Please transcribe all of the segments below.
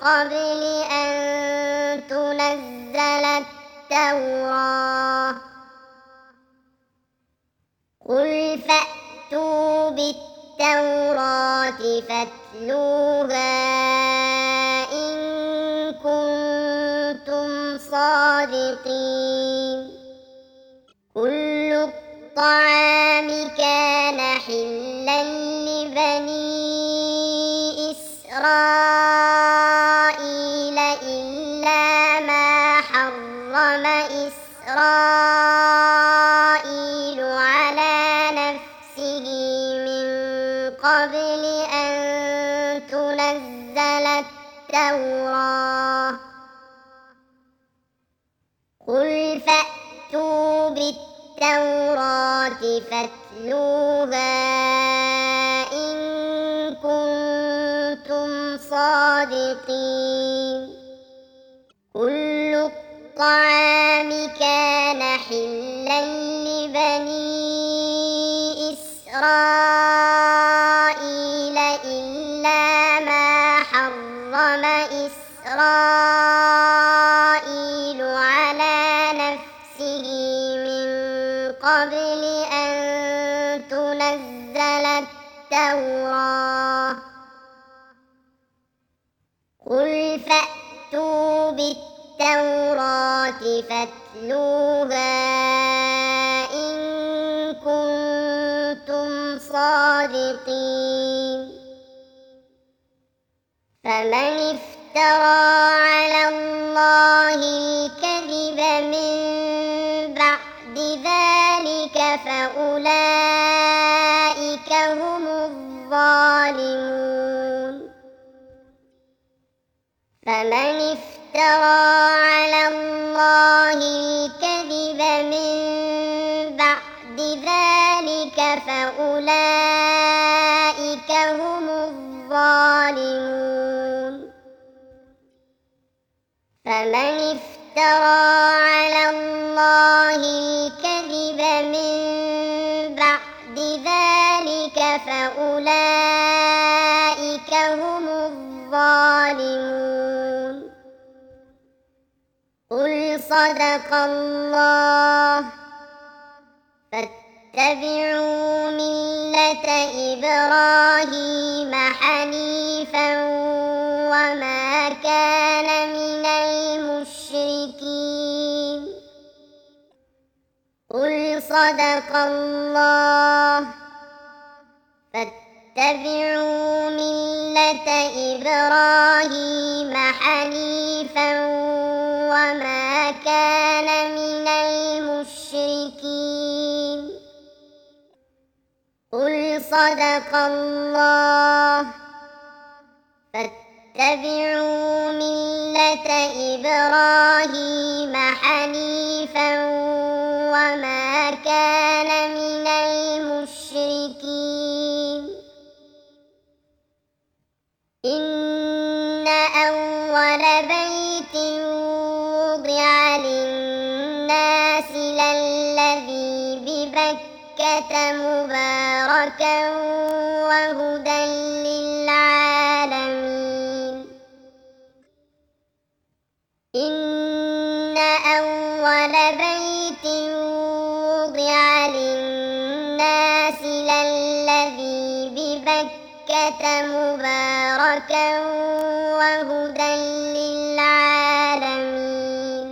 قبل أن تنزل التوراة قل فأتوا بالتوراة فاتلوها إن كنتم صادقين كل الطعام كان حلا لبني إسرائيل إلا ما حرم إسرائيل على نفسه من قبل أن تنزل التوراة قل فأتوا بالتوراة فاتلوها إن كنتم صادقين كل الطعام كان حلا لبني إسرائيل إلا ما حرم إسرائيل على نفسه من قبل أن تنزل التوراة قل فأتوا بالتوراة فاتلوها إن كنتم صادقين فمن افترى على الله الكذب من بعد ذلك فأولئك هم الظالمون فمن افترى على الله الكذب من بعد ذلك فأولئك هم الظالمون فمن افترى على الله الكذب من بعد ذلك فأولئك هم الظالمون قل صدق الله فاتبعوا ملة إبراهيم حنيفا وما كان من المشركين قل صدق الله فاتبعوا ملة إبراهيم حنيفا وما كان من المشركين قل صدق الله فاتبعوا ملة إبراهيم حنيفا وما كان من المشركين إن أول بيت وضع للناس للذي ببكة مباركا وهدى للعالمين إن أول بيت وضع للناس للذي ببكة مباركا وهدى للعالمين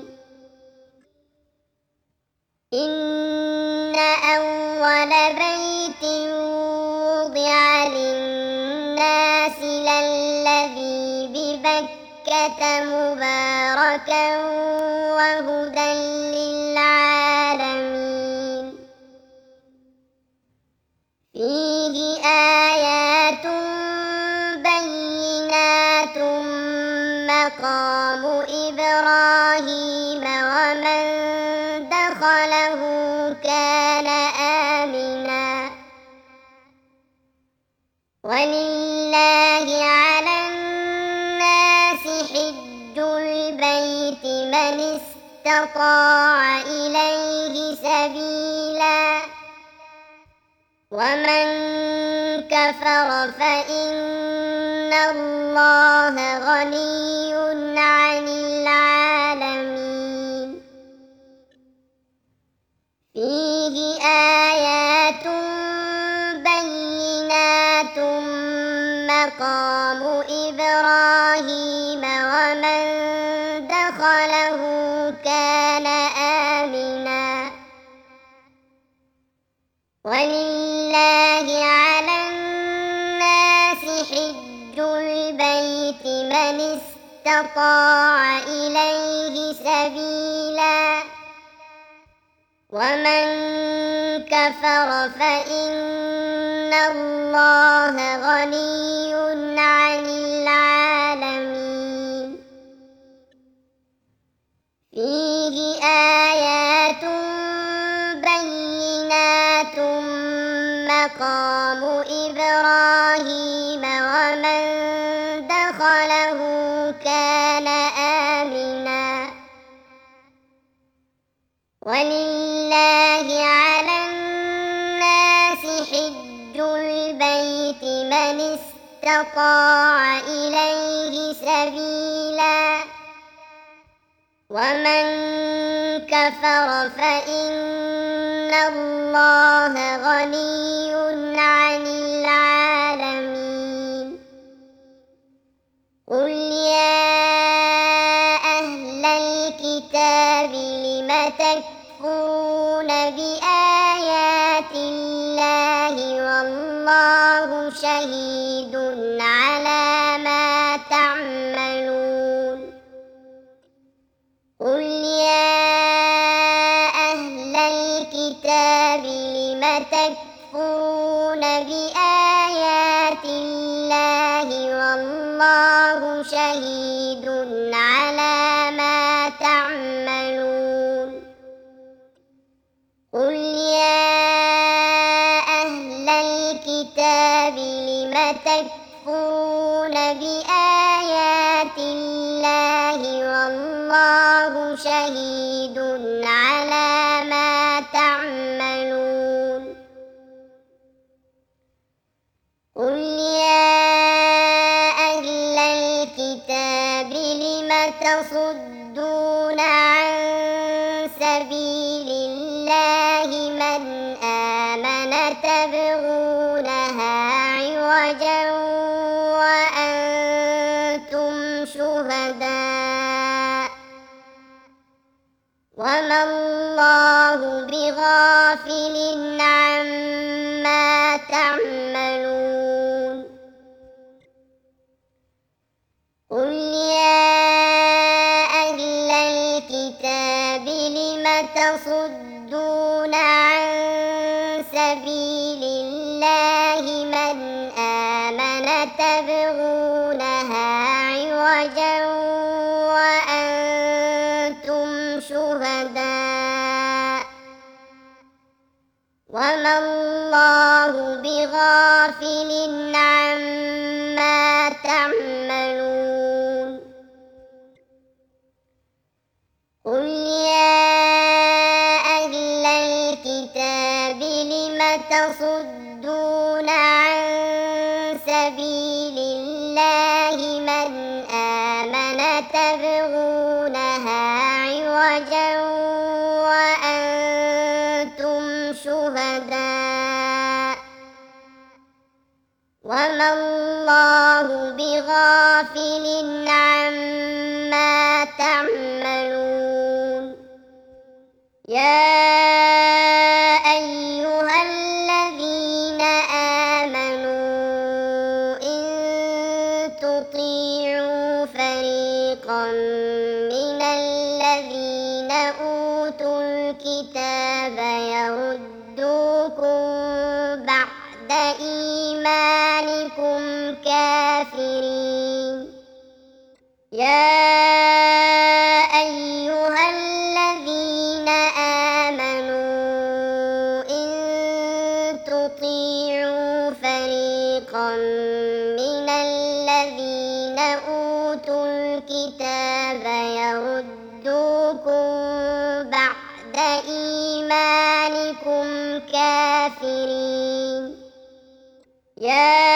إن أول بيت وضع للناس للذي ببكة مباركا وهدى للعالمين فيه آيات بينات مقام إبراهيم ومن دخله كان آمنا ولله على الناس حج البيت من استطاع إليه سبيلا ومن كفر فإن الله غني عن العالمين فيه آيات بينات مقام إبراهيم ومن دخله كان آمنا ولله على الناس حج البيت من استطاع إليه سبيلا ومن كفر فإن الله غني عن العالمين فيه آيات بينات مقام إبراهيم ومن دخله كان آمنا ولله على الناس حج البيت من استطاع إليه سبيلا ومن كفر فإن الله غني عن العالمين قل يا أهل الكتاب لم تكفرون بآيات الله والله شهيد على ما تعملون قل يا أهل الكتاب لم تكفرون بآيات الله والله شهيد على ما تعملون قل يا أهل الكتاب لم تكفرون بآيات الله والله شهيد على ما تعملون قل يا أهل الكتاب لم تصدون عن سبيل الله من آمن تبغونها عوجا وأنتم شهداء وما الله بغافل عما تعملون قل يا أهل الكتاب لم تصدون عن سبيل الله من آمن تبغونها عوجا وأنتم شهداء وما الله بغافل عما تعملون قل يا أهل الكتاب لم تصدون عن سبيل الله من آمن تبغونها عوجا وأنتم شهداء وما الله بغافل عما تعملون يا أيها الذين آمنوا إن تطيعوا فريقا من الذين أوتوا الكتاب يردوكم بعد إيمانكم كافرين يا أيها الذين آمنوا إن تطيعوا فريقا من الذين أوتوا الكتاب يردوكم بعد إيمانكم كافرين يا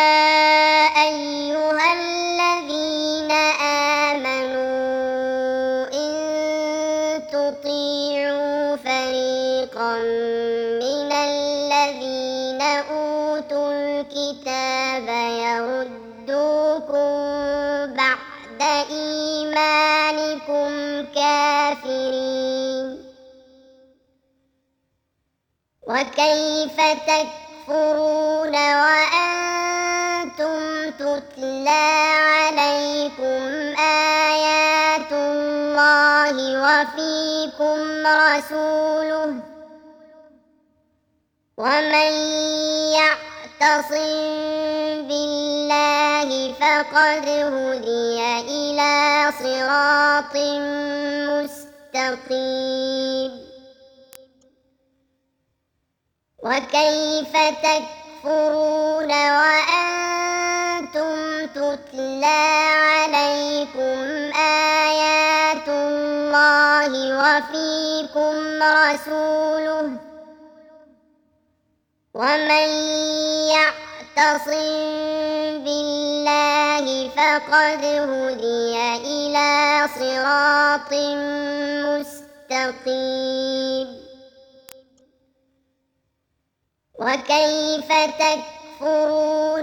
أيها الذين آمنوا إن تطيعوا فريقا من الذين أوتوا الكتاب يردوكم بعد إيمانكم كافرين وكيف تكفرون وأنتم تتلى عليكم آيات الله وفيكم رسوله ومن يعتصم بالله فقد هدي إلى صراط مستقيم وكيف تكفرون وأنتم تتلى عليكم آيات الله وفيكم رسوله ومن يعتصم بالله فقد هدي إلى صراط مستقيم وكيف تكفرون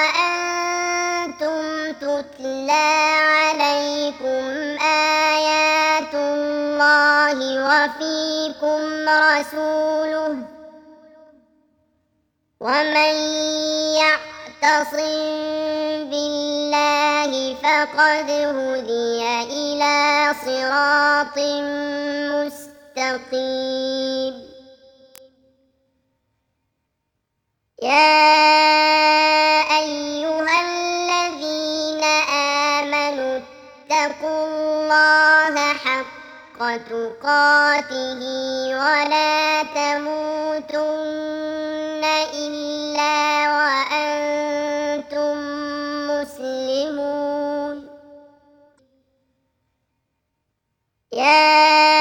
وأنتم تتلى عليكم آيات الله وفيكم رسوله ومن يعتصم بالله فقد هدي إلى صراط مستقيم يا أيها الذين آمنوا اتقوا الله حق تقاته ولا تموتن إلا وأنتم مسلمون يا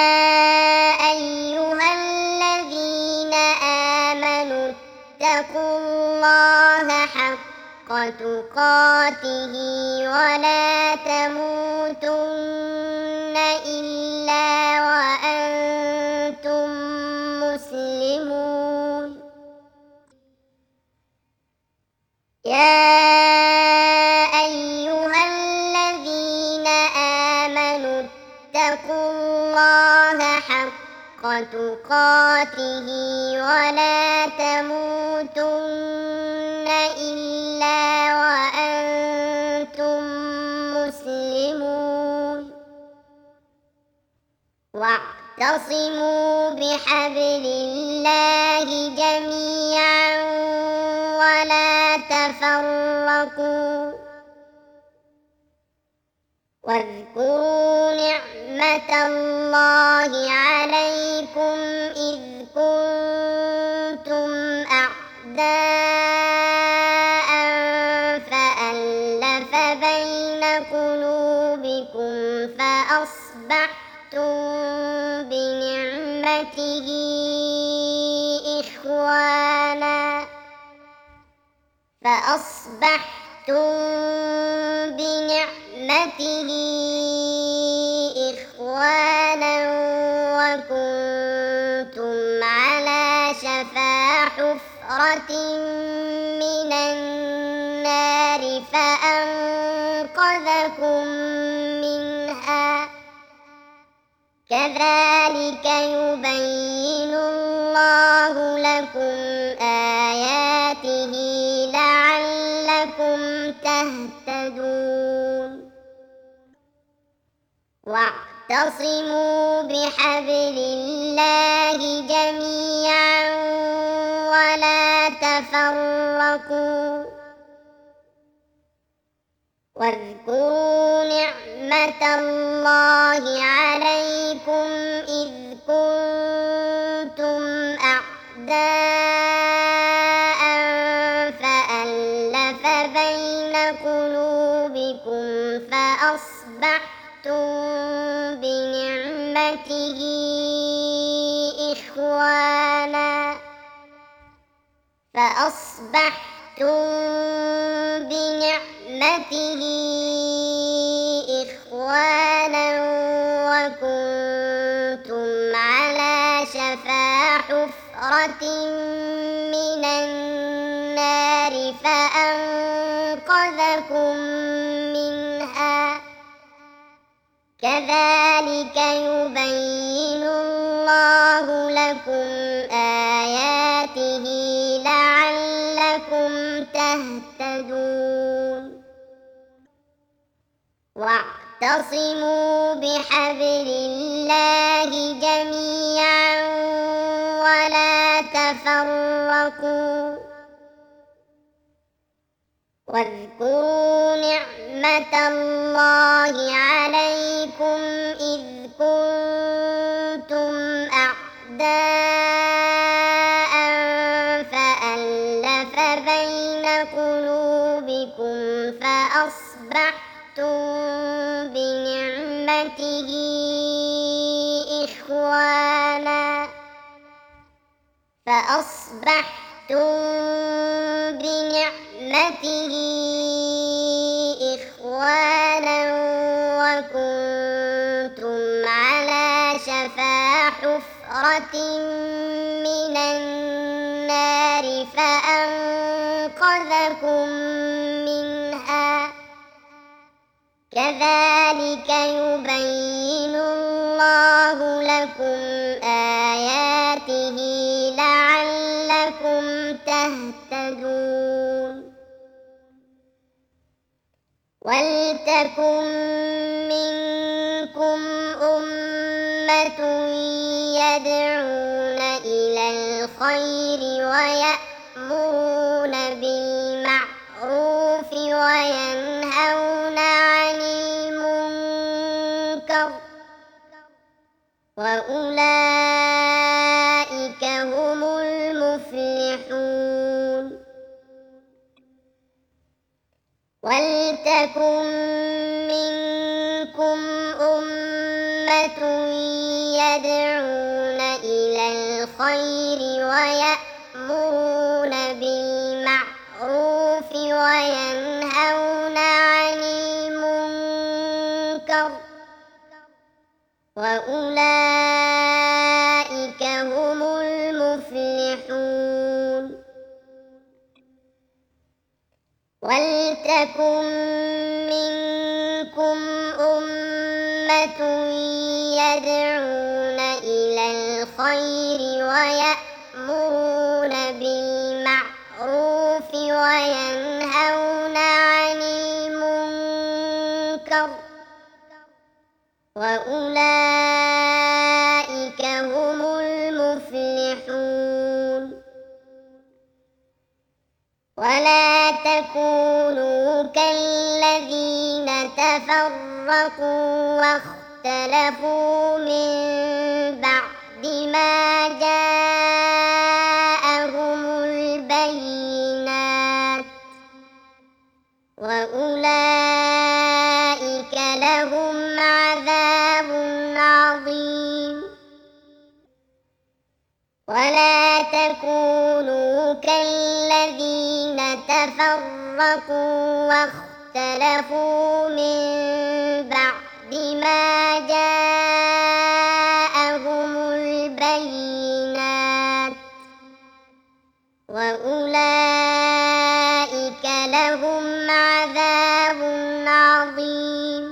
أيها الذين آمنوا اتقوا الله حق تقاته ولا تموتن إلا وأنتم مسلمون يا أيها الذين آمنوا اتقوا الله حق تقاته ولا تموتن إلا وأنتم مسلمون واعتصموا بحبل الله جميعا ولا تفرقوا واذكروا نعمة الله عليكم إذ كنتم أعداء فألف بين قلوبكم فأصبحتم بنعمته إخوانا وكنتم على شفا حفرة من النار فأنقذكم منها كذلك يبين الله لكم آياته لعلكم تهتدون واعتصموا بحبل الله جميعا ولا تفرقوا واذكروا نعمة الله عليكم إذ كنتم أعداء فألف بين قلوبكم فأصبحتم بنعمته إخوانا بنعمته إخوانا وكنتم على شفا حفرة من النار فأنقذكم منها كذلك يبين الله لكم آياته لعلكم تهتدون واعتصموا بحبل الله جميعا ولا تفرقوا واذكروا نعمة الله عليكم إذ كنتم أعداء فألف بين قلوبكم فأصبحتم بنعمته إخوانا وكنتم على شفا حفرة من النار فأنقذكم منها كذلك يبين الله لكم آياته لعلكم تهتدون ولتكن منكم أمة يدعون إلى الخير ويأمرون بالمعروف وينهون عن المنكر وأولئك هم المفلحون ولتكن منكم أمة يدعون إلى الخير ويأمرون بالمعروف وينهون عن المنكر وأولئك هم المفلحون ولتكن منكم أمة يدعون إلى الخير ويأمرون بالمعروف وينهون عن المنكر وأولئك هم المفلحون ولا تكونوا كالذين تفرقوا واختلفوا من بعد ما جاءهم البينات وأولئك لهم عذاب عظيم ولا تكونوا كالذين تفرقوا واختلفوا من بعد ما جاءهم البينات وأولئك لهم عذاب عظيم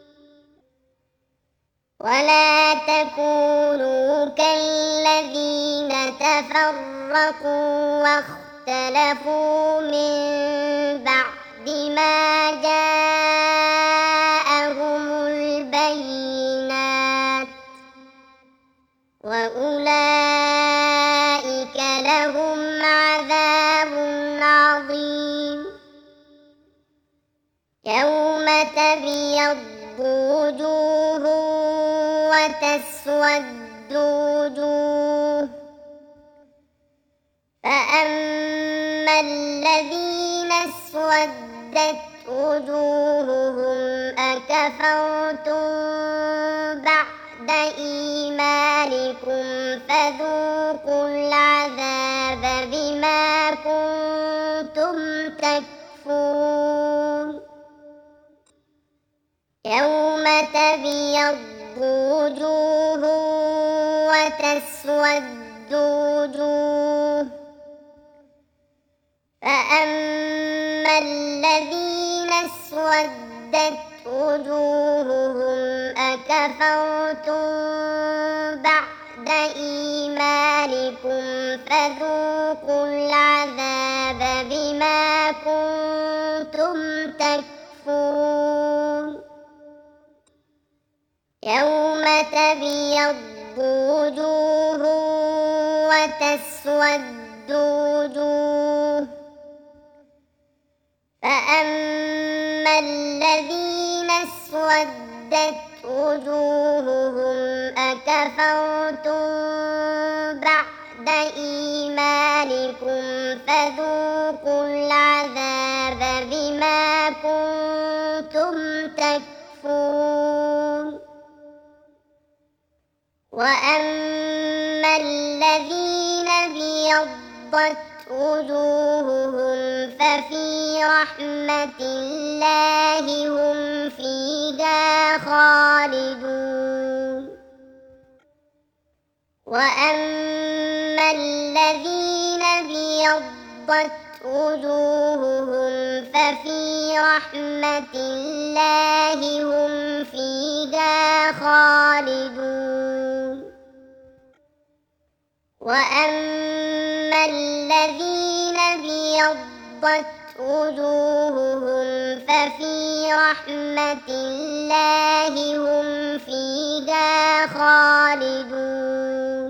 ولا تكونوا كالذين تفرقوا واختلفوا من بعد ما جاءهم البينات وأولئك لهم عذاب عظيم يوم تبيض وجوه وتسود وجوه فأما الذين اسودت وجوههم أكفرتم بعد إيمانكم فذوقوا العذاب بما كنتم تكفرون يوم تبيض وجوه وتسود وجوه فأما الذين اسودت وجوههم أكفرتم بعد إيمانكم فذوقوا العذاب بما كنتم تكفرون يوم تبيض وجوه وتسود وجوه فأما الذين اسودت وجوههم أكفرتم بعد إيمانكم فذوقوا العذاب بما كنتم تكفرون وأما الذين ابيضت وجوههم ففي رحمة الله هم فيها خالدون وأما الذين ابيضت وجوههم ففي رحمة الله هم فيها خالدون وأما الذين ابيضت وجوههم ففي رحمة الله هم فيها خالدون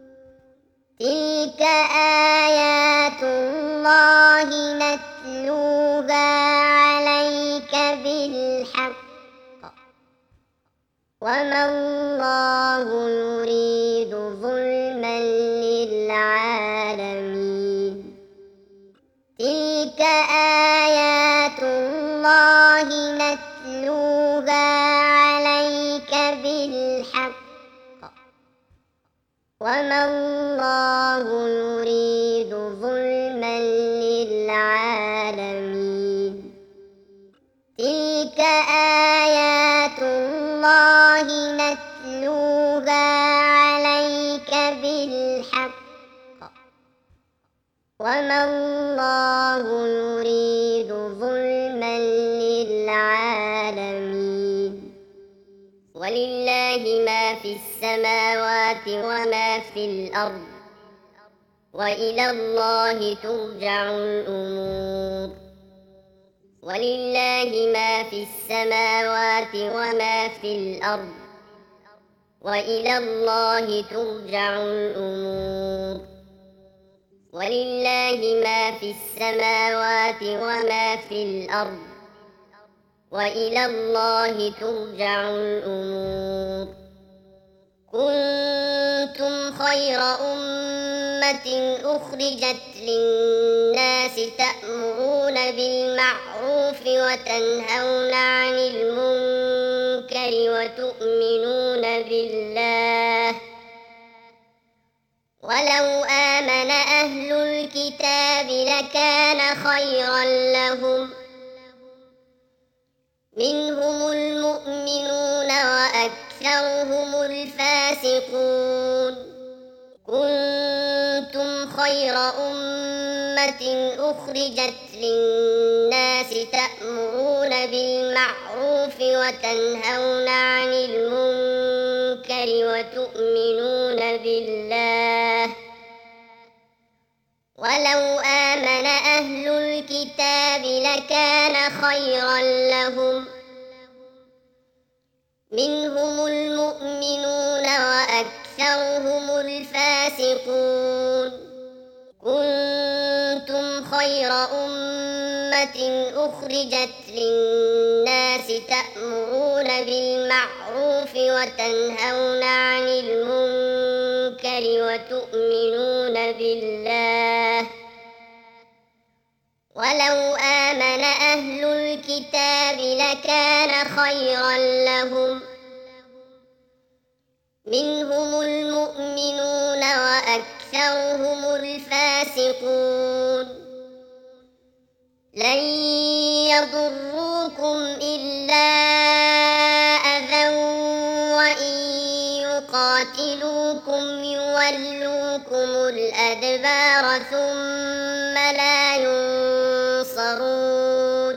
تلك آيات الله نتلوها عليك بالحق وما الله يريد ظلما للعالمين تلك آيات الله نتلوها عليك بالحق وما الله يريد ظلما للعالمين تلك آيات الله نتلوها عليك بالحق وما الله يريد ظلما للعالمين ولله ما في السماوات وما في الأرض وإلى الله ترجع الأمور ولله ما في السماوات وما في الأرض وإلى الله ترجع الأمور ولله ما في السماوات وما في الأرض وإلى الله ترجع الأمور كنتم خير أمة أخرجت للناس تأمرون بالمعروف وتنهون عن المنكر وتؤمنون بالله ولو آمن أهل الكتاب لكان خيرا لهم منهم المؤمنون وأكثرهم الفاسقون كنتم خير أمة أخرجت للناس تأمرون بالمعروف وتنهون عن المنكر وتؤمنون بالله ولو آمن أهل الكتاب لكان خيرا لهم منهم المؤمنون وأكثرهم الفاسقون كنتم خير أمة أخرجت للناس تأمرون بالمعروف وتنهون عن المنكر وتؤمنون بالله ولو آمن أهل الكتاب لكان خيرا لهم منهم المؤمنون وأكثرهم الفاسقون لن يضروكم إلا أذى وإن يقاتلوكم يولوكم الأدبار ثم لا ينصرون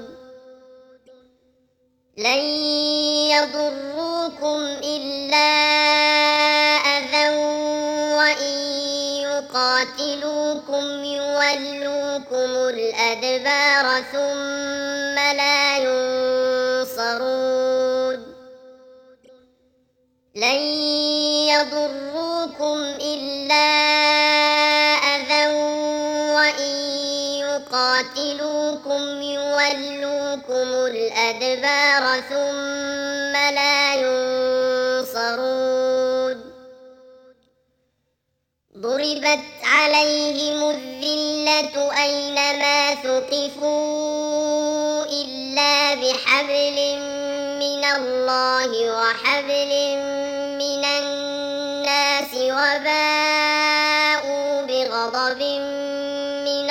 لن يضروكم إلا أذى وإن يقاتلوكم يولوكم الأدبار ثم لا ينصرون لن يضروكم إلا أذى وإن يقاتلوكم يولوكم الأدبار ثم لا ينصرون ضربت عليهم الذلة أينما ثقفوا إلا بحبل من الله وحبل من الناس وباءوا بغضب من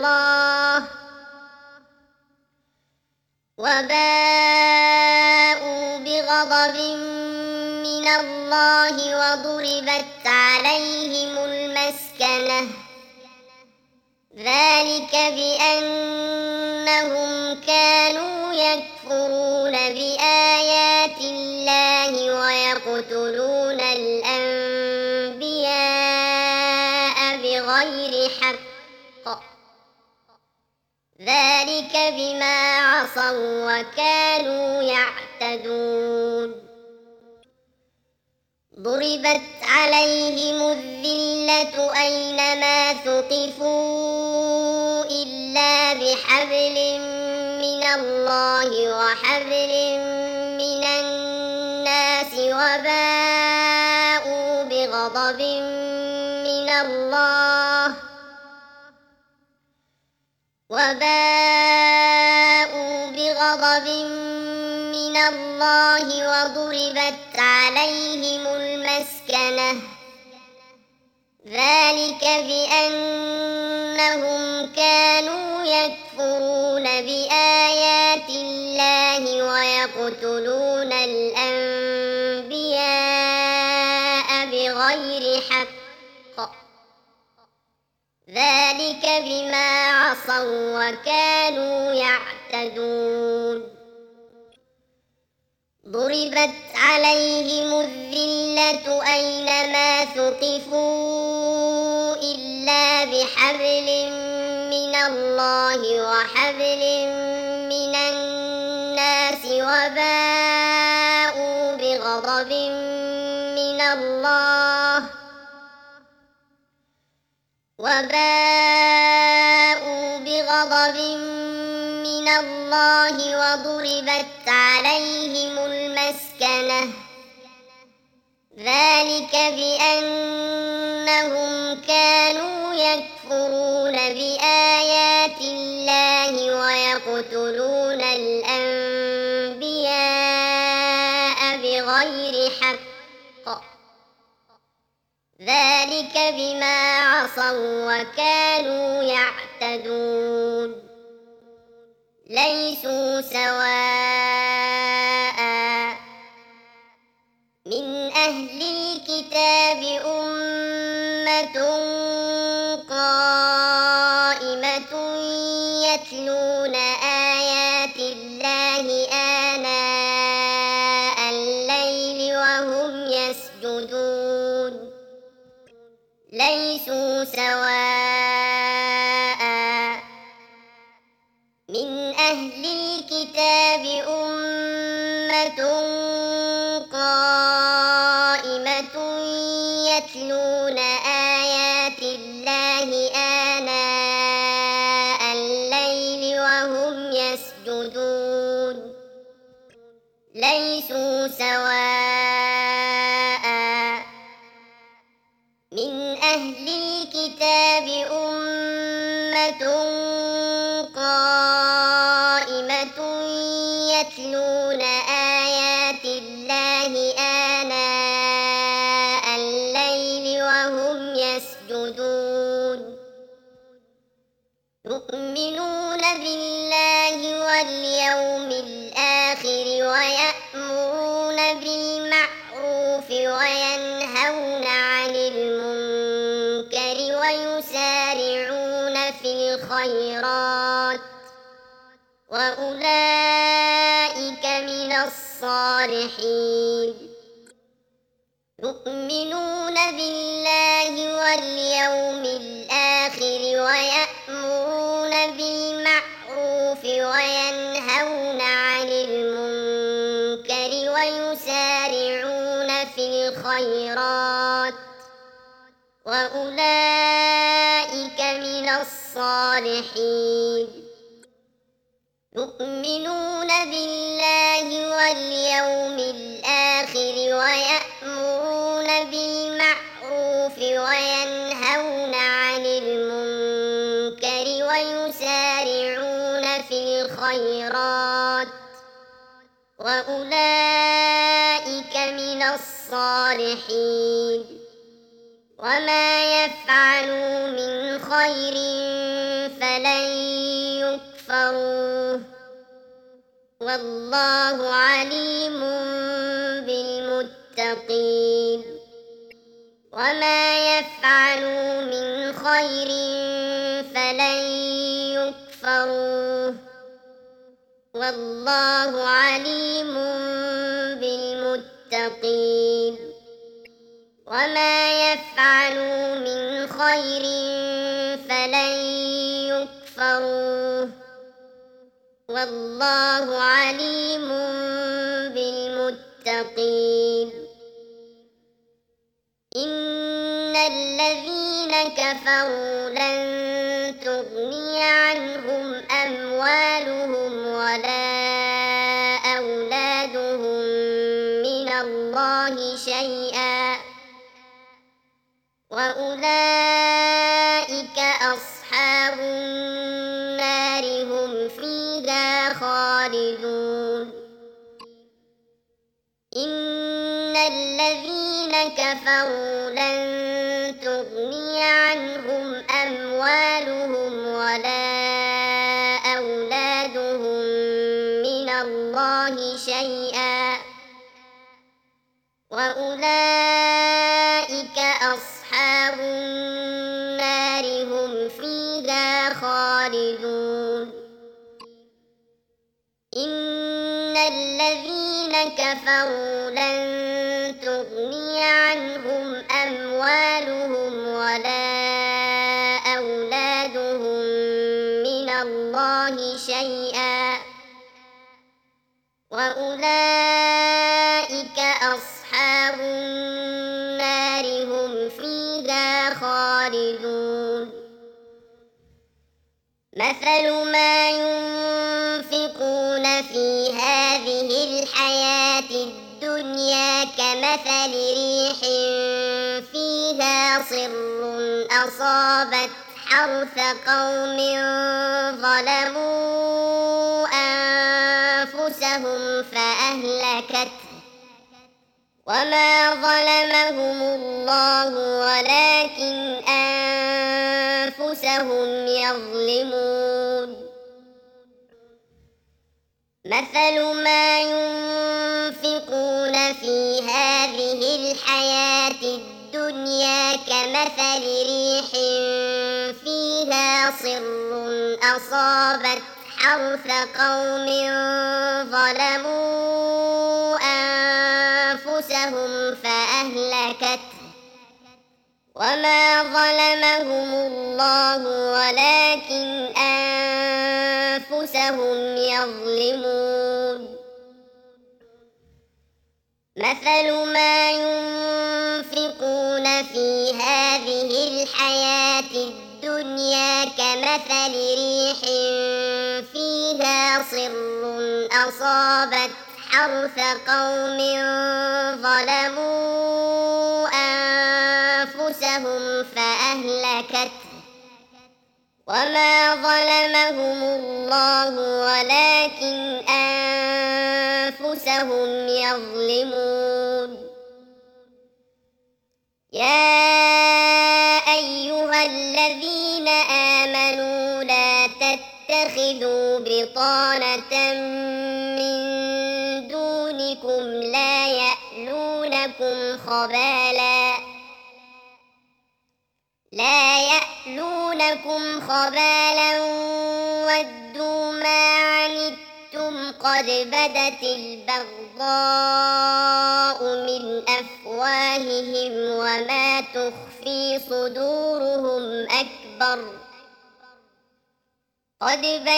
الله وضربت عليهم المسكنة ذلك بأنهم كانوا يكفرون بآيات الله ويقتلون الأنبياء بغير حق ذلك بما عصوا وكانوا يعتدون ضربت عليهم الذلة أينما ثقفوا إلا بحبل من الله وحبل من الناس وباءوا بغضب من الله وضربت عليهم المسكنة ذلك بأنهم كانوا يكفرون بآيات الله ويقتلون الأنبياء بغير حق ذلك بما عصوا وكانوا يعتدون ضربت عليهم الذلة أينما ثقفوا إلا بحبل من الله وحبل من الناس وباءوا بغضب من الله وضربت عليهم المسكنة ذلك بأنهم كانوا يكفرون بآيات الله ويقتلون الأنبياء بغير حق ذلك بما عصوا وكانوا يعتدون ليسوا سواء من أهل الكتاب أمة قائمة يتلون آيات الله آناء الليل وهم يسجدون ليسوا سواء من أهل الكتاب أمة قائمة يتلون آيات الله آناء الليل وهم يسجدون ليسوا سواء من أهل الكتاب أمة قائمة يتلون آيات الله آناء الليل وهم يسجدون يؤمنون بالله واليوم الآخر ويأمرون بالمعروف وينهون عن المنكر ويسارعون في الخيرات وأولئك من الصالحين يؤمنون بالله واليوم الآخر ويأمرون بالمعروف وينهون عن المنكر ويسارعون في الخيرات وأولئك من الصالحين يؤمنون بالله واليوم الآخر ويأمرون بالمعروف وينهون عن المنكر ويسارعون في الخيرات وأولئك من الصالحين وما يفعلوا من خير فلن يكفروه والله عليم بالمتقين وما يفعلوا من خير فلن يكفروه والله عليم بالمتقين وما يفعلوا من خير فلن يكفروه والله عليم بالمتقين إن الذين كفروا لن تغني عنهم أموالهم ولا أولادهم من الله شيئا وأولئك أصحاب النار هم فيها خالدون إن الذين كفروا لن تغني عنهم أموالهم ولا أولادهم من الله شيئا وأولئك أصحاب النار هم فيها خالدون إن الذين كفروا لن تغني عنهم أموالهم ولا أولادهم من الله شيئا وأولئك أصحاب النار هم فيها خالدون مثل ما ينفقون في هذه الحياة الدنيا كمثل ريح فيها صر أصابت حرث قوم ظلموا أنفسهم فأهلكته وما ظلمهم الله ولكن أنفسهم يظلمون مثل ما ينفقون في هذه الحياة الدنيا كمثل ريح فيها صر أصابت حرث قوم ظلموا أنفسهم فأهلكته وما ظلمهم الله ولكن أنفسهم يظلمون مثل ما ينفقون في هذه الحياة الدنيا كمثل ريح فيها صر أصابت حرث قوم ظلموا أنفسهم فأهلكته وما ظلمهم الله ولكن أنفسهم يظلمون يا أيها الذين آمنوا لا تتخذوا تتخذوا بطانة من دونكم لا يألونكم خبالا ودوا ما عنتم قد بدت البغضاء من أفواههم وما تخفي صدورهم أكبر قد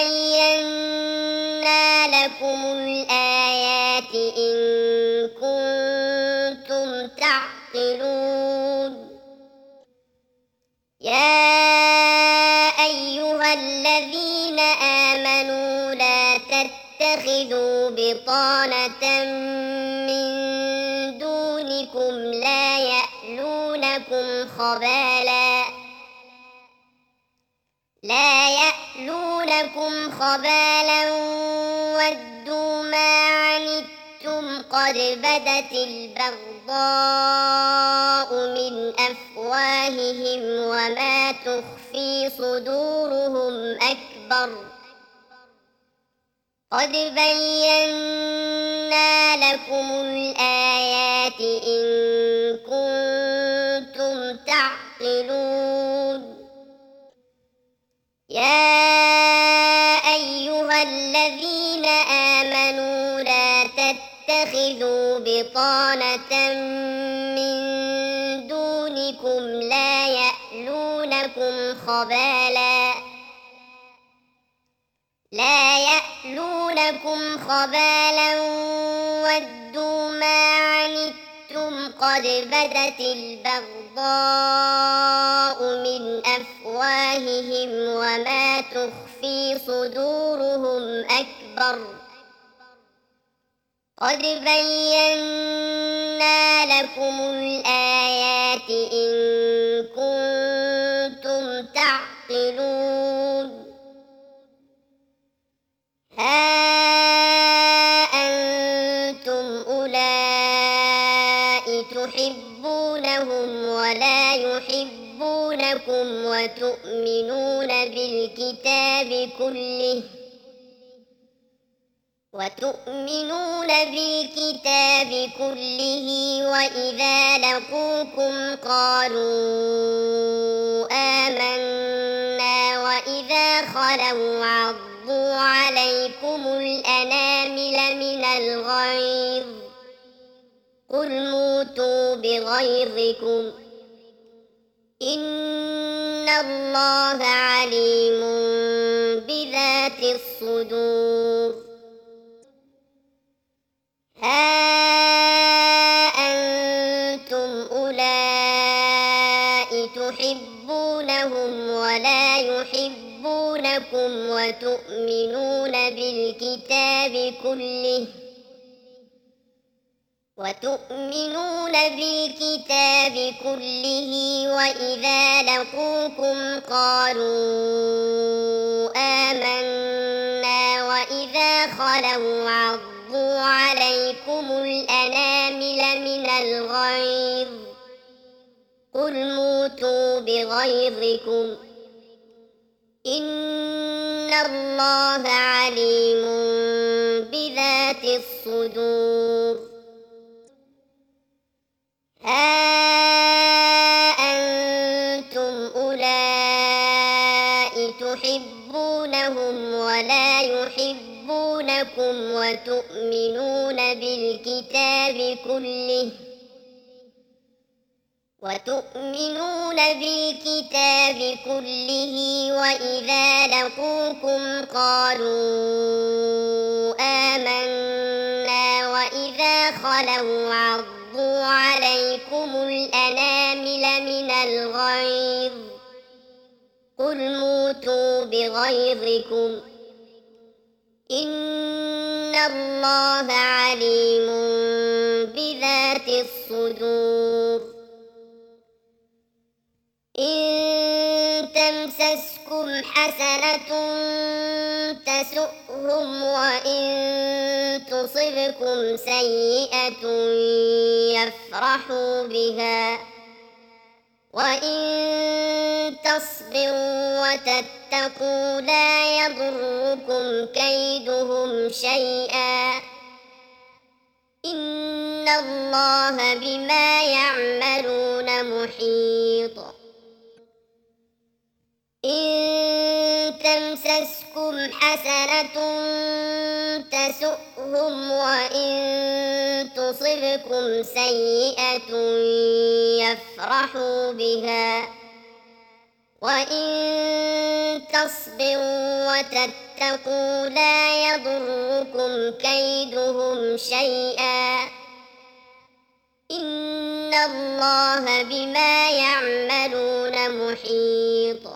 بينا لكم الآيات إن كنتم تعقلون يا أيها الذين آمنوا لا تتخذوا بطانة من دونكم لا يألونكم خبالا ودوا ما عنتم قد بدت البغضاء من أفواههم وما تخفي صدورهم أكبر قد بينا لكم الآيات إن كنتم تعقلون يا أيها الذين آمنوا لا تتخذوا بطانة من دونكم لا يألونكم خبالا ودوا ما عنتم قد بدت البغضاء من أفواههم وما تخفي صدورهم أكبر قد بينا لكم الآيات إن كنتم تعقلون ها أنتم أولئك تحبونهم ولا يحبونكم وتؤمنون بالكتاب كله وإذا لقوكم قالوا آمنا وإذا خلوا عضوا عليكم الأنامل من الغيظ قل موتوا بغيظكم إن الله عليم بذات الصدور ها أنتم أولئك تحبونهم ولا يحبونكم وتؤمنون بالكتاب كله وإذا لقوكم قالوا آمنا وإذا خلوا عضوا عليكم الأنامل من الغيظ قل موتوا بغيظكم إن الله عليم بذات الصدور ها أنتم أولئك تحبونهم ولا يحبونكم وتؤمنون بالكتاب كله وإذا لقوكم قالوا آمنا وإذا خلوا عضوا عليكم الأنامل من الغيظ قل موتوا بغيظكم إن الله عليم بذات الصدور إن تمسسكم حسنة تسؤهم وإن تصبكم سيئة يفرحوا بها وإن تصبروا وتتقوا وتتقوا لا يضركم كيدهم شيئا إن الله بما يعملون محيط إن تمسسكم حسنة تسؤهم وإن تصبكم سيئة يفرحوا بها وإن تصبروا وتتقوا لا يضركم كيدهم شيئا إن الله بما يعملون محيط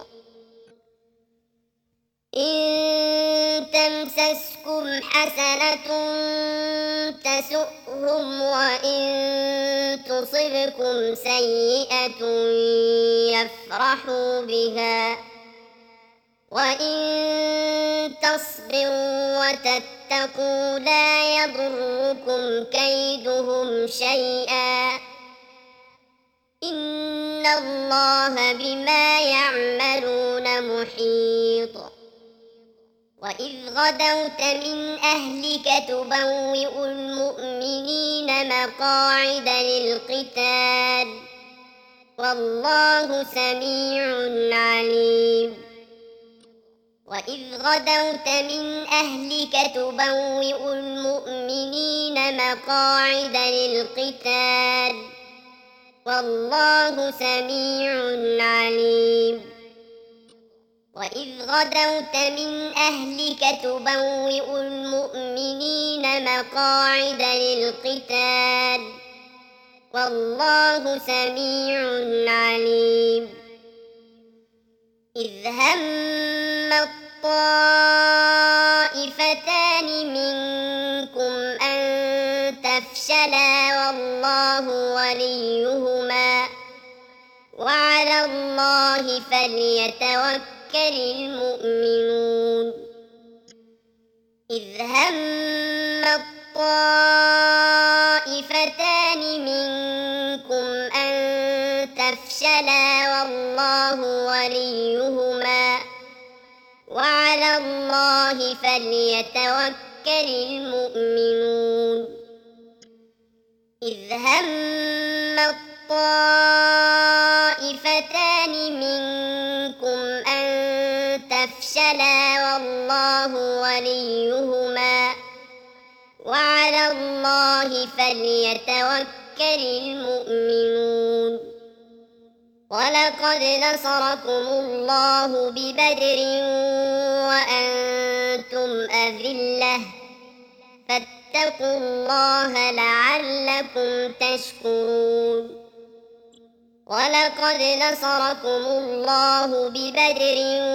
إن تمسسكم حسنة تسؤهم وإن تصبكم سيئة يفرحوا بها وإن تصبروا وتتقوا لا يضركم كيدهم شيئا إن الله بما يعملون محيط وإذ غدوت من أهلك تبوئ المؤمنين مقاعد للقتال والله سميع عليم وإذ غدوت من أهلك تبوئ المؤمنين مقاعد للقتال والله سميع عليم وإذ غدوت من أهلك تبوئ المؤمنين مقاعد للقتال والله سميع عليم إذ هم الطائفتان منكم أن تفشلا والله وليهما وعلى الله فليتوكل المؤمنون إذ هم الطائفتان منكم أن تفشلا والله وليهما وعلى الله فليتوكل المؤمنون إذ هم الطائفتان منكم أن تفشلا والله وليهما وعلى الله فليتوكل المؤمنون ولقد نصركم الله ببدر وأنتم أذلة فاتقوا الله لعلكم تشكرون ولقد نصركم الله ببدر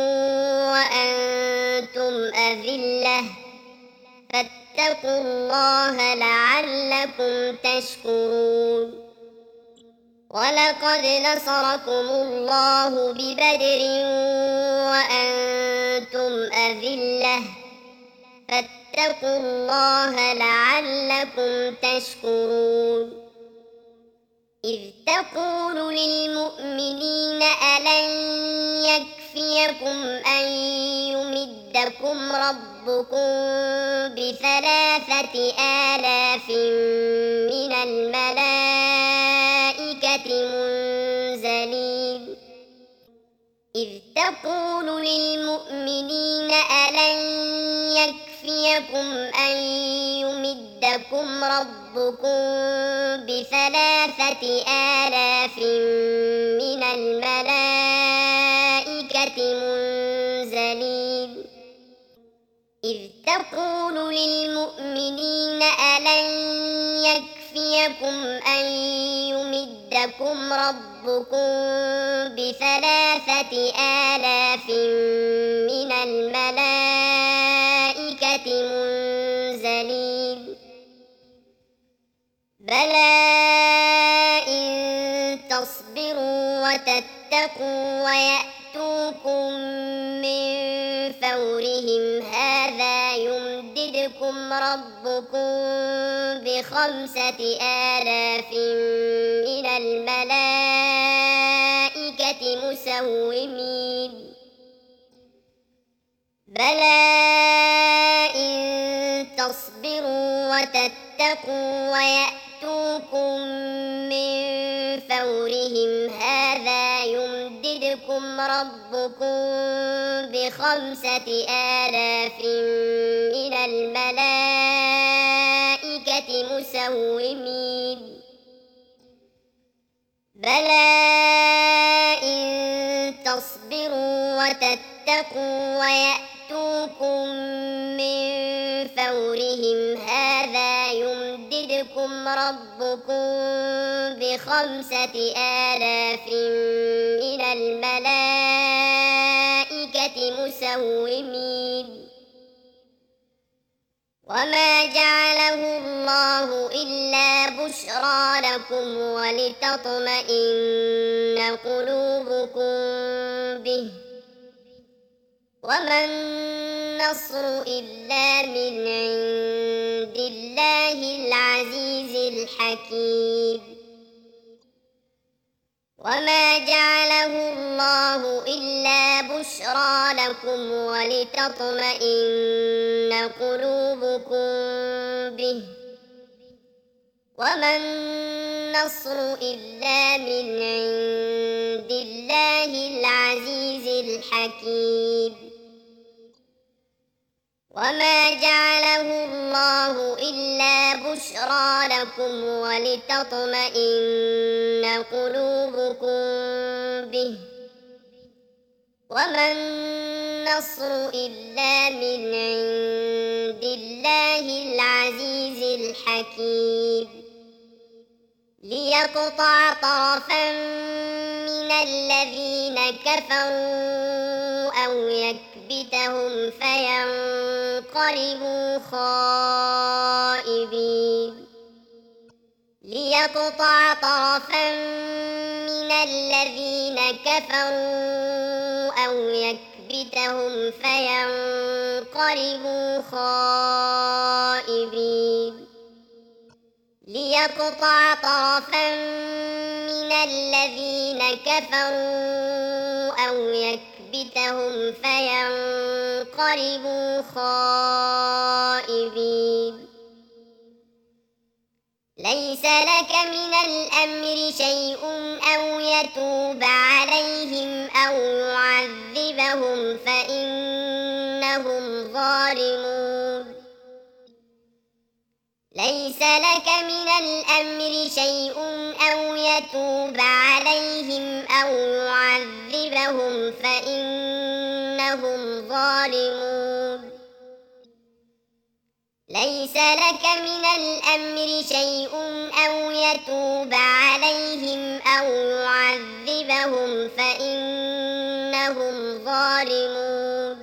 وأنتم أذلة فاتقوا الله لعلكم تشكرون ولقد نصركم الله ببدر وأنتم أذلة فاتقوا الله لعلكم تشكرون إذ تقول للمؤمنين ألن يكفيكم أن يمدكم ربكم ب3,000 من الملائكة منزلين إذ تقول للمؤمنين ألن يكفيكم أن يمدكم ربكم ب3,000 من الملائكة منزلين إذ تقول للمؤمنين ألن يكفيكم أن يمدكم ربكم ب3,000 من الملائكة منزلين بلى إن تصبروا وتتقوا ويأتوكم من فورهم هذا يمددكم ربكم ب5,000 من الملائكة مسومين بلى إن تصبروا وتتقوا ويأتوكم من فورهم هذا يمددكم ربكم ب5,000 من الملائكة مسومين بلى إن تصبروا وتتقوا ويأتوكم من فورهم هذا يمددكم ربكم ب5,000 من الملائكة مسومين وما جعله الله إلا بشرى لكم ولتطمئن قلوبكم به وما النصر إلا من عند الله العزيز الحكيم وما جعله الله إلا بشرى لكم ولتطمئن قلوبكم به وما النصر إلا من عند الله العزيز الحكيم وما جعله الله إلا بشرى لكم ولتطمئن قلوبكم به وما النصر إلا من عند الله العزيز الحكيم ليقطع طرفا من الذين كفروا أو يكبتهم فينقلبوا خائبين ليقطع طرفا من الذين كفروا أو يكبتهم فينقلبوا خائبين ليقطع طرفا من الذين كفروا أو يكبتهم فينقلبوا خائبين ليس لك من الأمر شيء أو يتوب عليهم أو يعذبهم فإنهم ظالمون ليس لك من الأمر شيء أو يتوب عليهم أو يعذبهم فإنهم ظالمون ليس لك من الأمر شيء أو يتوب عليهم أو يعذبهم فإنهم ظالمون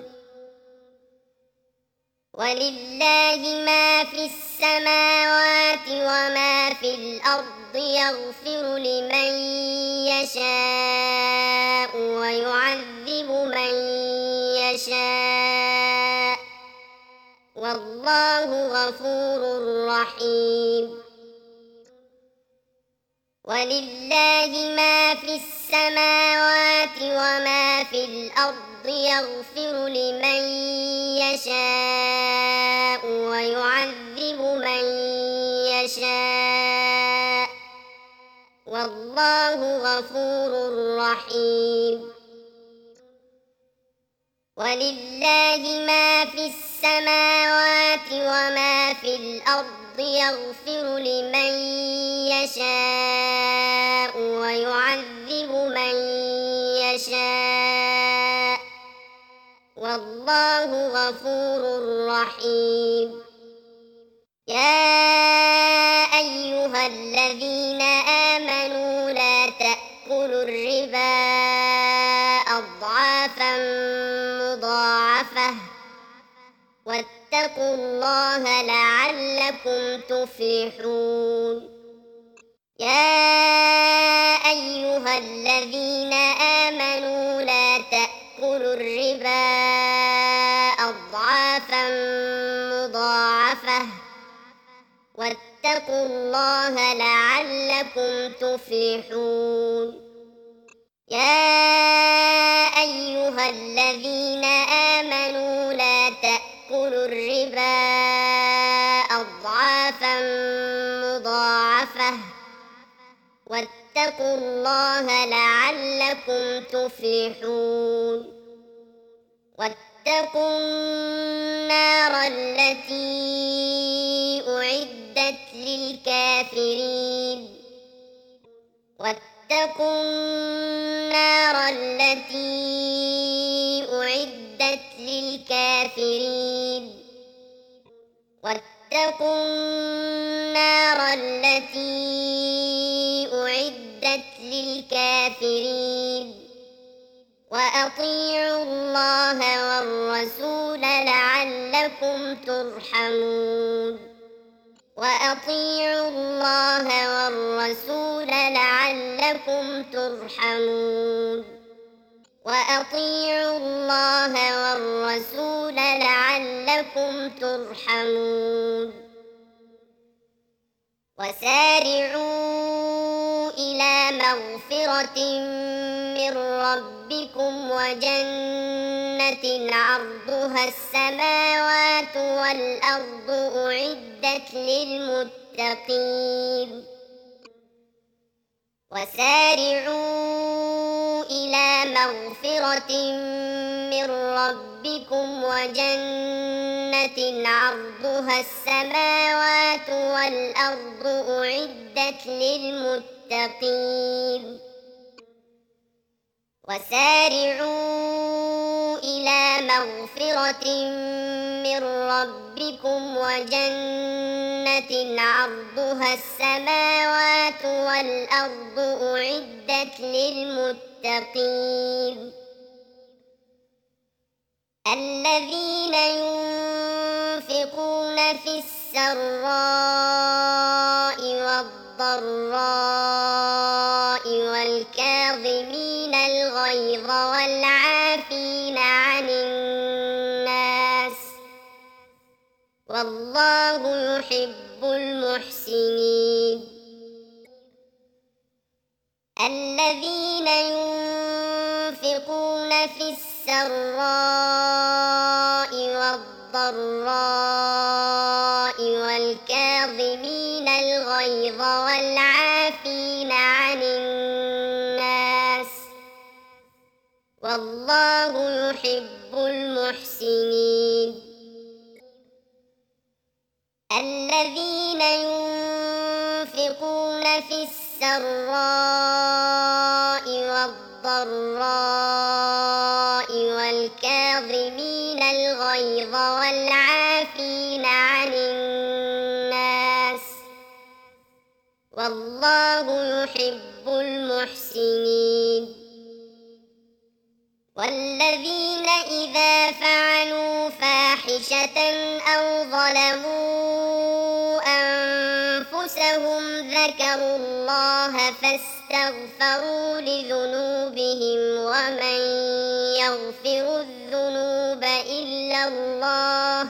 ولله ما في السماوات وما في الأرض يغفر لمن يشاء ويعذب من يشاء والله غفور رحيم ولله ما في السماوات وما في الأرض يغفر لمن يشاء ويعذب من يشاء والله غفور رحيم ولله ما في السماوات وما في الأرض يغفر لمن يشاء ويعذب من يشاء والله غفور رحيم يا أيها الذين آمنوا لا تأكلوا الربا أضعافا مضاعفة واتقوا الله لعلكم تفلحون يا أيها الذين آمنوا لا تأكلوا الربا أضعافا مضاعفة واتقوا الله لعلكم تفلحون يا أيها الذين آمنوا لا تأكلوا الربا أضعافا مضاعفة واتقوا الله لعلكم تفلحون واتقوا النار التي أعدت للكافرين واتقوا النار التي أعدت للكافرين واتقوا النار التي أعدت للكافرين وأطيعوا الله والرسول لعلكم ترحمون وأطيعوا الله والرسول لعلكم ترحمون وأطيعوا الله والرسول لعلكم ترحمون وسارعوا إلى مغفرة من ربكم وجنة عرضها السماوات والأرض أعدت للمتقين وسارعوا إلى مغفرة من ربكم وجنة عرضها السماوات والأرض أعدت للمتقين وسارعوا إلى مغفرة من ربكم وجنة عرضها السماوات والأرض أعدت للمتقين الذين ينفقون في السراء والضراء والكاظمين الغيظ والعافين عن الناس والله يحب المحسنين الذين ينفقون في السراء والضراء والكاظمين الغيظ والعافين عن الناس والله يحب المحسنين الذين ينفقون في السراء والضراء والكاظمين الغيظ والعافين عن الناس والله يحب المحسنين والذين إذا فعلوا فاحشة أو ظلموا أنفسهم ذكروا الله فاستغفروا لذنوبهم ومن يغفر الذنوب إلا الله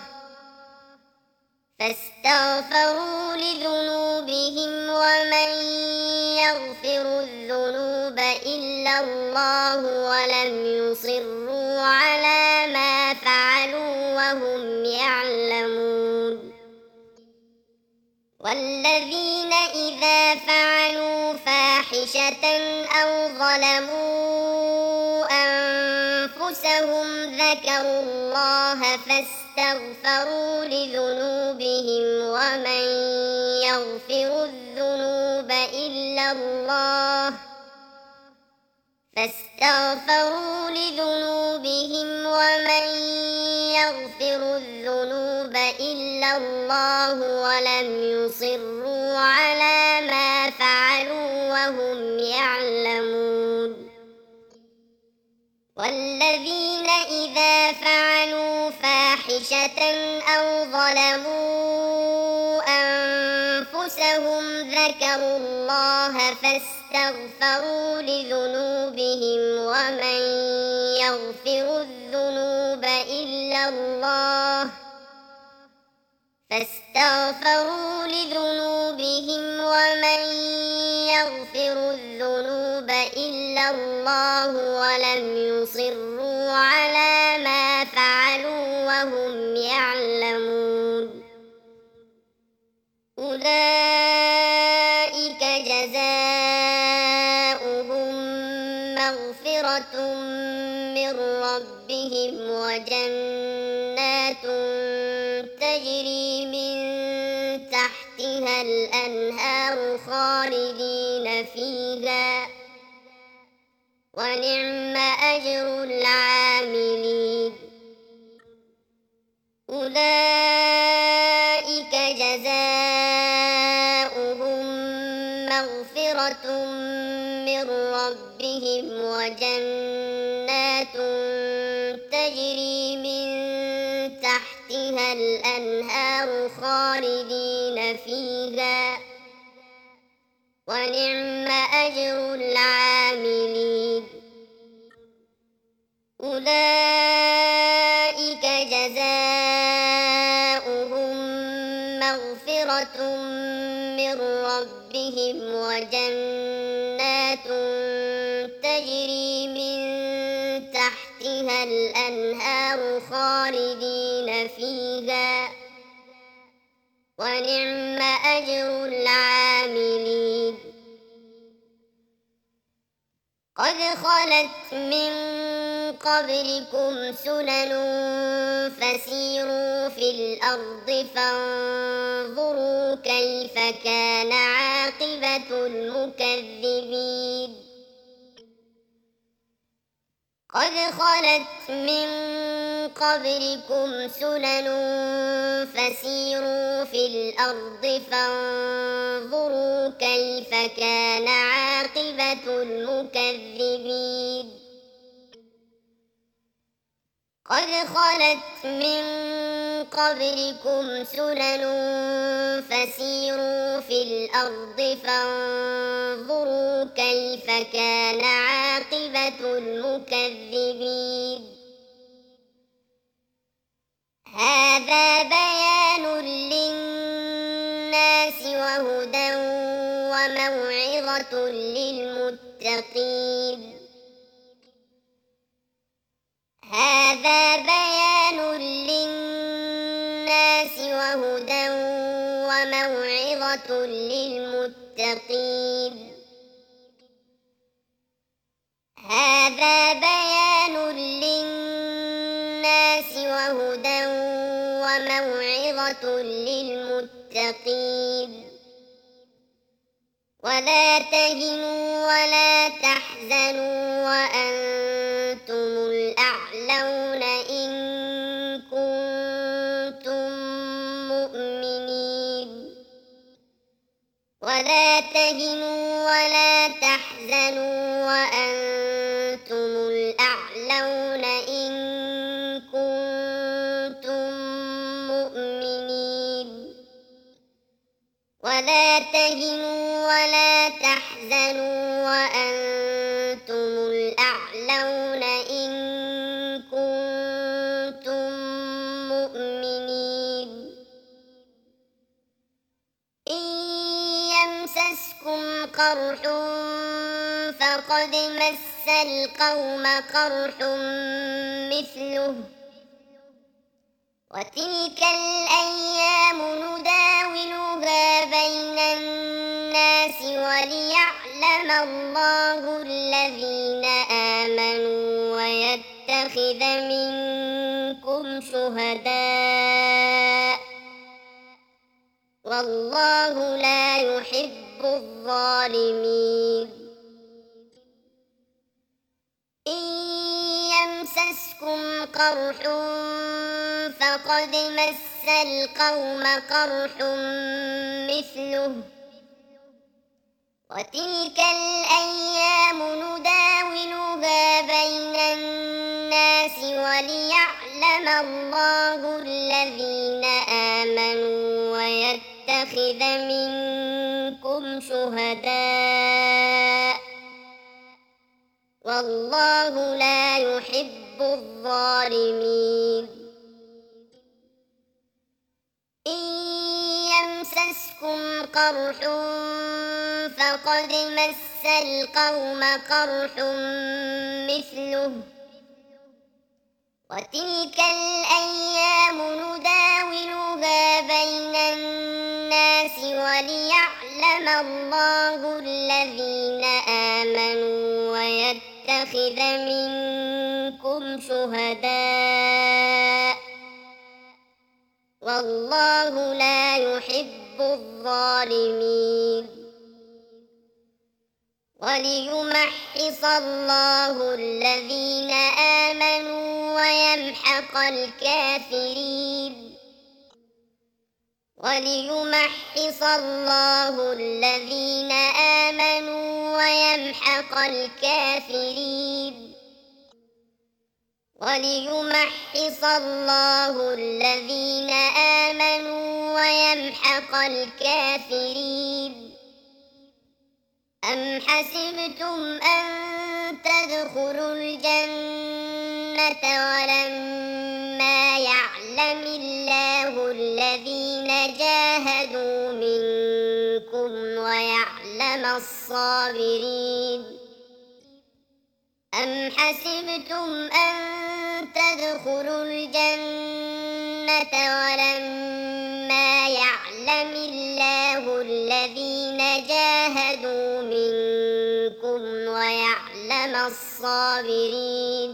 فاستغفروا لذنوبهم ومن يغفر الذنوب إلا الله ولم يصروا على ما فعلوا وهم يعلمون والذين إذا فعلوا فاحشة أو ظلموا أنفسهم ذكروا الله فاستغفروا لذنوبهم ومن يغفر الذنوب إلا الله فاستغفروا لذنوبهم ومن يغفر الذنوب إلا الله ولم يصروا على ما فعلوا وهم يعلمون والذين إذا فعلوا فاحشة أو ظلموا أنفسهم ذكروا الله فاستغفروا لذنوبهم ومن يغفر الذنوب إلا الله فاستغفروا لذنوبهم ومن يغفر الذنوب إلا الله ولم يصروا على ما فعلوا وهم يعلمون أولئك جزاؤهم مغفرة من ربهم وجنات تجري من تحتها الأنهار خالدين فيها ونعم أجر العاملين أولئك جزاؤهم مغفرة من ربهم وجنات تجري من تحتها الأنهار خالدين فيها ونعم أجر العاملين أولئك جزاؤهم مغفرة من ربهم وجنات تجري من تحتها الأنهار خالدين فيها ونعم أجر العاملين قد خلت من قبلكم سنن فسيروا في الأرض فانظروا كيف كان عاقبة المكذبين قد خلت من قبلكم سنن فسيروا في الأرض فانظروا كيف كان عاقبة المكذبين قد خلت من قبلكم سنن فسيروا في الأرض فانظروا كيف كان عاقبة المكذبين هذا بيان للناس وهدى وموعظة للمتقين هذا بيان للناس وهدى وموعظة للمتقين هذا بيان للناس وهدى وموعظة للمتقين ولا تهنوا ولا تحزنوا وأنتم الأعلون إن كنتم مؤمنين ولا تهنوا ولا تحزنوا وأنتم الأعلون إن كنتم مؤمنين ولا تهنوا ولا تحزنوا وأنتم الأعلون إن كنتم مؤمنين إن يمسسكم قرح فقد مس القوم قرح مثله وتلك الأيام نداولها بين الناس وليعلم الله الذين آمنوا ويتخذ منكم شهداء والله لا يحب الظالمين إن يمسسكم قرح فقد مس القوم قرح مثله وتلك الأيام نداولها بين الناس وليعلم الله الذين آمنوا ويتخذ منكم شهداء والله لا يحب الظالمين إن يمسسكم قرح فقد مس القوم قرح مثله وتلك الأيام نداولها بين الناس وليعلم الله الذين آمنوا ويتخذ منكم شهداء والله لا يحب الظالمين وليمحص الله الذين آمنوا ويمحق الكافرين وليمحص الله الذين آمنوا ويمحق الكافرين وليمحص الله الذين آمنوا ويمحق الكافرين أم حسبتم أن تدخلوا الجنة ولما يعلم الله الذين جاهدوا منكم ويعلم الصابرين أم حسبتم أن تدخلوا الجنة ولما يعلم الله الذين جاهدوا منكم ويعلم الصابرين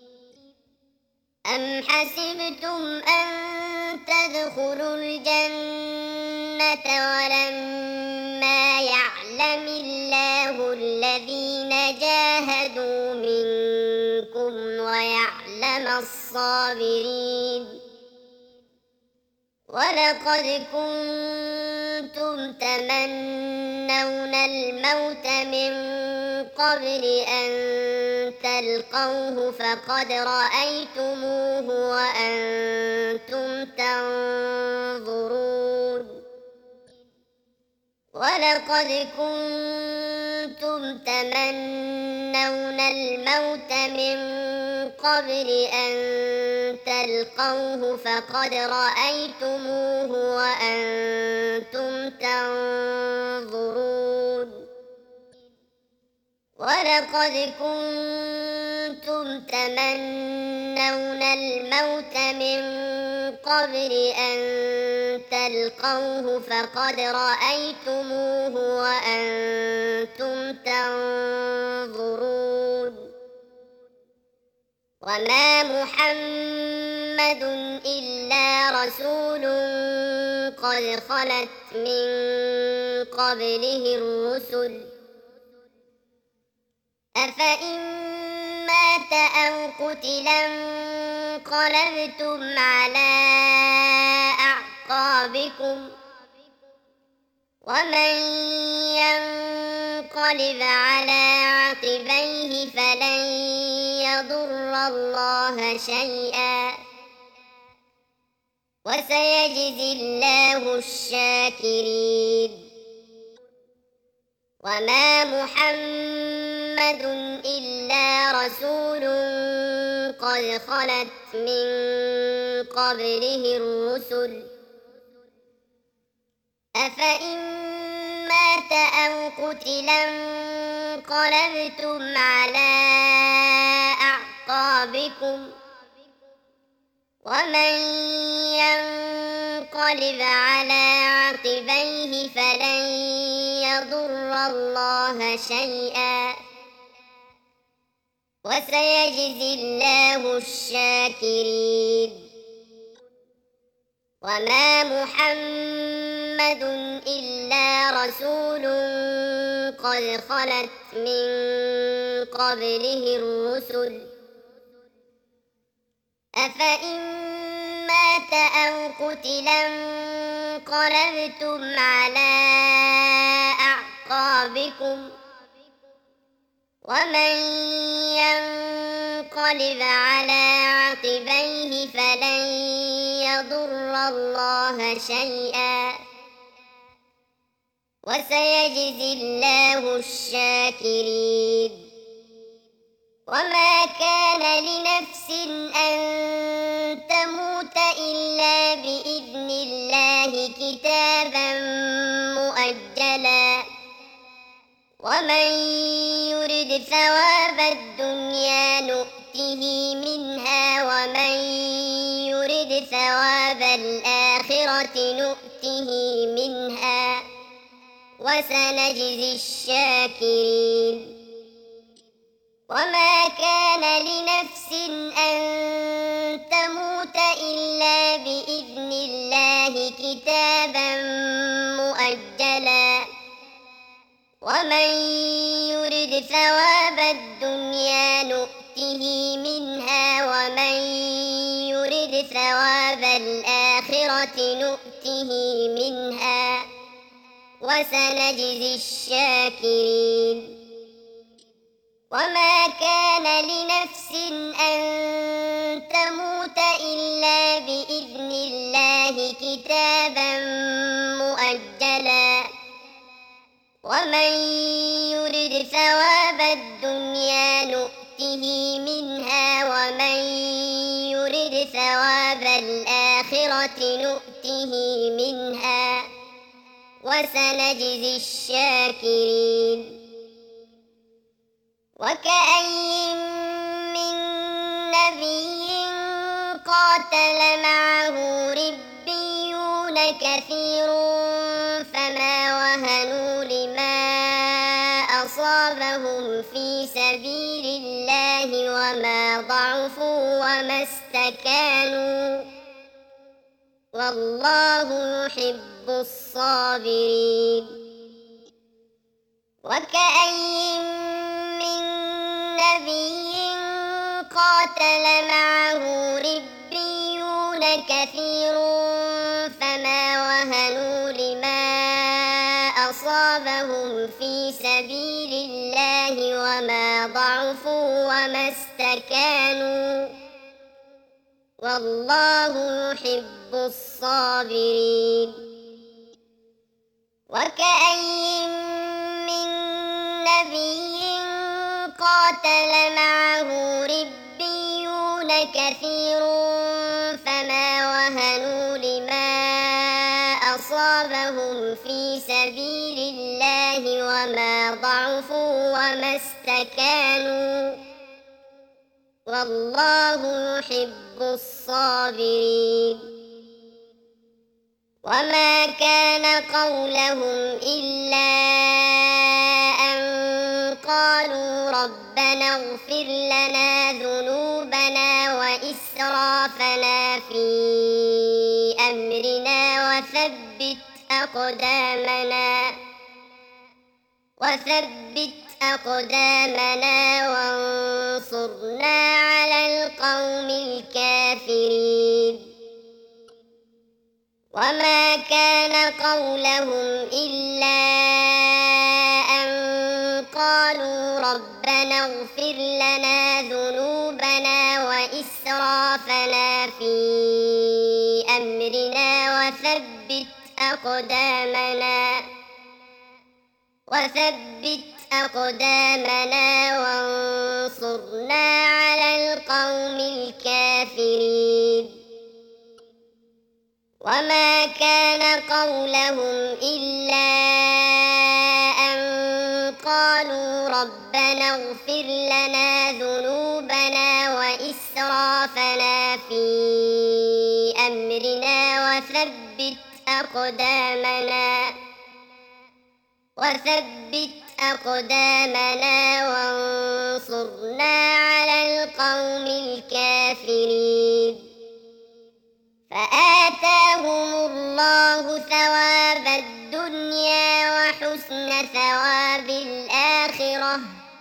أم حسبتم أن تدخلوا الجنة ولما يعلم الله الذين جاهدوا منكم ويعلم الصابرين ولقد كنتم تمنون الموت من قبل أن تلقوه فقد رأيتموه وأنتم تنظرون ولقد كنتم تمنون الموت من قبل أن تلقوه فقد رأيتموه وأنتم تنظرون ولقد كنتم تمنون الموت من قبل أن تلقوه فقد رأيتموه وأنتم تنظرون وما محمد إلا رسول قد خلت من قبله الرسل أفإن مات أو قتلا انقلبتم على أعقابكم ومن ينقلب على عقبيه فلن يضر الله شيئا وسيجزي الله الشاكرين وما محمد إلا رسول قد خلت من قبله الرسل أفإن مات أو قتلا انقلبتم على أعقابكم ومن ينقلب على عقبيه فلن يضر الله شيئا وسيجزي الله الشاكرين وما محمد إلا رسول قد خلت من قبله الرسل أفإن مات أو قتلا انقلبتم على أعقابكم ومن ينقلب على عقبيه فلن يضر الله شيئا وسيجزي الله الشاكرين وما كان لنفس أن تموت إلا بإذن الله كتابا مؤجلا ومن يرد ثواب الدنيا نؤته منها ومن يرد ثواب الآخرة نؤته منها وسنجزي الشاكرين وما كان لنفس أن تموت إلا بإذن الله كتابا مؤجلا ومن يرد ثواب الدنيا نؤته منها ومن يرد ثواب الآخرة نؤته منها وسنجزي الشاكرين وما كان لنفس أن تموت إلا بإذن الله كتابا مؤجلا ومن يرد ثواب الدنيا نؤته منها ومن يرد ثواب الآخرة نؤته منها وسنجزي الشاكرين وكأين من نبي قاتل معه ربيون كثير فما وهنوا لما أصابهم في سبيل الله وما ضعفوا وما استكانوا والله يحب الصابرين وكأين من نبي قاتل معه ربيون كثير فما وهنوا لما أصابهم في سبيل الله وما ضعفوا وما استكانوا والله يحب الصابرين وكأين من نبي قاتل معه ربيون كثير فما وهنوا لما أصابهم في سبيل الله وما ضعفوا وما استكانوا والله يحب الصابرين وما كان قولهم إلا أن قالوا ربنا اغفر لنا ذنوبنا وإسرافنا في أمرنا وثبت أقدامنا وانصرنا على القوم الكافرين وما كان قولهم إلا أن قالوا ربنا اغفر لنا ذنوبنا وإسرافنا في أمرنا وثبت أقدامنا وانصرنا على القوم الكافرين وما كان قولهم إلا أن قالوا ربنا اغفر لنا ذنوبنا وإسرافنا في أمرنا وثبت أقدامنا وانصرنا على القوم الكافرين فآتاهم الله ثواب الدنيا وحسن ثواب الآخرة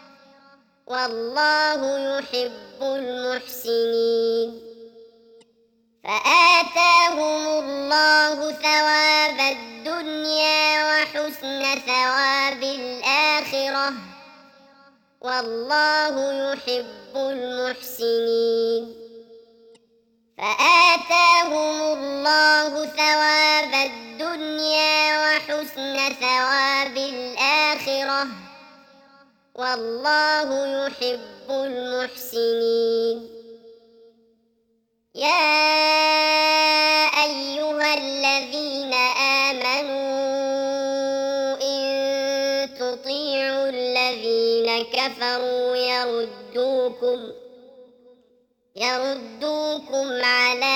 والله يحب المحسنين فآتاهم الله ثواب الدنيا وحسن ثواب الآخرة والله يحب المحسنين فآتاهم الله ثواب الدنيا وحسن ثواب الآخرة والله يحب المحسنين يا أيها الذين آمنوا إن تطيعوا الذين كفروا يردوكم على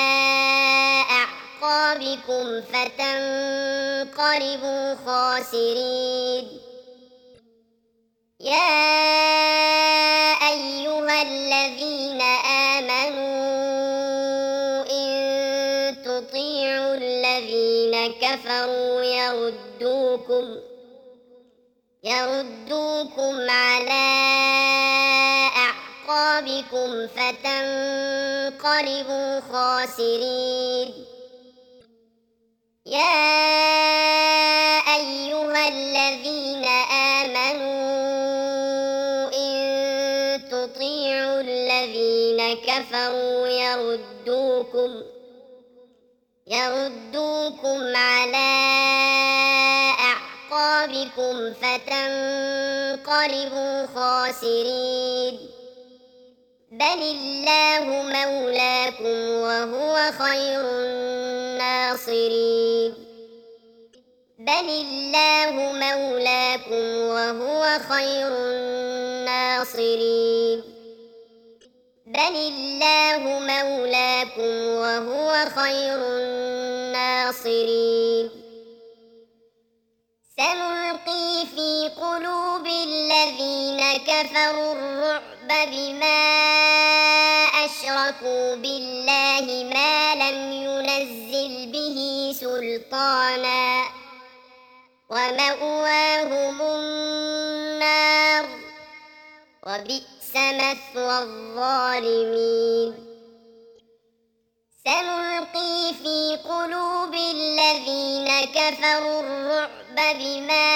أعقابكم فتنقلبوا خاسرين. يا أيها الذين آمنوا إن تطيعوا الذين كفروا يردوكم على أعقابكم فتنقلبوا خاسرين. يا أيها الذين آمنوا إن تطيعوا الذين كفروا يردوكم على أعقابكم فتنقلبوا خاسرين. بل الله مولاكم وهو خير الناصرين. بل الله مولاكم وهو خير الناصرين. بل الله مولاكم وهو خير الناصرين. سنلقي في قلوب الذين كفروا الرعب بما أشركوا بالله ما لم ينزل به سلطانا ومأواهم النار وبئس مثوى الظالمين. سنلقي في قلوب الذين كفروا الرعب بما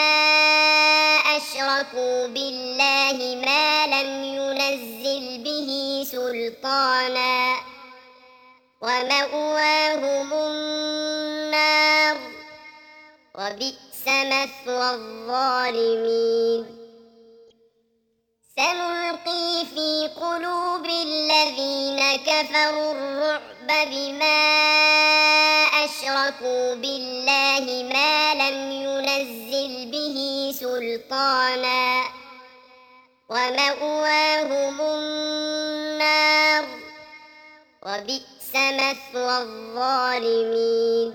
أشركوا بالله ما لم ينزل به سلطانا ومأواهم النار وبئس مثوى الظالمين. سنلقي في قلوب الذين كفروا الرعب بما أشركوا بالله ما لم ينزل به سلطانا ومأواهم النار وبئس مثوى الظالمين.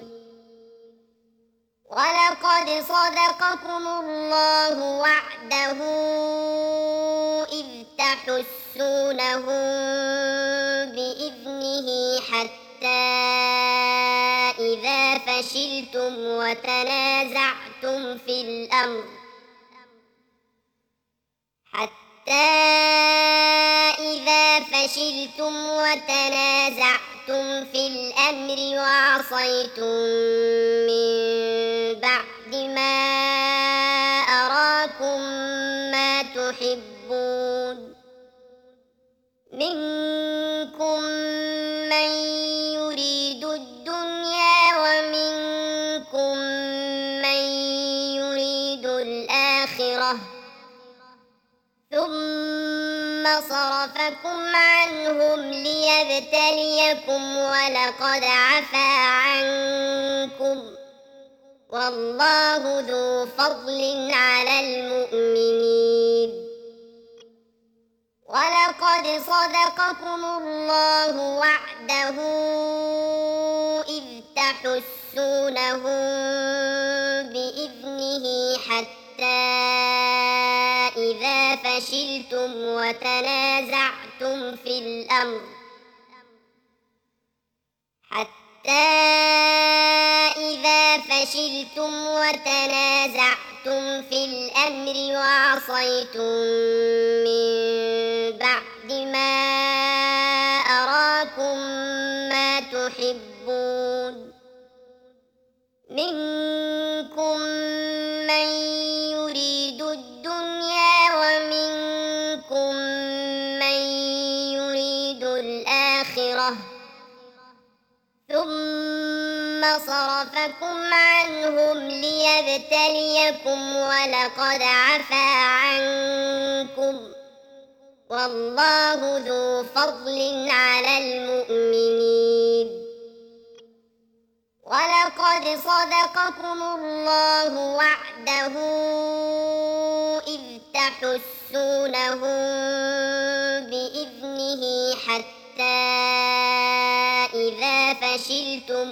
ولقد صدقكم الله وعده إذ تحسونهم بإذنه حتى إذا فشلتم وتنازعتم في الأمر وعصيتم من بعد ما أراكم ما تحبون. منكم من يريد الدنيا ومنكم من يريد الآخرة ثم صرفكم عنهم ليبتليكم ولقد عفا عنكم والله ذو فضل على المؤمنين. ولقد صدقكم الله وعده إذ تحسونهم بإذنه حتى إذا فشلتم وتنازعتم في الأمر وعصيتم من بعد ما أراكم ما تحبون. منكم من يريد الدنيا ومنكم من يريد الآخرة ثم صرفكم عنهم ليبتليكم ولقد عفا عنكم والله ذو فضل على المؤمنين. ولقد صدقكم الله وعده إذ تحسونهم تحسونهم بإذنه حتى إذا فشلتم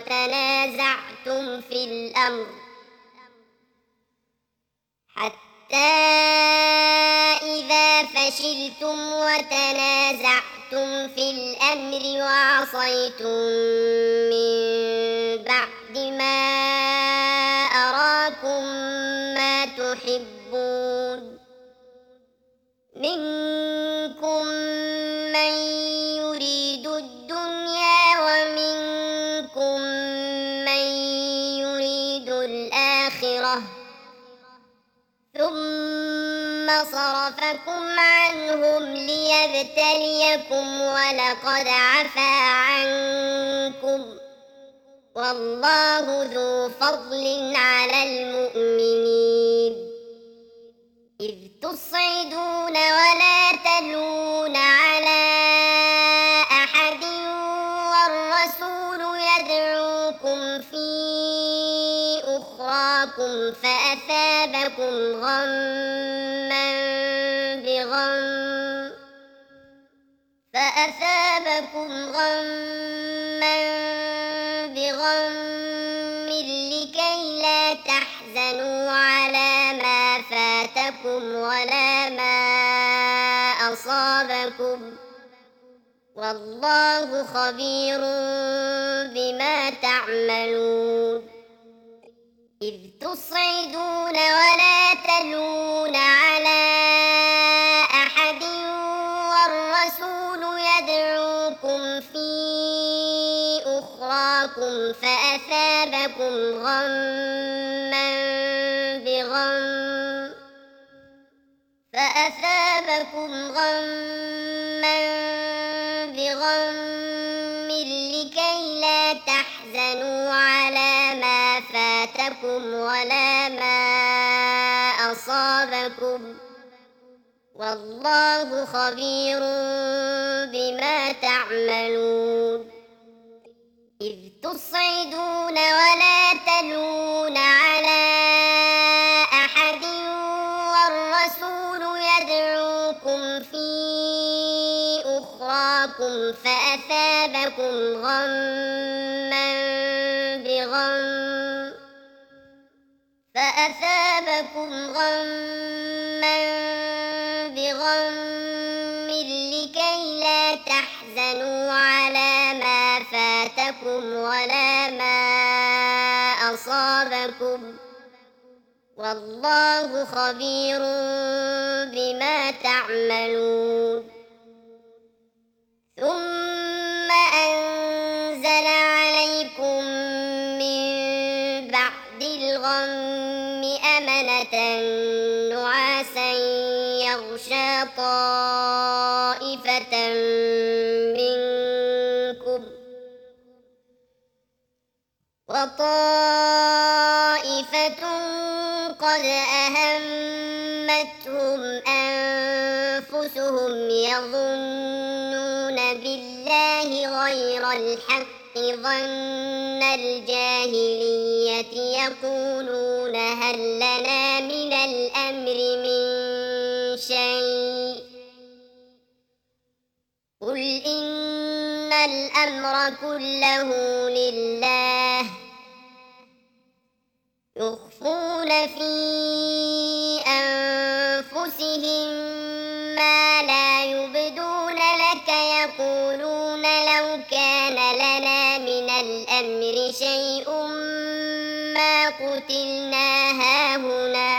وتنازعتم في الأمر وعصيتم من بعد ما أراكم ما تحبون منكم من يريد الدنيا ومنكم من يريد الآخرة ثم صرفكم عنهم ليبتليكم ولقد عفا عنكم والله ذو فضل على المؤمنين إذ تصعدون ولا تلوون على أحد والرسول يدعوكم في أخراكم فأثابكم غما بغم لكي لا تحزنوا على ما فاتكم ولا ما أصابكم والله خبير بما تعملون إذ تصعدون ولا تلوون على أحد والرسول يدعوكم في أخراكم فأثابكم غما بغم لكي لا تحزنوا على ما فاتكم ولا ما أصابكم والله خبير بما تعملون إذ تصعدون ولا تلوون على أحد والرسول يدعوكم في أخراكم فأثابكم غما بغم لكي لا تحزنوا على ما فاتكم ولا ما أصابكم والله خبير بما تعملون ثم أنزل عليكم من بعد الغم أمنة نعاسا يغشى طائفة منكم وطائفة قد أهمتهم أنفسهم يظنون بالله غير الحق ظن الجاهلية يقولون هل لنا من الأمر من شيء قل إن الأمر كله لله يخفون في أنفسهم ما لا يبدون لك يقولون لو كان لنا من الأمر شيء ما قتلنا هاهنا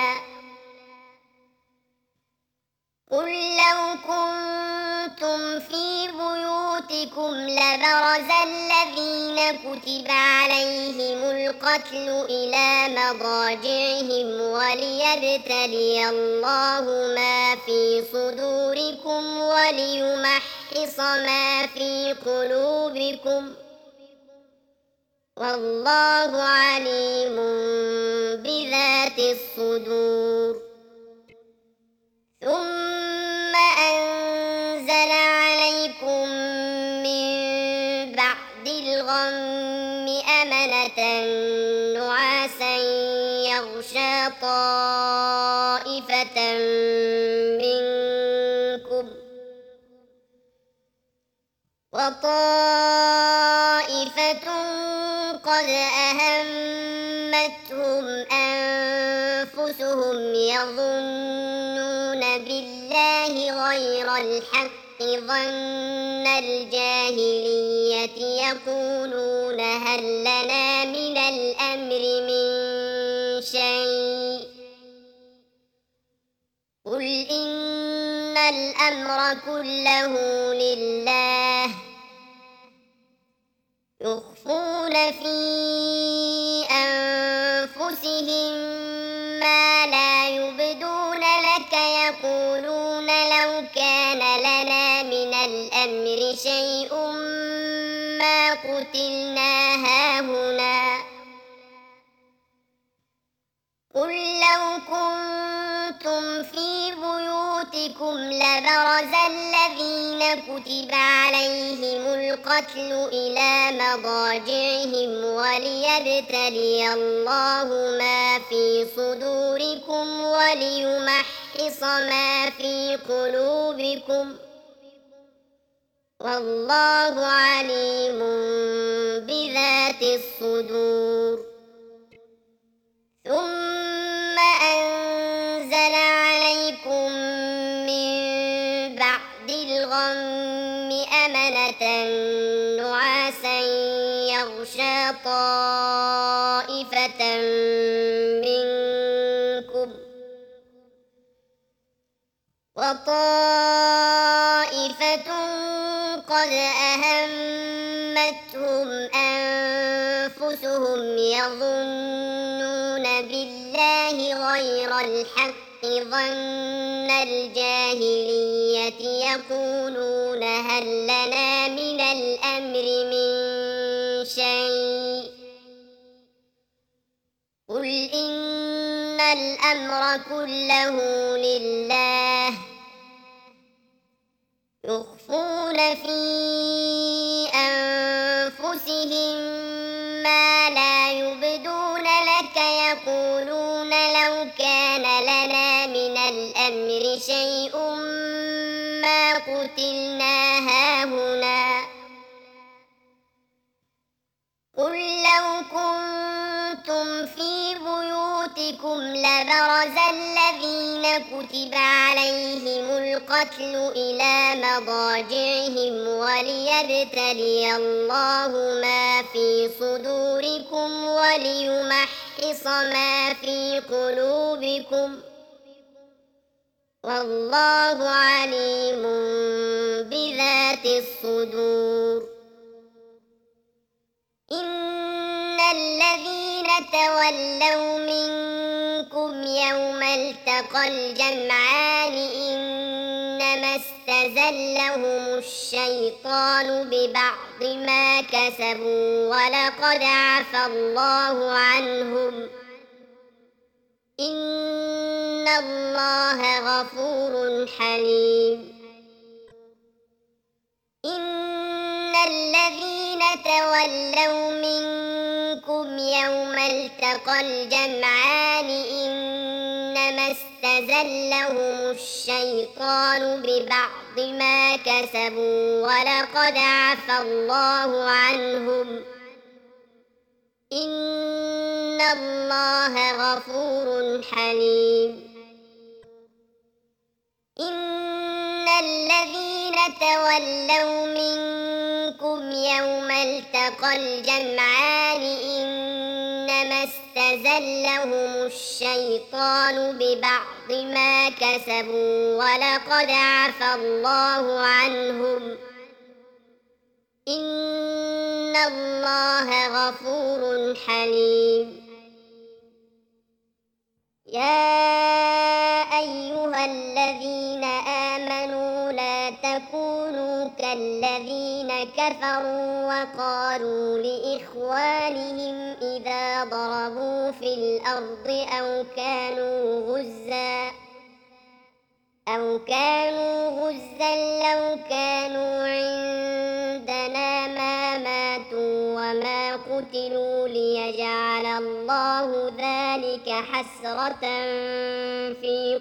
قل لو كنتم في بيوتكم لبرز الذين كتب عليهم القتل إلى مضاجعهم وليبتلي الله ما في صدوركم وليمحص ما في قلوبكم والله عليم بذات الصدور ثم أنزل عليكم من بعد الغم أمنة نعاسا يغشى طائفة منكم وطائفة قد أهمتهم أنفسهم يظنون بالله غير الحق ظن الجاهلية يقولون هل لنا من الأمر من شيء قل إن الأمر كله لله يخفون في أنفسهم ما لا يبدون لك يقولون لو كان لنا من الأمر شيء ما قتلنا هاهنا قل لو كنتم في بيوتكم لبرز الذين كتب عليهم القتل إلى مضاجعهم وليبتلي الله ما في صدوركم وليمحص ما في قلوبكم والله عليم بذات الصدور ثم أنزل عليكم من بعد الغم أمنة نعاسا يغشى طائفة منكم وطائفة قد أهمتهم أنفسهم يظنون بالله غير الحق ظن الجاهلية يقولون هل لنا من الأمر من شيء قل إن الأمر كله لله يخفون في أنفسهم ما لا يبدون لك يقولون لو كان لنا من الأمر شيء ما قتلنا هاهنا قل لو كنتم في بيوتكم لبرز الذين كتب عليهم القتل إلى مضاجعهم وليبتلي الله ما في صدوركم وليمحص ما في قلوبكم والله عليم بذات الصدور إن الذين تولوا منكم يوم التقى الجمعان إنما استزلهم الشيطان ببعض ما كسبوا ولقد عفى الله عنهم إن الله غفور حليم إن الذين تولوا منكم يوم التقى الجمعان إنما استزلهم الشيطان ببعض ما كسبوا ولقد عفى الله عنهم إن الله غفور حليم إن الذين تولوا منكم يوم التقى الجمعان إنما استزلهم الشيطان ببعض ما كسبوا ولقد عفى الله عنهم إن الله غفور حليم يا أيها الذين آمنوا لا تكونوا كالذين كفروا وقالوا لإخوانهم إذا ضربوا في الأرض أو كانوا غزا لو كانوا عندنا ما ماتوا وما قتلوا ليجعل الله ذلك حسرة في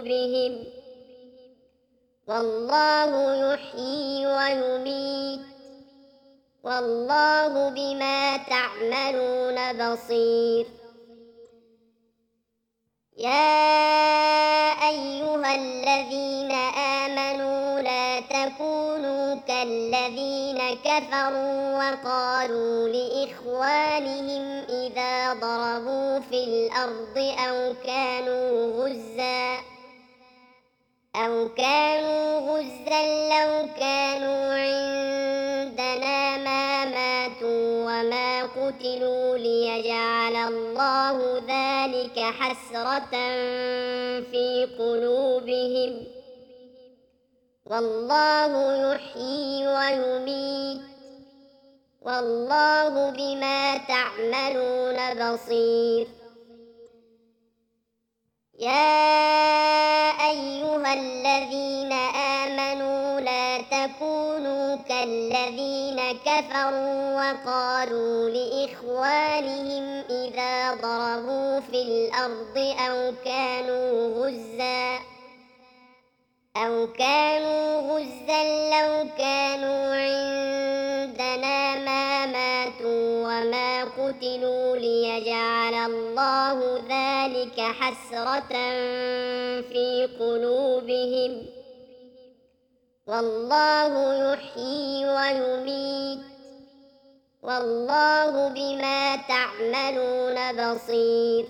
قلوبهم والله يحيي ويميت والله بما تعملون بصير. يا أيها الذين آمنوا لا تكونوا كالذين كفروا وقالوا لإخوانهم إذا ضربوا في الأرض أو كانوا غزا لو كانوا عندنا ما ماتوا وما قتلوا ليجعل الله ذلك حسرة في قلوبهم، والله يحيي ويميت، والله بما تعملون بصير. يا أيها الذين آمنوا لا تكونوا كالذين كفروا وقالوا لإخوانهم إذا ضربوا في الأرض أو كانوا غزا لو كانوا عندنا ما ماتوا وما قتلوا ليجعل الله ذلك حسرة في قلوبهم، والله يحيي ويميت، والله بما تعملون بصير.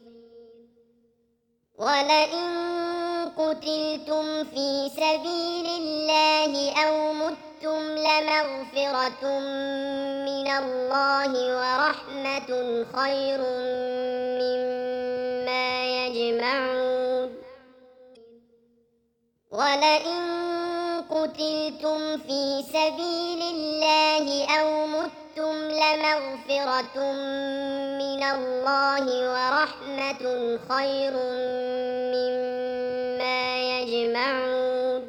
ولئن قتلتم في سبيل الله أو متم لمغفرة من الله ورحمة خير مما يجمعون. ولئن قتلتم في سبيل الله أو متم لمغفرة من الله ورحمة خير مما يجمعون.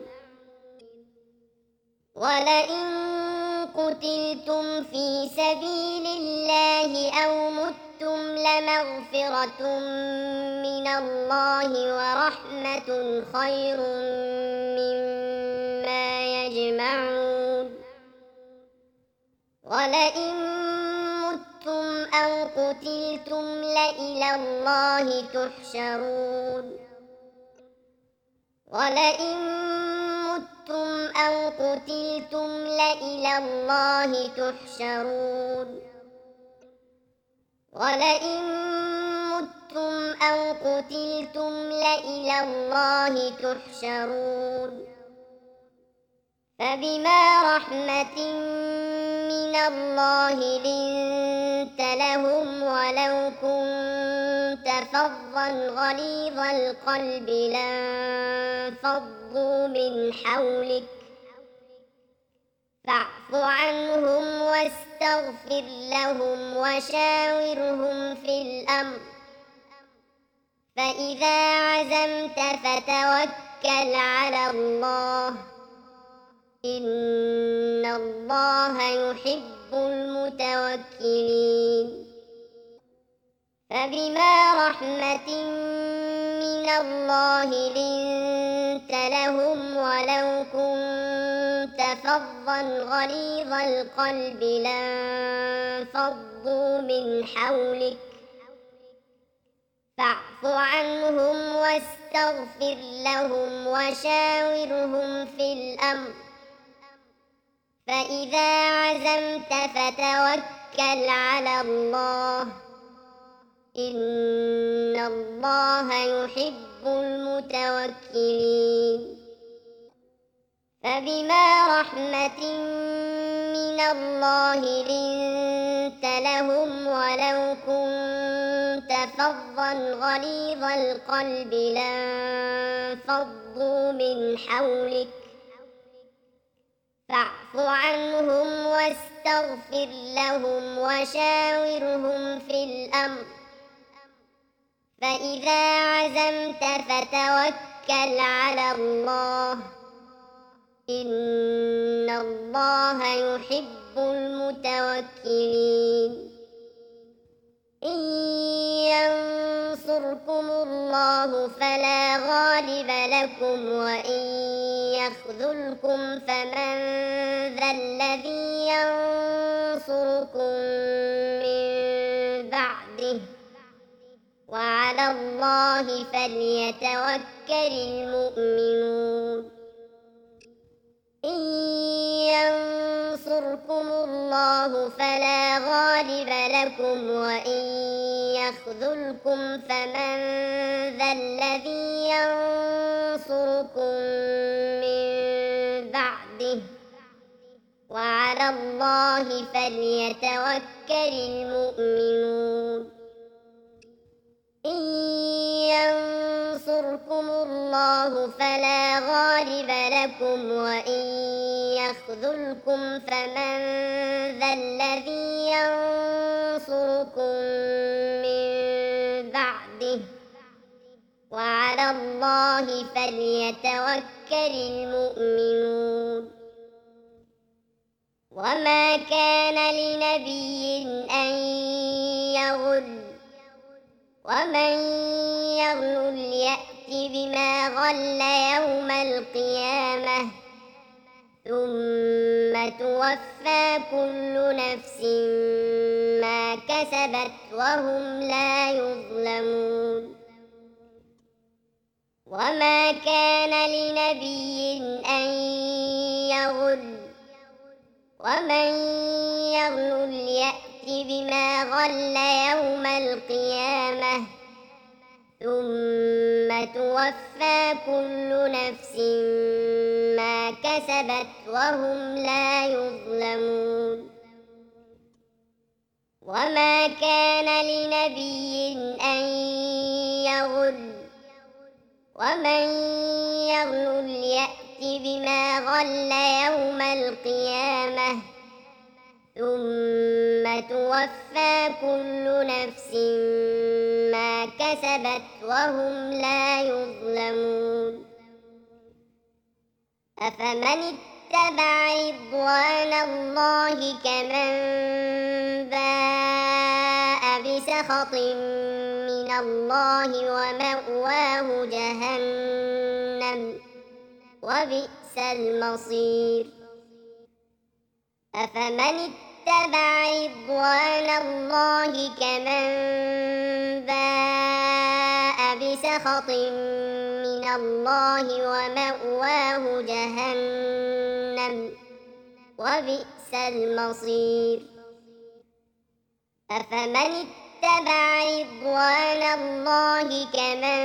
ولئن قتلتم في سبيل الله أو متم لمغفرة من الله ورحمة خير مما يجمعون. ولئن متم أو قتلتم لإلى الله تحشرون. ولئن متم أو قتلتم لإلى الله تحشرون. ولئن متم أو قتلتم لإلى الله تحشرون. فبما رحمة من الله لنت لهم ولو كنت فظا غليظ القلب لانفضوا من حولك، فاعف عنهم واستغفر لهم وشاورهم في الأمر، فإذا عزمت فتوكل على الله، إن الله يحب المتوكلين. فبما رحمة من الله لنت لهم ولو كنت فظا غليظ القلب لانفضوا من حولك، فاعف عنهم واستغفر لهم وشاورهم في الأمر، فإذا عزمت فتوكل على الله، إن الله يحب المتوكلين. فبما رحمة من الله لنت لهم ولو كنت فظا غليظ القلب لانفضوا من حولك، فاعف عنهم واستغفر لهم وشاورهم في الأمر، فإذا عزمت فتوكل على الله، إن الله يحب المتوكلين. إن ينصركم الله فلا غالب لكم وإن يخذلكم فمن ذا الذي ينصركم من بعده وعلى الله فليتوكل المؤمنون إن ينصركم الله فلا غالب لكم وإن يخذلكم فمن ذا الذي ينصركم من بعده وعلى الله فليتوكل المؤمنون إن ينصركم الله فلا غالب لكم وإن يخذلكم فمن ذا الذي ينصركم من بعده وعلى الله فليتوكل المؤمنون وما كان لنبي أن يغل ومن يغل يأت بما غل يوم القيامة ثم توفى كل نفس ما كسبت وهم لا يظلمون وما كان لنبي أن يغل ومن يغل يأت بما غل يوم القيامة ثم توفى كل نفس ما كسبت وهم لا يظلمون وما كان لنبي أن يغل ومن يغل يأت بما غل يوم القيامة ثم توفى كل نفس ما كسبت وهم لا يظلمون أفمن اتبع رضوان الله كمن باء بسخط من الله ومأواه جهنم وبئس المصير أفمن اتبع رضوان الله كمن باء بسخط من الله ومأواه جهنم وبئس المصير أفمن اتبع رضوان الله كمن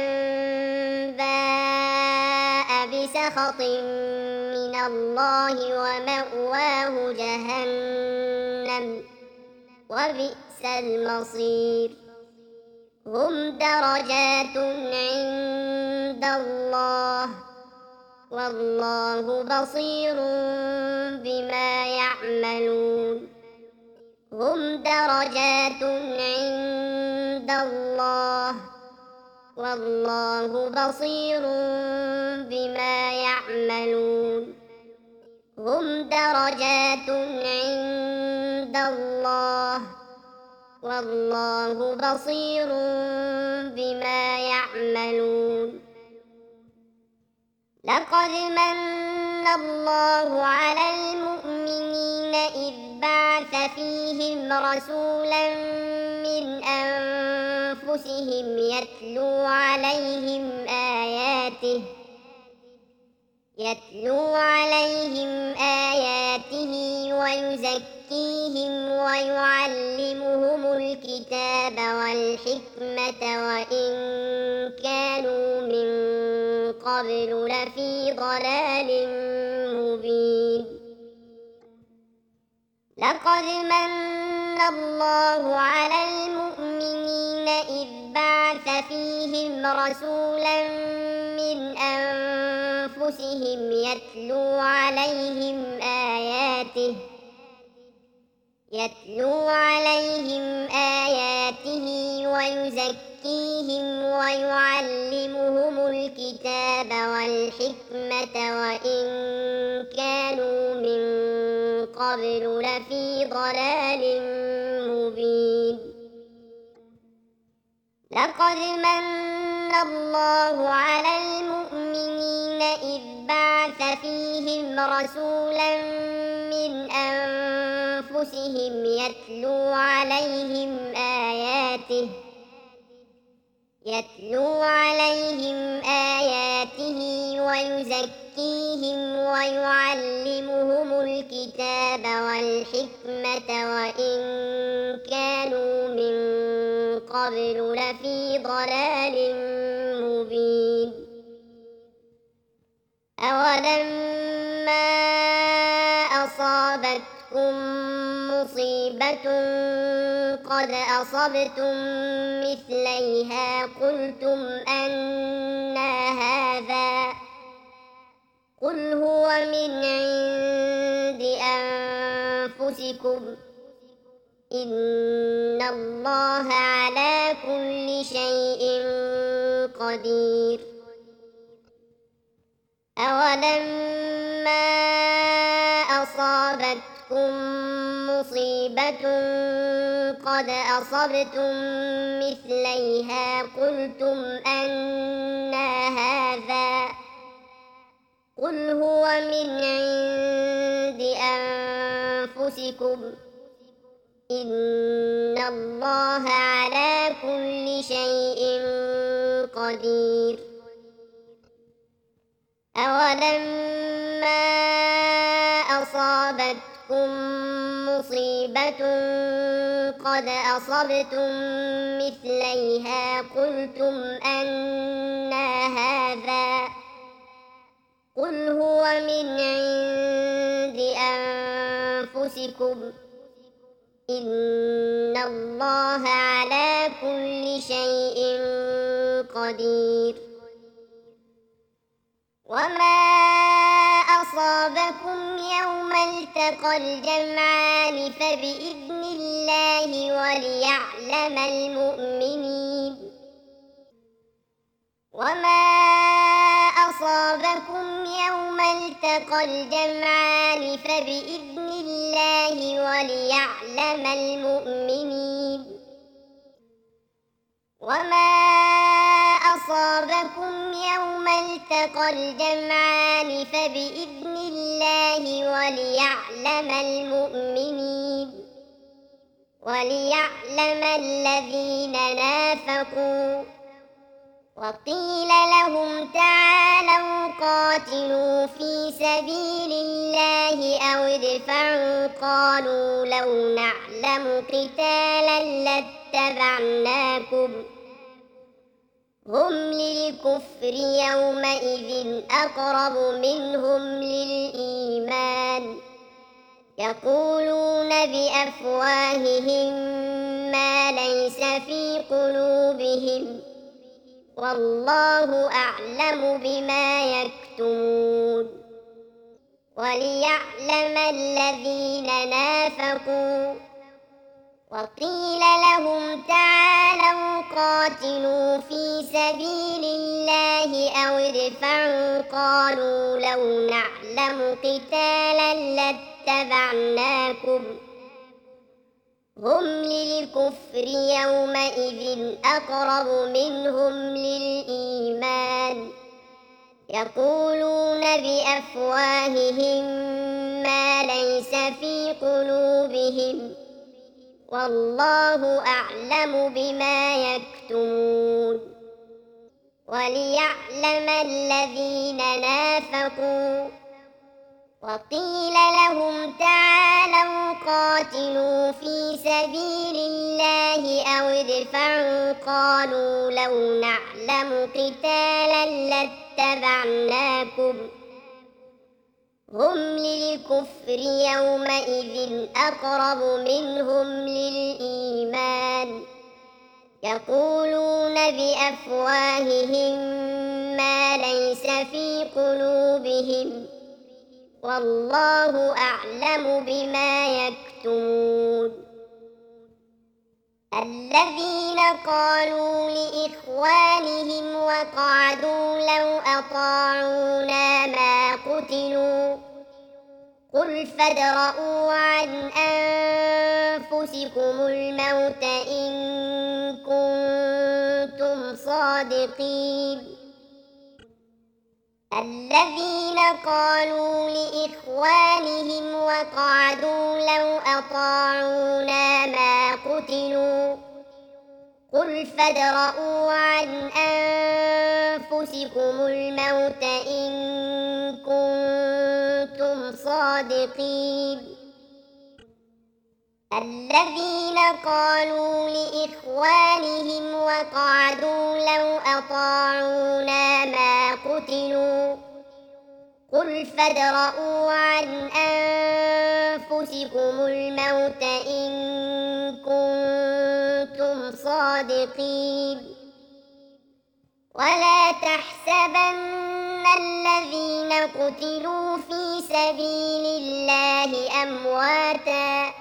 باء بسخط من الله ومأواه جهنم وبئس المصير هم درجات عند الله والله بصير بما يعملون هم درجات عند الله والله بصير بما يعملون هم درجات عند الله والله بصير بما يعملون لقد من الله على المؤمنين إذ بعث فيهم رسولا من أنفسهم يتلو عليهم آياته ويزكيهم ويعلمهم الكتاب والحكمة وإن كانوا من قبل لفي ضلال مبين لقد من الله على المؤمنين إذ بعث فيهم رسولا من أنفسهم يتلو عليهم آياته ويزكيهم ويعلمهم الكتاب والحكمة وإن كانوا من قبل لفي ضلال مبين لقد من الله على المؤمنين إذ بعث فيهم رسولا من أنفسهم يتلو عليهم آياته ويزكيهم ويعلمهم الكتاب والحكمة وإن كانوا من قبل لفي ضلال مبين أولما أصابتكم مصيبة قد أصبتم مثليها قلتم أنى هذا قل هو من عند أنفسكم إن الله على كل شيء قدير أولما أصابتكم مصيبة قد أصبتم مثليها قلتم أنى هذا قل هو من عند أنفسكم إن الله على كل شيء قدير أولما أصابتكم مصيبة قد أصبتم مثليها قلتم أنى هذا قل هو من عند أنفسكم إن الله على كل شيء قدير وما أصابكم يوم التقى الجمعان فبإذن الله وليعلم المؤمنين وما أصابكم يوم التقى الجمعان فبإذن الله وليعلم المؤمنين وما أصابكم يوم التقى الجمعان فبإذن الله وليعلم المؤمنين وليعلم الذين نافقوا وقيل لهم تعالوا قاتلوا في سبيل الله أو ادفعوا قالوا لو نعلم قتالا لاتبعناكم هم للكفر يومئذ أقرب منهم للإيمان يقولون بأفواههم ما ليس في قلوبهم والله أعلم بما يكتمون وليعلم الذين نافقوا وقيل لهم تعالوا قاتلوا في سبيل الله أو ادفعوا قالوا لو نعلم قتالا لاتبعناكم هم للكفر يومئذ أقرب منهم للإيمان يقولون بأفواههم ما ليس في قلوبهم والله أعلم بما يكتمون وليعلم الذين نافقوا وقيل لهم تعالوا قاتلوا في سبيل الله أو ادفعوا قالوا لو نعلم قتالا لاتبعناكم هم للكفر يومئذ أقرب منهم للإيمان يقولون بأفواههم ما ليس في قلوبهم والله أعلم بما يكتمون الذين قالوا لإخوانهم وقعدوا لو أطاعونا ما قتلوا قل فادرءوا عن أنفسكم الموت إن صادقين الذين قالوا لإخوانهم وقعدوا لو أطاعونا ما قتلوا قل فادرءوا عن أنفسكم الموت إن كنتم صادقين الذين قالوا لإخوانهم وقعدوا لو أطاعونا ما قتلوا قل فادرءوا عن أنفسكم الموت إن كنتم صادقين ولا تحسبن الذين قتلوا في سبيل الله أمواتا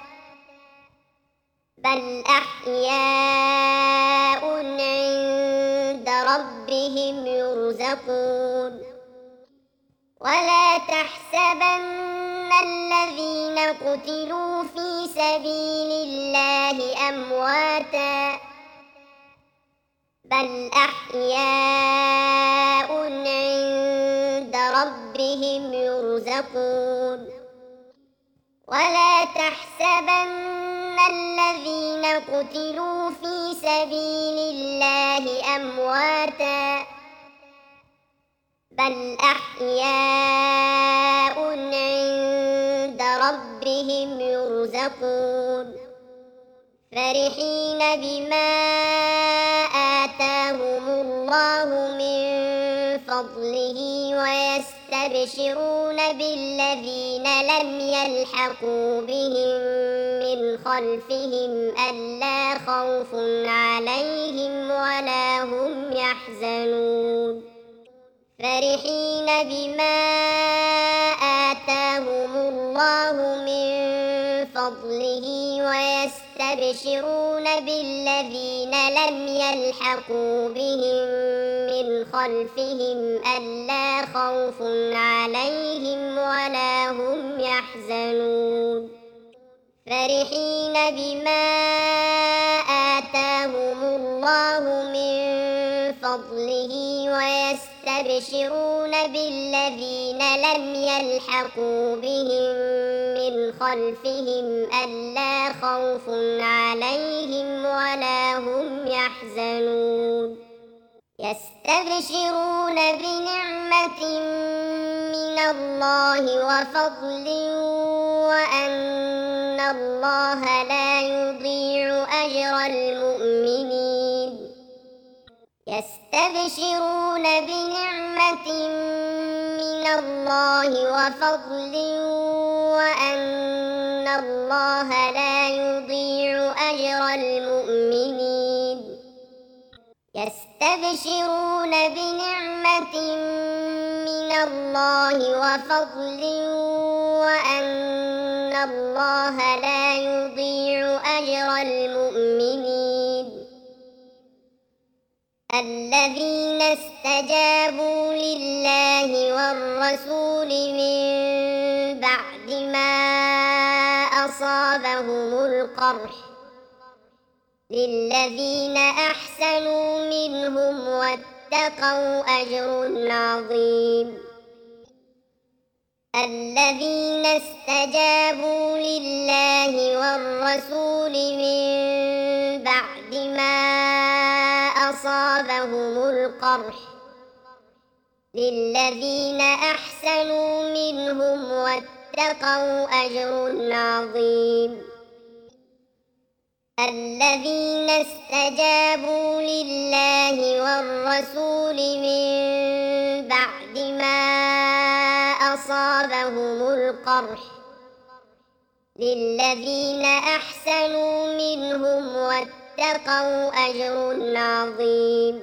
بل أحياء عند ربهم يرزقون ولا تحسبن الذين قتلوا في سبيل الله أمواتا بل أحياء عند ربهم يرزقون ولا تحسبن الذين قتلوا في سبيل الله أمواتا بل أحياء عند ربهم يرزقون فرحين بما آتاهم الله من فضله ويستبشرون بالذين لم يلحقوا بهم من خلفهم ألا خوف عليهم ولا هم يحزنون فرحين بما آتاهم الله من فضله ويستبشرون بالذين لم يلحقوا بهم من خلفهم ألا خوف عليهم ولا هم يحزنون فرحين بما آتاهم الله من فضله ويستبشرون بالذين لم يلحقوا بهم من خلفهم ألا خوف عليهم ولا هم يحزنون يستبشرون بنعمة من الله وفضل وأن الله لا يضيع أجر المؤمنين يستبشرون بنعمة من الله وفضل وأن الله لا يضيع أجر المؤمنين يستبشرون بنعمة من الله وفضل وأن الله لا يضيع أجر المؤمنين الذين استجابوا لله والرسول من بعد ما أصابهم القرح للذين أحسنوا منهم واتقوا أجر عظيم الذين استجابوا لله والرسول من بعد ما أصابهم القرح للذين أحسنوا منهم واتقوا أجر عظيم الذين استجابوا لله والرسول من بعد ما أصابهم القرح للذين أحسنوا منهم واتقوا أجر عظيم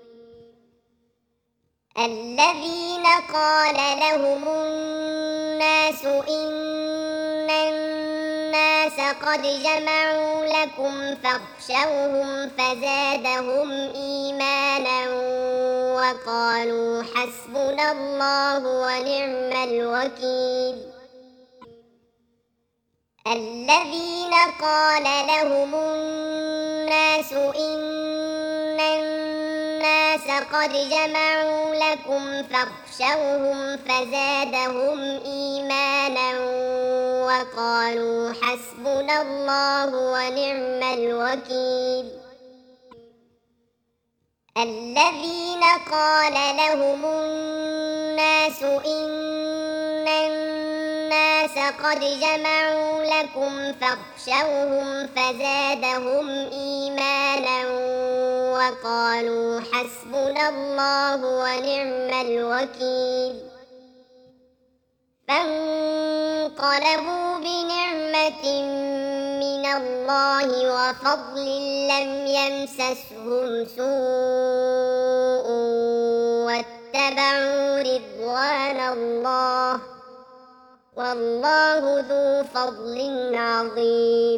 الذين قال لهم الناس إن الناس قد جمعوا لكم فاخشوهم فزادهم إيمانا وقالوا حسبنا الله ونعم الوكيل الذين قال لهم الناس إن الناس قد جمعوا لكم فاخشوهم فزادهم إيمانا وقالوا حسبنا الله ونعم الوكيل الذين قال لهم الناس إن الناس قد جمعوا لكم فاخشوهم فزادهم إيمانا وقالوا حسبنا الله ونعم الوكيل فانقلبوا بنعمة من الله وفضل لم يمسسهم سوء واتبعوا رضوان الله والله ذو فضل عظيم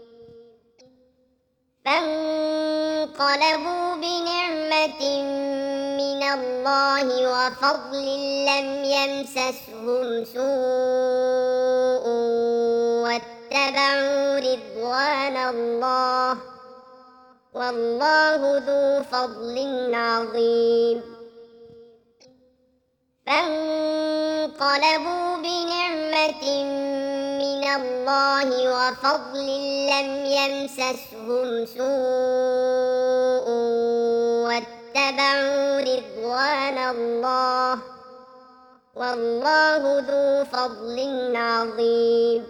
فانقلبوا بنعمة من الله وفضل لم يمسسهم سوء واتبعوا رضوان الله والله ذو فضل عظيم فانقلبوا بنعمة من الله وفضل لم يمسسهم سوء واتبعوا رضوان الله والله ذو فضل عظيم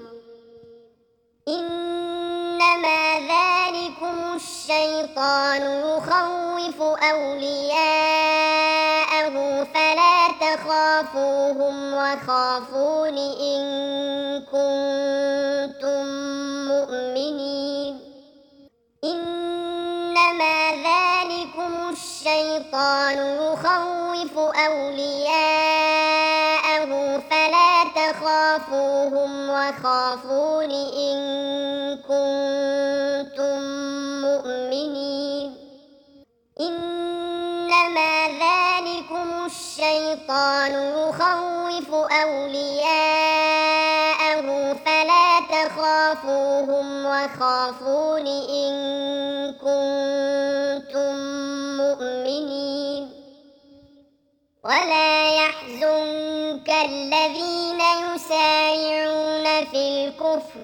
إنما ذلكم الشيطان يخوف أولياءه فلا تخافوهم وخافون إن كنتم مؤمنين إنما ذلكم الشيطان يخوف أولياءه فلا تخافوهم وخافون إن كنتم مؤمنين إنما ذلكم الشيطان يخوف أولياءه فلا تخافوهم وخافون إن كنتم مؤمنين ولا يحزنك الذين يسارعون في الكفر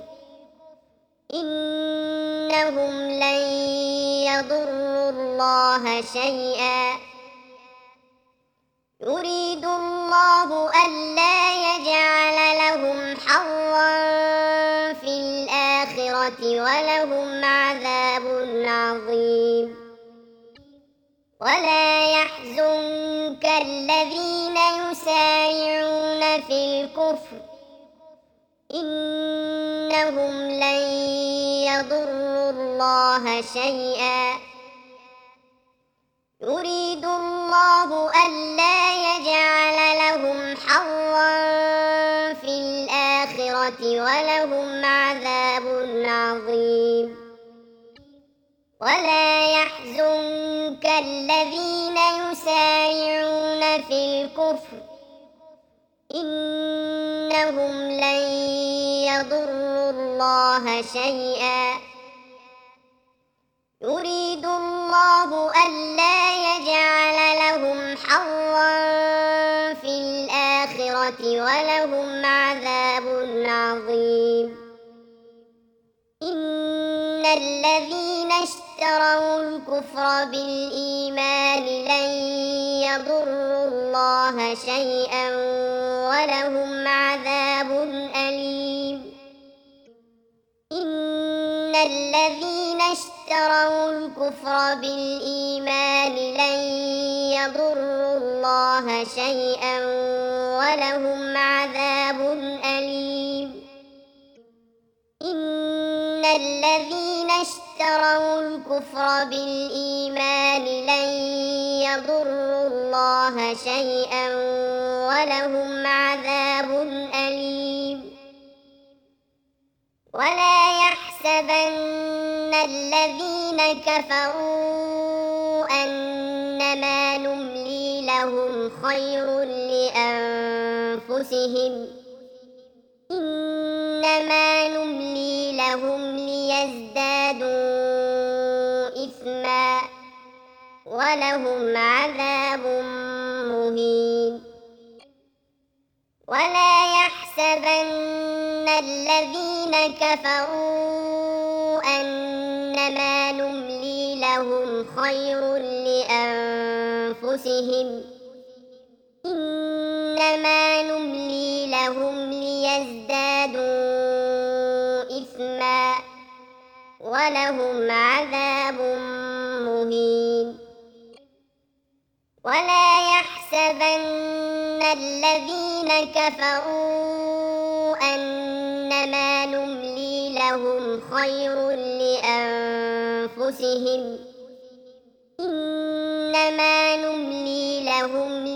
إنهم لن يضروا الله شيئا يريد الله ألا يجعل لهم حظا في الآخرة ولهم عذاب عظيم ولا يحزنك الذين يسارعون في الكفر إنهم لن يضروا الله شيئا يريد الله ألا يجعل لهم حظا في الآخرة ولهم عذاب عظيم ولا يحزنك الذين يسارعون في الكفر إنهم لن يضروا الله شيئا يريد الله ألا يجعل لهم حظا في الآخرة ولهم عذاب عظيم إن الذين اشتروا الكفر بالإيمان لن يضروا الله شيئا ولهم عذاب أليم إن الذين اشتروا الكفر بالإيمان لن يضروا الله شيئا ولهم عذاب أليم إن الذين اشتروا الكفر بالإيمان لن يضروا الله شيئا ولهم عذاب أليم ولا يحسبن الذين كفروا أنما نملي لهم خير لأنفسهم إنما نملي لهم ليزدادوا إثما ولهم عذاب عذاب مهين ولا يحسبن الذين كفروا أنما نملي لهم خير لأنفسهم إنما نملي لهم ليزدادوا إثما ولهم عذاب مهين ولا يحسبن الذين كفروا أنما نملي لهم خير لأنفسهم إنما نملي لهم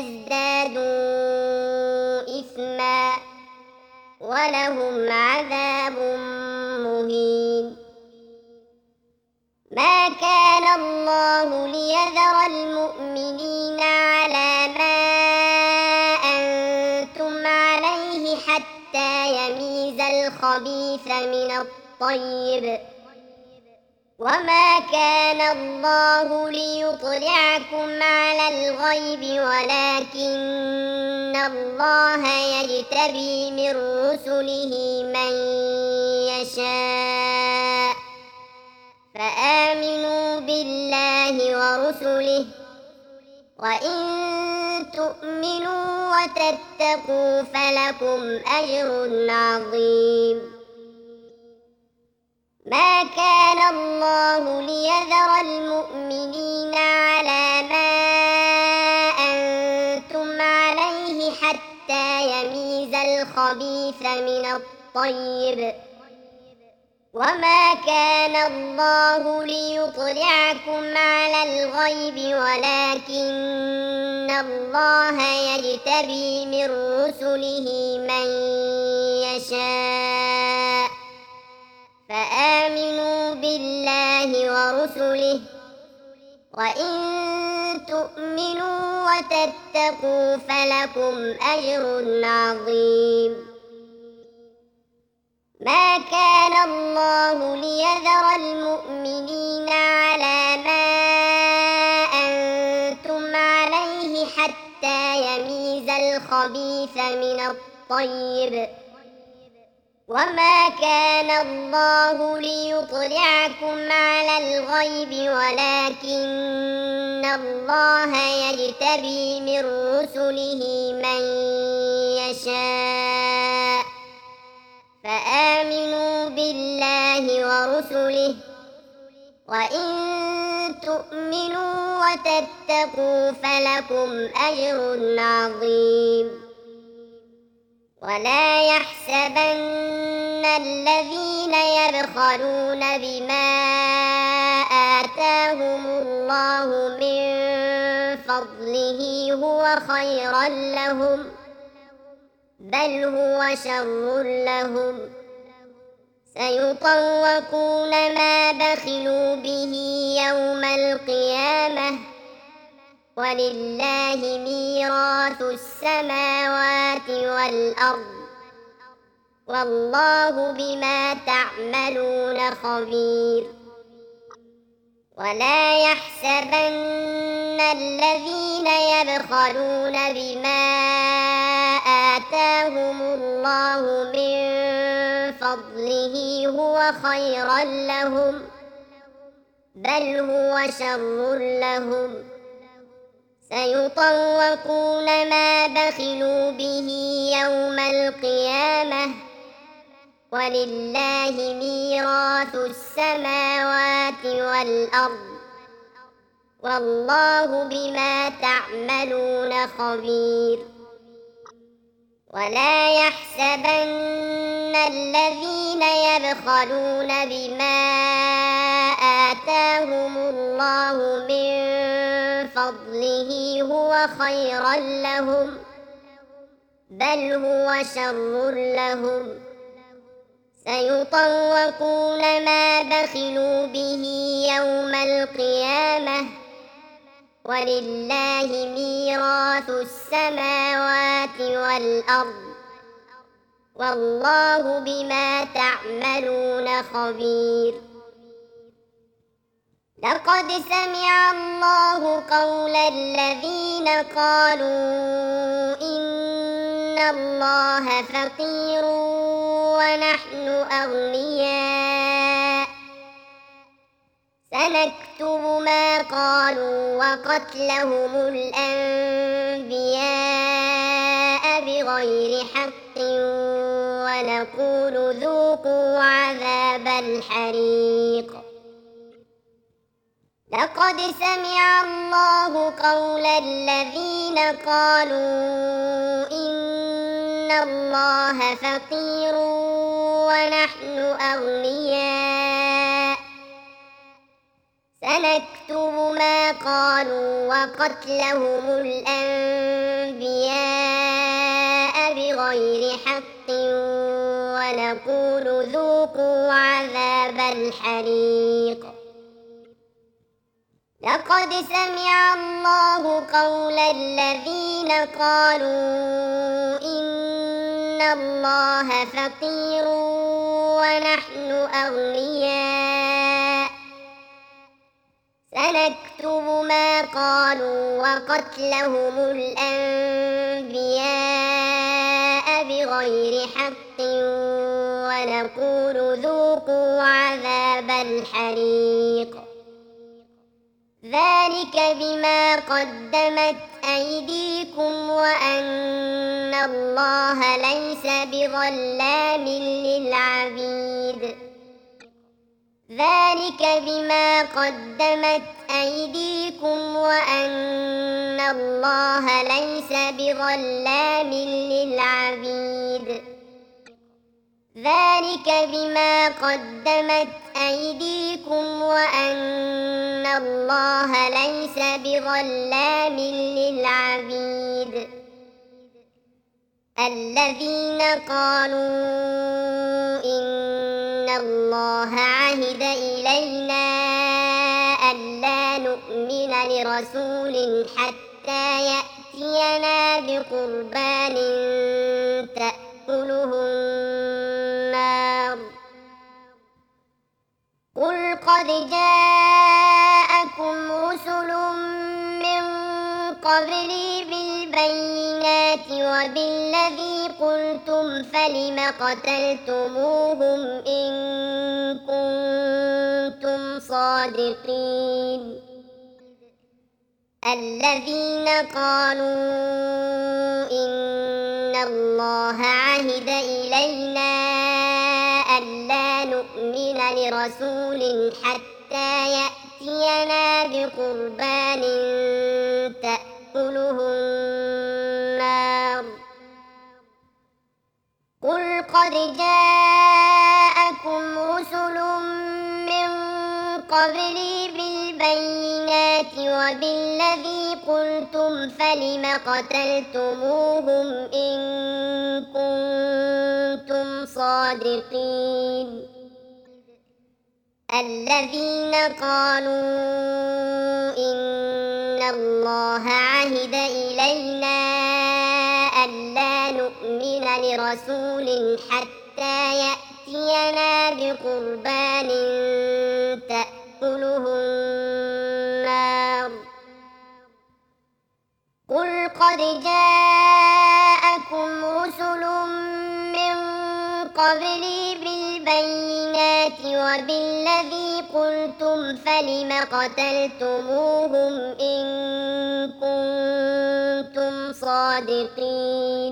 ليزدادوا إثما ولهم عذاب مهين ما كان الله ليذر المؤمنين على ما أنتم عليه حتى يميز الخبيث من الطيب وما كان الله ليطلعكم على الغيب ولكن الله يجتبي من رسله من يشاء فآمنوا بالله ورسله وإن تؤمنوا وتتقوا فلكم أجر عظيم ما كان الله ليذر المؤمنين على ما أنتم عليه حتى يميز الخبيث من الطيب وما كان الله ليطلعكم على الغيب ولكن الله يجتبي من رسله من يشاء فآمنوا بالله ورسله وإن تؤمنوا وتتقوا فلكم أجر عظيم ما كان الله ليذر المؤمنين على ما أنتم عليه حتى يميز الخبيث من الطيب وما كان الله ليطلعكم على الغيب ولكن الله يجتبي من رسله من يشاء فآمنوا بالله ورسله وإن تؤمنوا وتتقوا فلكم أجر عظيم ولا يحسبن الذين يبخلون بما آتاهم الله من فضله هو خيرا لهم بل هو شر لهم سيطوقون ما بخلوا به يوم القيامة ولله ميراث السماوات والأرض والله بما تعملون خبير ولا يحسبن الذين يبخلون بما آتاهم الله من فضله هو خيرا لهم بل هو شر لهم سيطوقون ما بخلوا به يوم القيامة ولله ميراث السماوات والأرض والله بما تعملون خبير ولا يحسبن الذين يبخلون بما آتاهم الله من فضله هو خيرا لهم بل هو شر لهم سيطوقون ما بخلوا به يوم القيامة ولله ميراث السماوات والأرض والله بما تعملون خبير لقد سمع الله قول الذين قالوا إن الله فقير ونحن أغنياء سنكتب ما قالوا وقتلهم الأنبياء بغير حق ونقول ذوقوا عذاب الحريق لقد سمع الله قول الذين قالوا إن الله فقير ونحن أغنياء سنكتب ما قالوا وقتلهم الأنبياء بغير حق ونقول ذوقوا عذاب الحريق لقد سمع الله قول الذين قالوا إن الله فقير ونحن أغنياء سنكتب ما قالوا وقتلهم الأنبياء بغير حق ونقول ذوقوا عذاب الحريق ذلك بما قدمت أيديكم وأن الله ليس بظلام للعبيد ذلك بما قدمت أيديكم وأن الله ليس بظلام للعبيد ذلك بما قدمت أيديكم وأن الله ليس بظلام للعبيد الذين قالوا إن الله عهد إلينا ألا نؤمن لرسول حتى يأتينا بقربان تأكله النار قل قد جاءكم رسل من قبلي بالبينات وبالذي قلتم فلم قتلتموهم إن كنتم صادقين الذين قالوا إن الله عهد إلينا ألا نؤمن لرسول حتى يأتينا بقربان تأكله النار قل قد جاءكم رسل من قبلي بالبينات وبالذي قلتم فلم قتلتموهم إن كنتم صادقين الذين قالوا إن الله عهد إلينا ألا نؤمن لرسول حتى يأتينا بقربان تأكله النار قل قد جاءكم رسل من قبلي بالبينات وبالذي قلتم فلم قتلتموهم إن كنتم صادقين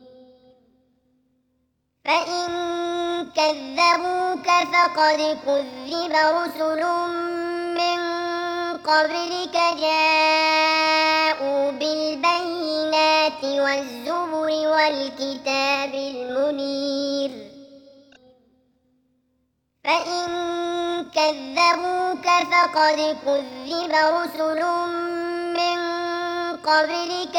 فإن كذبوك فقد كذب رسل من قبلك جاءوا بالبينات والزبر والكتاب المنير فإن كذبوك فقد كذب رسل من قبلك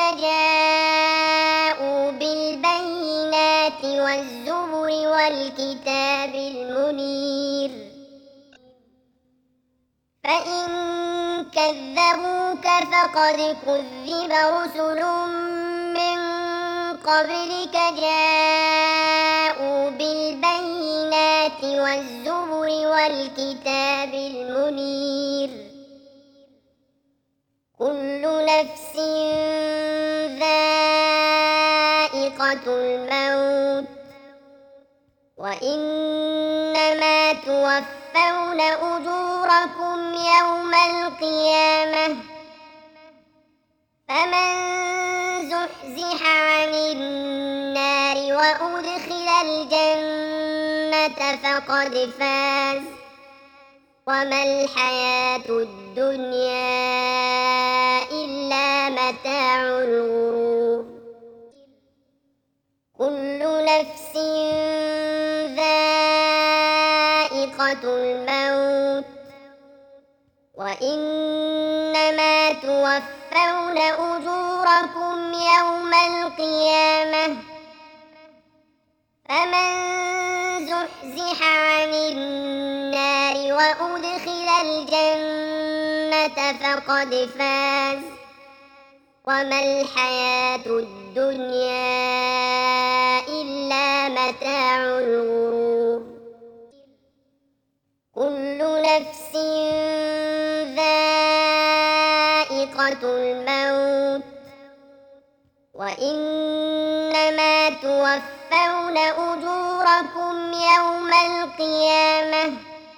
جاءوا بالبينات والزبر والكتاب المنير فإن كذبوك فقد كذب رسل من قبلك جاءوا بالبينات والزبر والكتاب المنير كل نفس ذائقة الموت وإنما توفون أجوركم يوم القيامة فمن زحزح عن النار وأدخل الجنة فقد فاز وما الحياة الدنيا إلا متاع الغرور كل نفس ذائقة الموت وإنما توفون أجوركم يوم القيامة فمن زحزح عن النار وأدخل الجنة فقد فاز وما الحياة الدنيا إلا متاع الغرور كل نفس ذائقة الموت وإنما توفون أجوركم يوم القيامة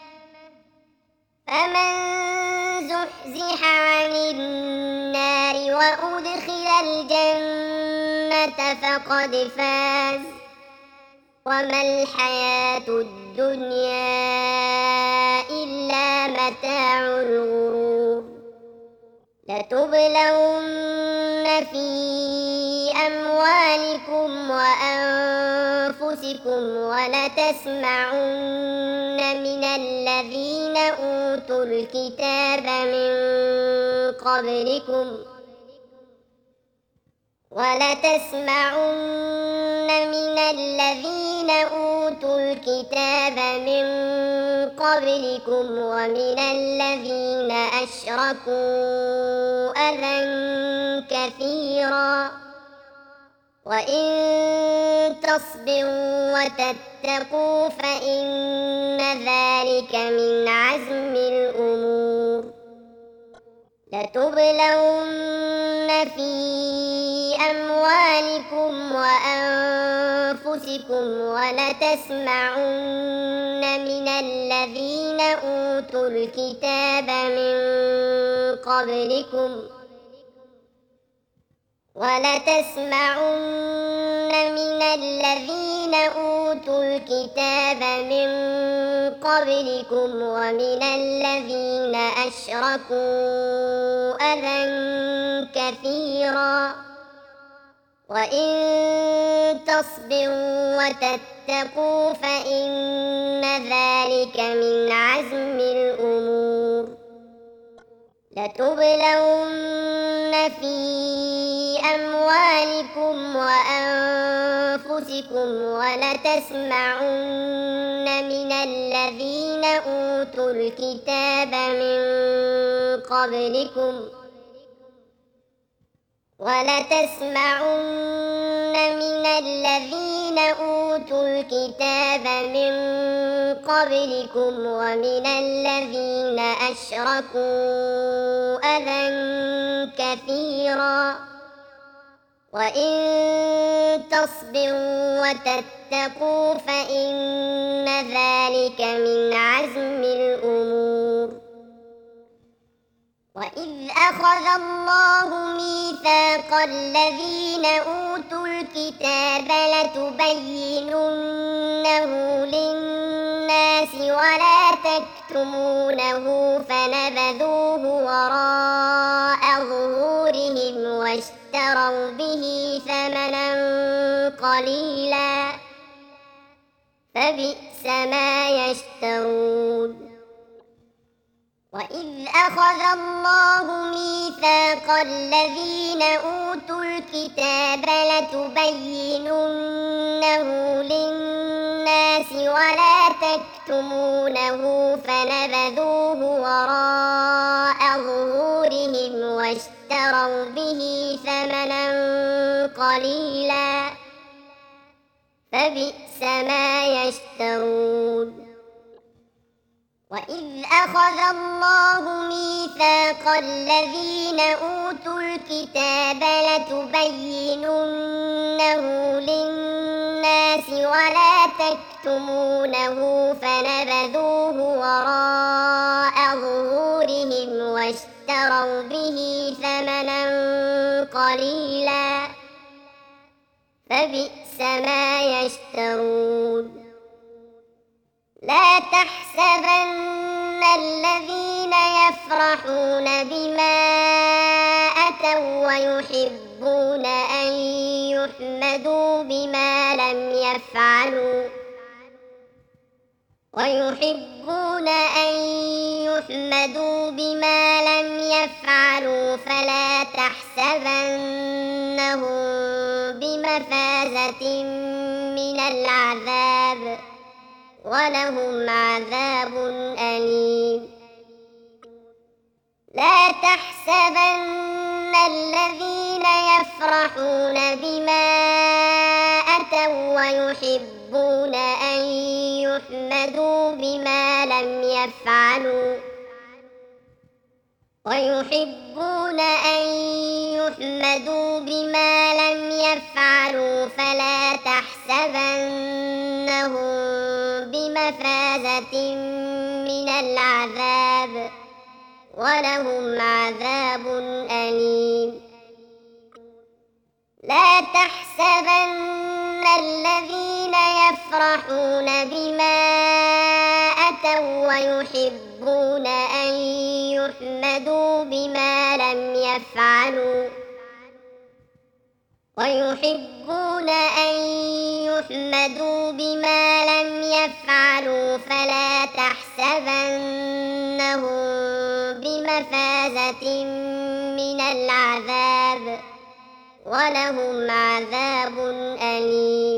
فمن زحزح عن النار وأدخل الجنة فقد فاز وما الحياة الدنيا إلا متاع الغرور لتبلون في أموالكم وأنفسكم ولتسمعن من الذين أوتوا الكتاب من قبلكم ومن الذين أشركوا أذى كثيرا وإن تصبروا وتتقوا فإن ذلك من عزم الأمور لتبلون في أموالكم وأنفسكم ولتسمعن من الذين أوتوا الكتاب من قبلكم ومن الذين أشركوا أذى كثيرا وإن تصبروا وتتقوا فإن ذلك من عزم الأمور لتبلون في أموالكم وأنفسكم ولتسمعن من الذين أوتوا الكتاب من قبلكم ومن الذين أشركوا أذى كثيرا وإن تصبروا وتتقوا فإن ذلك من عزم الأمور وإذ أخذ الله ميثاق الذين أوتوا الكتاب لتبيننه للناس ولا تكتمونه فنبذوه وراء ظهورهم واشتروا به ثمنا قليلا فبئس ما يشترون وإذ أخذ الله ميثاق الذين أوتوا الكتاب لتبيننه للناس ولا تكتمونه فنبذوه وراء ظهورهم واشتروا به ثمنا قليلا فبئس ما يشترون وإذ أخذ الله ميثاق الذين أوتوا الكتاب لتبيننه للناس ولا تكتمونه فنبذوه وراء ظهورهم واشتروا به ثمنا قليلا فبئس ما يشترون لا تحسبن الذين يفرحون بما أتوا ويحبون أن يحمدوا بما لم يفعلوا فلا تحسبنهم بمفازة من العذاب ولهم عذاب أليم لا تحسبن الذين يفرحون بما أتوا ويحبون أن يحمدوا بما لم يفعلوا فلا تحسبنهم بمفازة من العذاب ولهم عذاب أليم لا تحسبن الذين يفرحون بما أتوا ويحبون أن يحمدوا بما لم يفعلوا فلا تحسبنهم بمفازة من العذاب ولهم عذاب أليم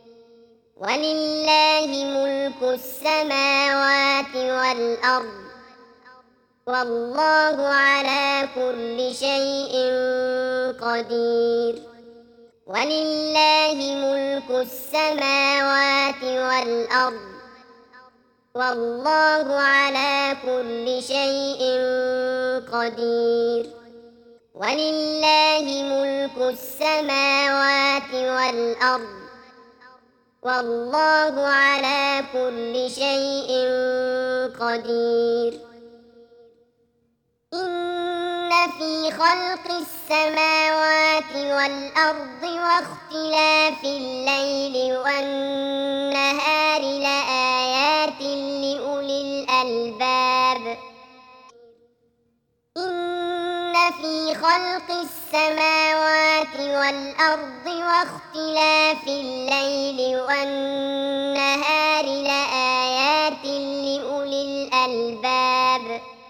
ولله ملك السماوات والأرض والله على كل شيء قدير ولله ملك السماوات والأرض والله على كل شيء قدير ولله ملك السماوات والأرض والله على كل شيء قدير إن في خلق السماوات والأرض واختلاف الليل والنهار لآيات لأولي الألباب إن في خلق السماوات والأرض واختلاف الليل والنهار لآيات لأولي الألباب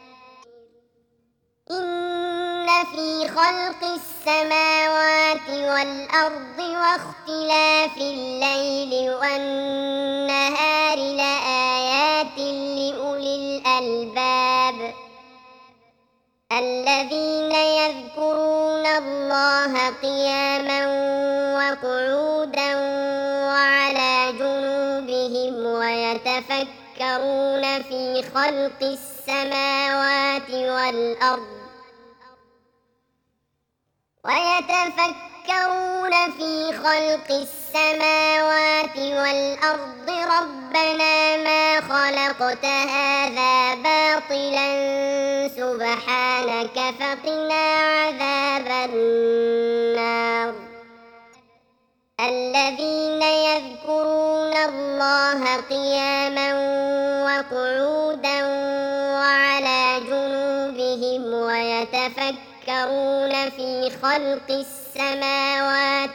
إن في خلق السماوات والأرض واختلاف الليل والنهار لآيات لأولي الألباب الذين يذكرون الله قياما وقعودا وعلى جنوبهم ويتفكرون في خلق السماوات والأرض ربنا ما خلقت هذا باطلا سبحانك فقنا عذاب النار الذين يذكرون الله قياما وقعودا وعلى جنوبهم ويتفكرون في خلق السماوات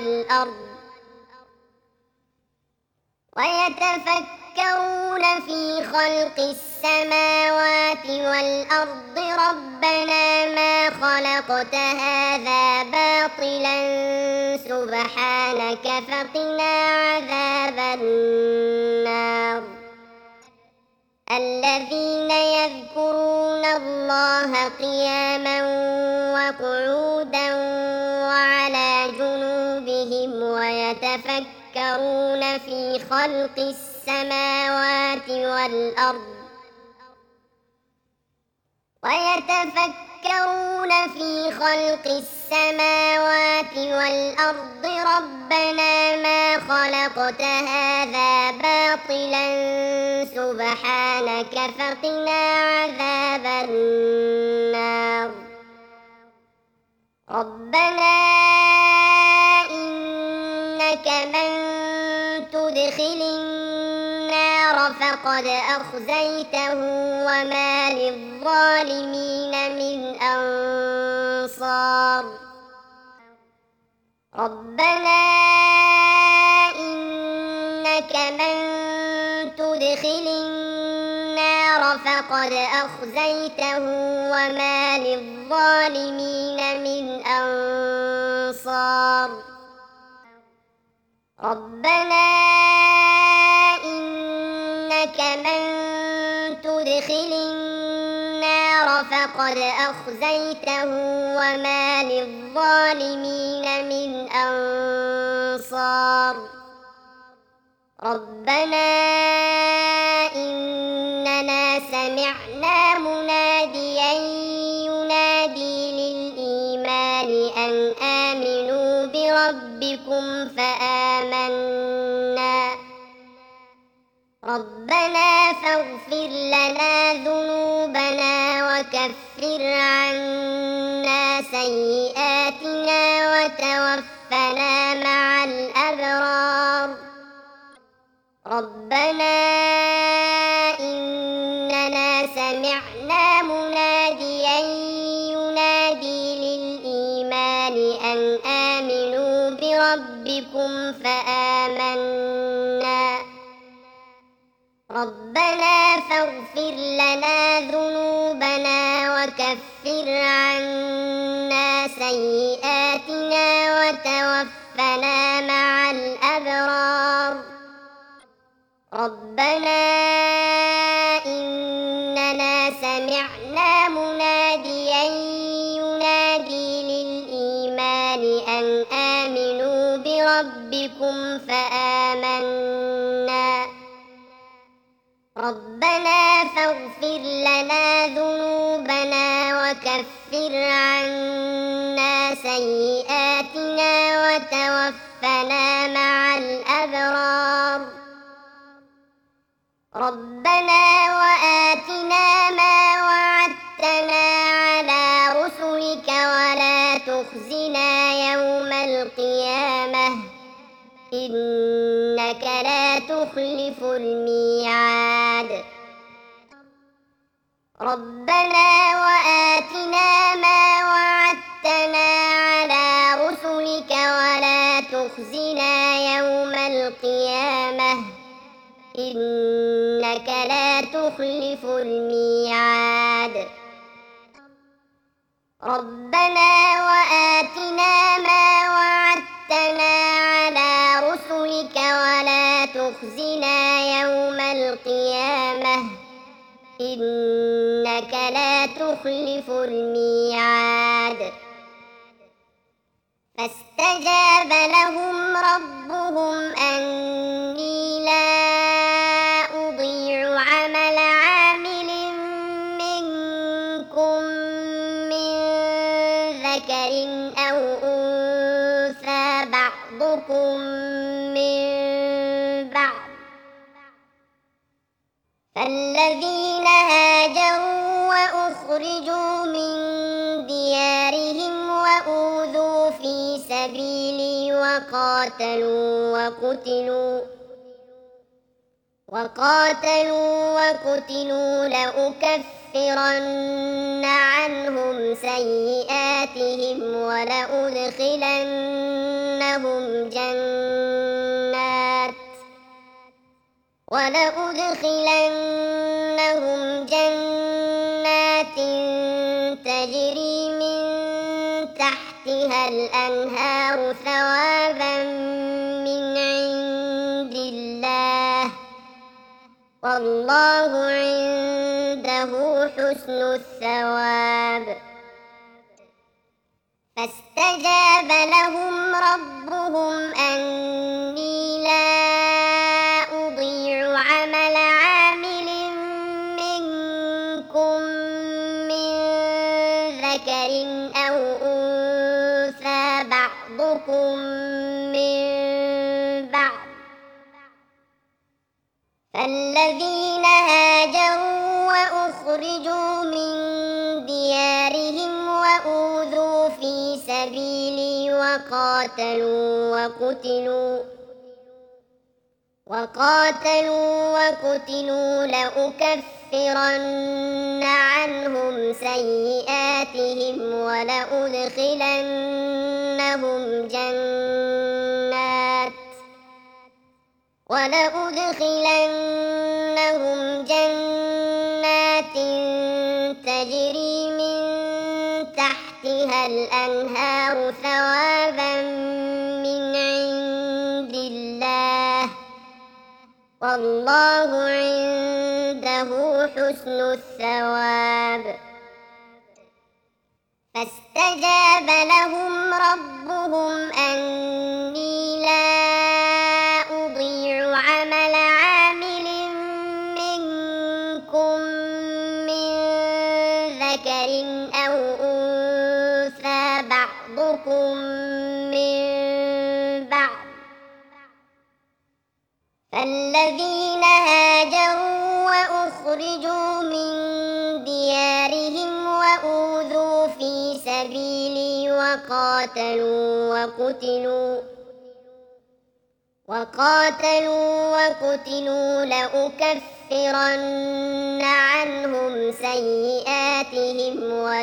والأرض ربنا ما خلقت هذا باطلا سبحانك فقنا عذاب النار الذين يذكرون الله قياما وقعودا وعلى جنوبهم ويتفكرون في خلق السماوات ويتفكرون في خلق السماوات والأرض ربنا ما خلقت هذا باطلا سبحانك فقنا عذاب النار ربنا إنك من تدخل النار فقد أخزيته وما للظالمين من أنصار ربنا إنك من تدخل النار فقد أخزيته وما للظالمين من أنصار ربنا إنك من تدخل النار فقد أخزيته وما للظالمين من أنصار ربنا إننا سمعنا مناديا ينادي للإيمان أن آمنوا بربكم فآمنا ربنا فاغفر لنا ذنوبنا وكفر عنا سيئاتنا وتوفنا مع الأبرار ربنا إننا سمعنا مناديا ينادي للإيمان أن آمنوا بربكم فآمنا ربنا فاغفر لنا ذنوبنا وكفر عنا سيئاتنا وتوفنا مع الأبرار ربنا إننا سمعنا مناديا ينادي للإيمان أن آمنوا بربكم فآمنا ربنا فاغفر لنا ذنوبنا وكفر عنا سيئاتنا وتوفنا مع الأبرار ربنا وآتنا ما وعدتنا على رسلك ولا تخزنا يوم القيامة إنك لا تخلف الميعاد ربنا وآتنا ما وعدتنا على رسلك ولا تخزنا يوم القيامة إنك لا تخلف الميعاد ربنا وآتنا ما وعدتنا على رسلك ولا تخزنا يوم القيامة إنك لا تخلف الميعاد فاستجاب لهم ربهم أني لا أضيع عمل عامل منكم من ذكر أو أنثى بعضكم من بعض فالذين هاجروا وأخرجوا من ديارهم وأوذوا في سبيلي وقاتلوا لأكفرن عنهم سيئاتهم ولأدخلنهم جنات تجري من تحتها الأنهار ثوابا من عند الله والله عنده حسن الثواب فاستجاب لهم ربهم أني لا أضيع عمل عامل منكم من بعضكم من بعض. فالذين هاجروا وأخرجوا من ديارهم وأوذوا في سبيلي وقاتلوا لأكفرن عنهم سيئاتهم ولأدخلنهم جنات تجري من تحتها الأنهار ثوابا من عند الله، والله عنده حسن الثواب. فاستجاب لهم ربهم أني لا أضيع عمل عامل منكم من ذكر أو أنثى بعضكم من بعض. فالذين هاجروا وأخرجوا من ديارهم وأوذوا في سبيلي وقاتلوا لأكفرن عنهم سيئاتهم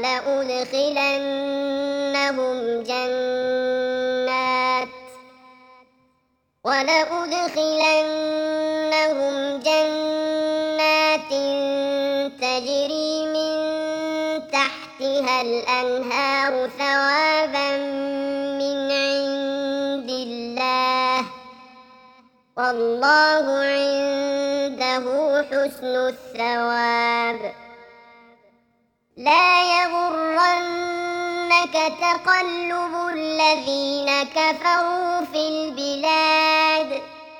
ولأدخلنهم جنات تجري من تحتها الأنهار ثوابا من عند الله، والله عنده حسن الثواب. لا يغرنك تقلب الذين كفروا في البلاد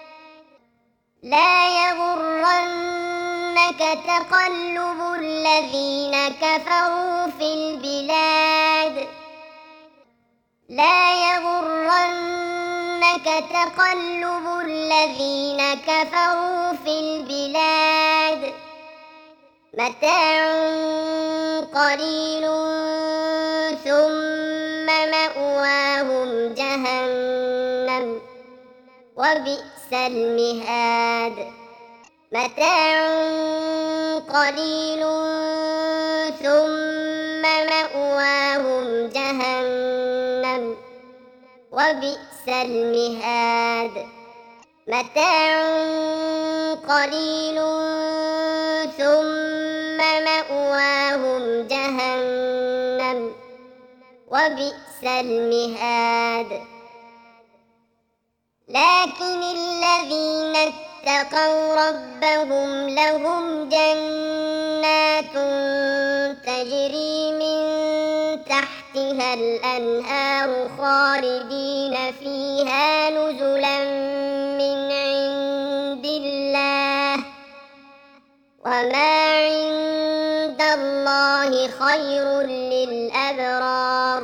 متاع قليل ثم مأواهم جهنم وبئس المهاد. متاع قليل ثم مأواهم جهنم وبئس المهاد. متاع قليل ثم مأواهم جهنم وبئس المهاد. لكن الذين اتقوا ربهم لهم جنات تجري من تحتها الأنهار خالدين فيها نزلا من عند الله، وما عند الله خير للأبرار.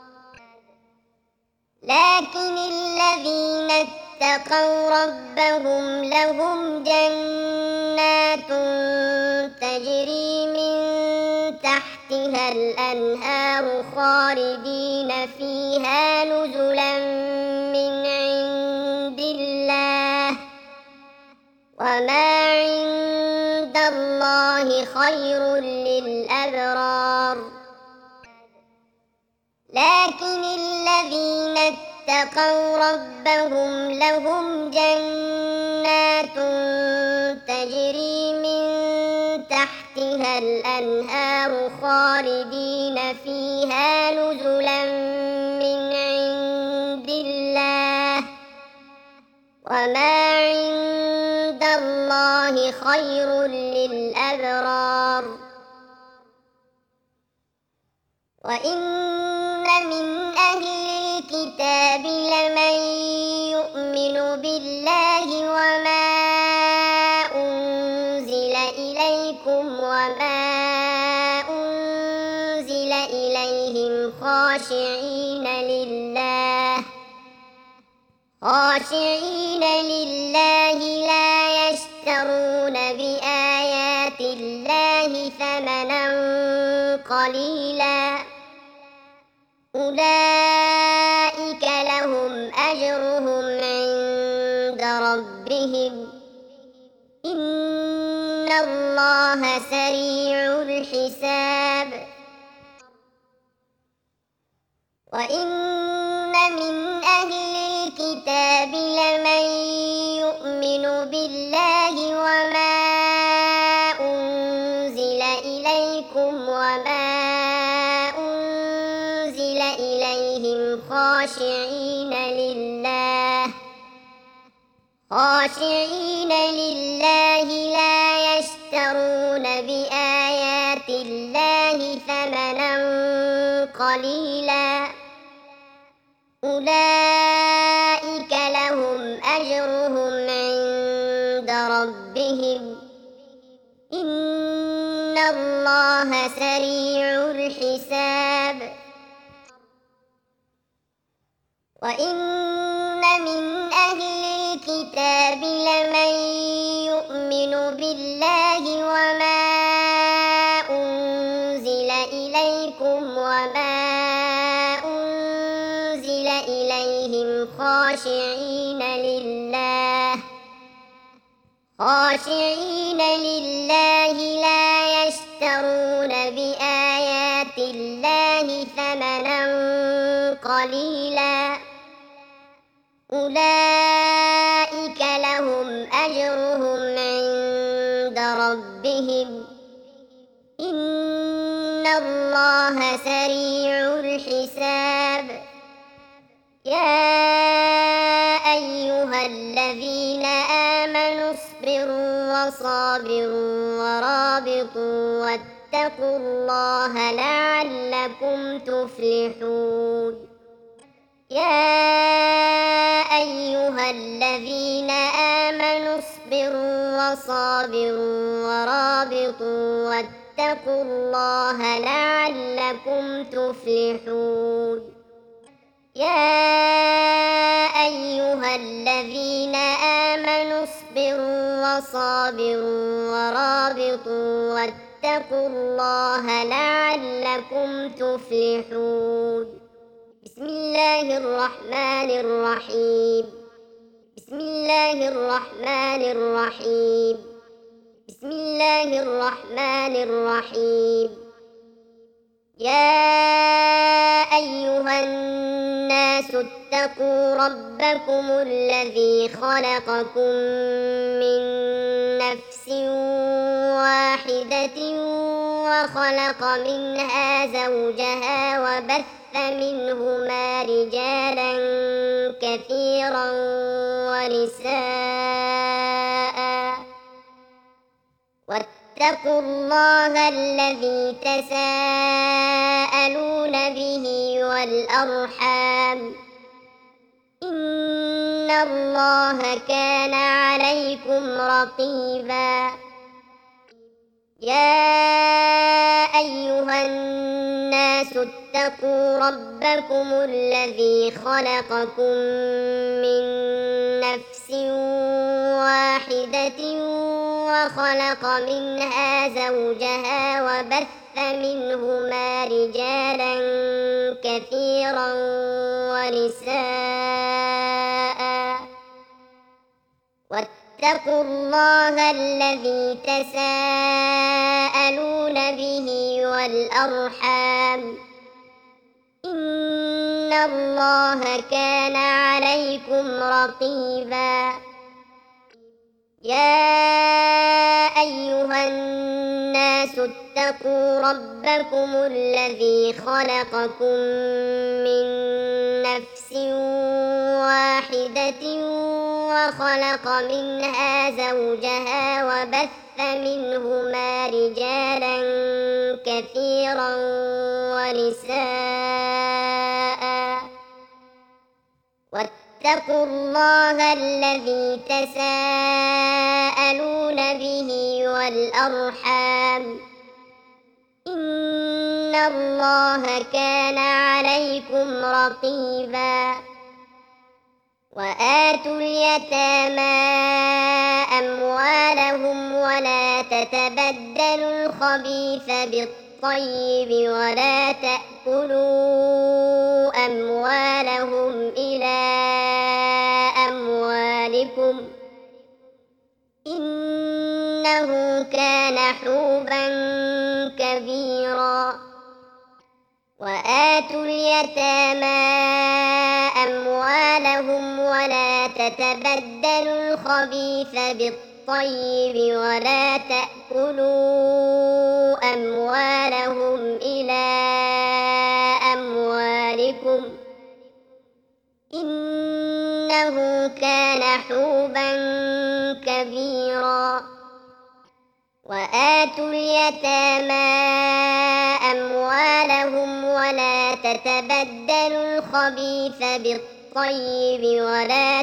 لكن الذين اتقوا ربهم لهم جنات تجري من تحتها الأنهار خالدين فيها نزلا من عند الله، وما عند الله خير للأبرار. لكن الذين اتقوا ربهم لهم جنات تجري من تحتها الأنهار خالدين فيها نزلا من عند الله، وما عند الله خير للأبرار. وإن من أهل الكتاب لمن يؤمن بالله وما أنزل إليكم وما أنزل إليهم خاشعين خاشعين لله لا يشترون بآيات الله ثمنا قليلا أولئك لهم أجرهم عند ربهم إن الله سريع الحساب وإن من أهل الكتاب لمن يؤمن بالله وما أنزل إليكم وما أنزل إليهم خاشعين لله لا يشترون بآيات الله ثمنا قليلا أولئك لهم أجرهم عند ربهم إن الله سريع الحساب وإن من أهل الكتاب لمن يؤمن بالله وما أنزل إليكم وما أنزل إليهم خاشعين لله لا يشترون بآيات الله ثمنا قليلا أولئك لهم أجرهم عند ربهم إن الله سريع الحساب يا أيها الذين آمنوا اصبروا وصابروا ورابطوا واتقوا الله لعلكم تفلحون يا أيها الذين آمنوا اصبروا وصابروا ورابطوا واتقوا الله لعلكم تفلحون يا أيها الذين آمنوا اصبروا وصابروا ورابطوا واتقوا الله لعلكم تفلحون بسم الله الرحمن الرحيم بسم الله الرحمن الرحيم بسم الله الرحمن الرحيم يا أيها الناس اتقوا ربكم الذي خلقكم من نفس واحدة وخلق منها زوجها وبث منهما رجالا كثيرا ونساء واتقوا الله الذي تساءلون به والأرحام إن الله كان عليكم رقيبا يا أيها الناس اتقوا ربكم الذي خلقكم من نفس واحدة وخلق منها زوجها وبث منهما رجالا كثيرا ونساء واتقوا الله الذي تساءلون به والأرحام إن الله كان عليكم رقيبا يا أيها الناس اتقوا ربكم الذي خلقكم من نفس واحدة وخلق منها زوجها وبث منهما رجالا كثيرا ونساء واتقوا الله الذي تساءلون به والأرحام إن الله كان عليكم رقيبا وآتوا اليتامى أموالهم ولا تتبدلوا الخبيث بالطيب ولا تأكلوا أموالهم إلى أموالكم إنه كان حوبا كبيرا وآتوا اليتامى أموالهم ولا تتبدلوا الخبيث بالطيب ولا تأكلوا أموالهم إلى أموالكم إنه كان حوبا كبيرا وآتوا اليتامى أموالهم ولا تتبدلوا الخبيث بالطيب ولا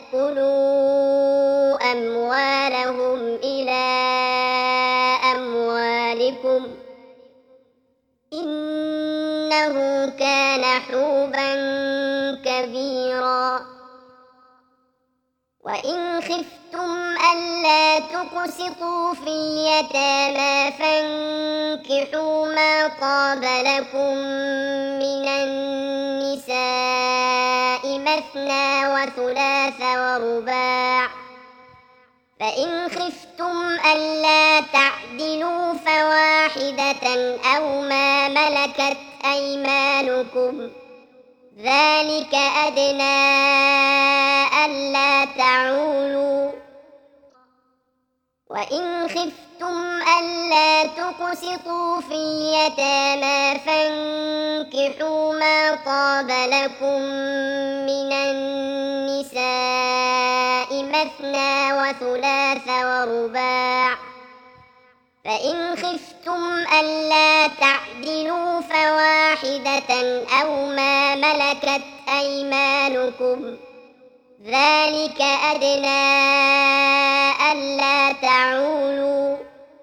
تأكلوا أموالهم إلى أموالكم إنه كان حوبا كبيرا وإن خفتم ألا تقسطوا في اليتامى فانكحوا ما طاب لكم من النساء مثنى وثلاث ورباع فإن خفتم ألا تعدلوا فواحدة أو ما ملكت أيمانكم ذلك أدنى ألا تعولوا وإن خفتم ألا تقسطوا في اليتامى فانكحوا ما طاب لكم من النساء مثنى وثلاث ورباع فإن خفتم ألا تعدلوا فواحدة أو ما ملكت أيمانكم ذلك أدنى ألا تعولوا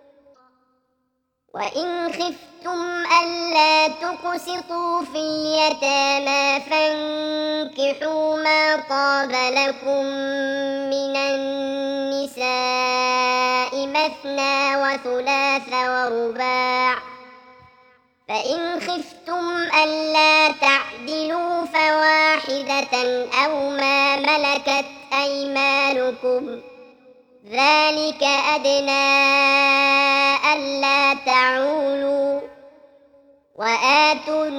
وإن خفتم ألا تقسطوا في اليتامى فانكحوا ما طاب لكم من النساء مثنى وثلاث ورباع فإن خفتم ألا تعدلوا فواحدة أو ما ملكت أيمانكم ذلك أدنى ألا تعولوا وآتوا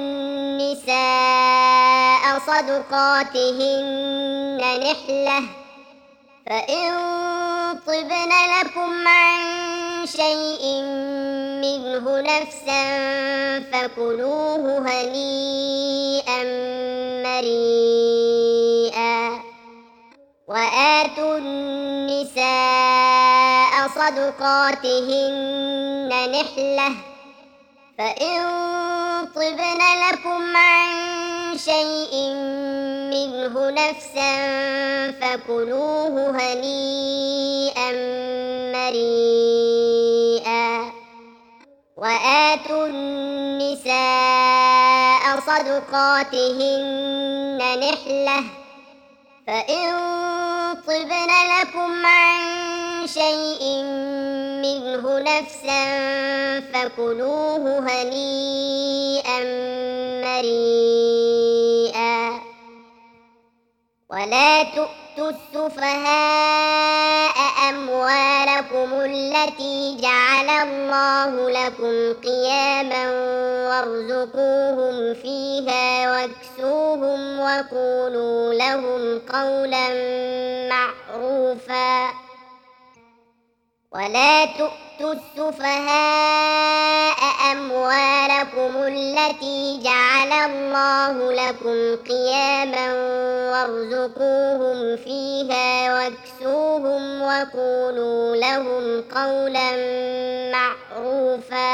النساء صدقاتهن نحلة فإن طبن لكم عن شيء منه نفسا فكلوه هنيئا مريئا وآتوا النساء صدقاتهن نحلة فإن طبن لكم عن شيء منه نفسا فكلوه هنيئا مريئا وآتوا النساء صدقاتهن نحلة فإن طبن لكم عن شيء منه نفسا فكلوه هنيئا مريئا ولا تؤتوا السفهاء أموالكم التي جعل الله لكم قياما وارزقوهم فيها واكسوهم وقولوا لهم قولا معروفا ولا تؤتوا السفهاء أموالكم التي جعل الله لكم قياما وارزقوهم فيها واكسوهم وقولوا لهم قولا معروفا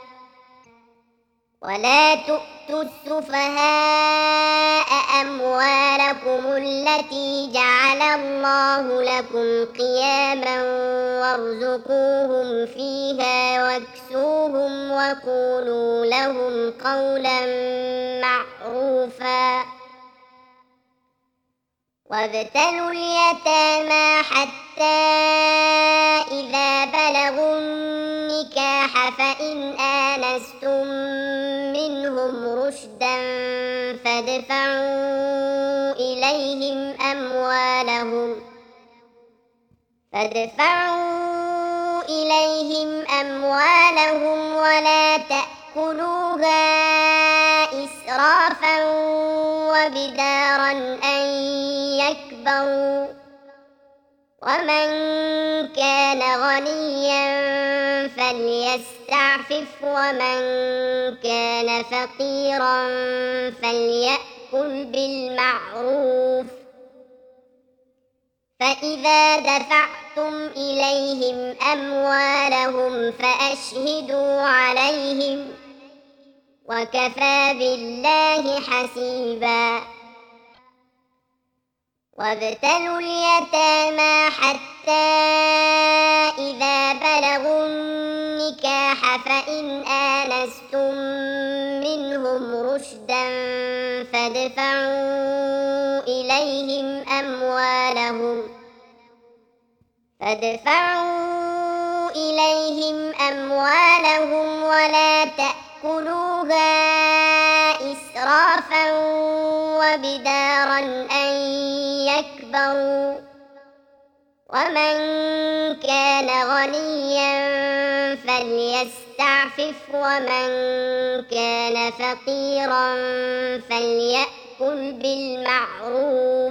ولا تؤتوا السفهاء أموالكم التي جعل الله لكم قياما وارزقوهم فيها واكسوهم وقولوا لهم قولا معروفا وابتلوا اليتامى حتى إذا بلغوا النكاح فإن آنستم منهم رشدا فادفعوا إليهم أموالهم ولا تأكلوها إسرافا وبدارا أن يكبروا ومن كان غنيا فليستعفف ومن كان فقيرا فليأكل بالمعروف فإذا دفعتم إليهم أموالهم فأشهدوا عليهم وكفى بالله حسيبا وابتلوا اليتامى حتى إذا بلغوا النكاح فإن آنستم منهم رشدا فادفعوا إليهم أموالهم ولا تأكلوها إسرافا وبدارا أن يكبروا ومن كان غنيا فليستعفف ومن كان فقيرا فليأكل بالمعروف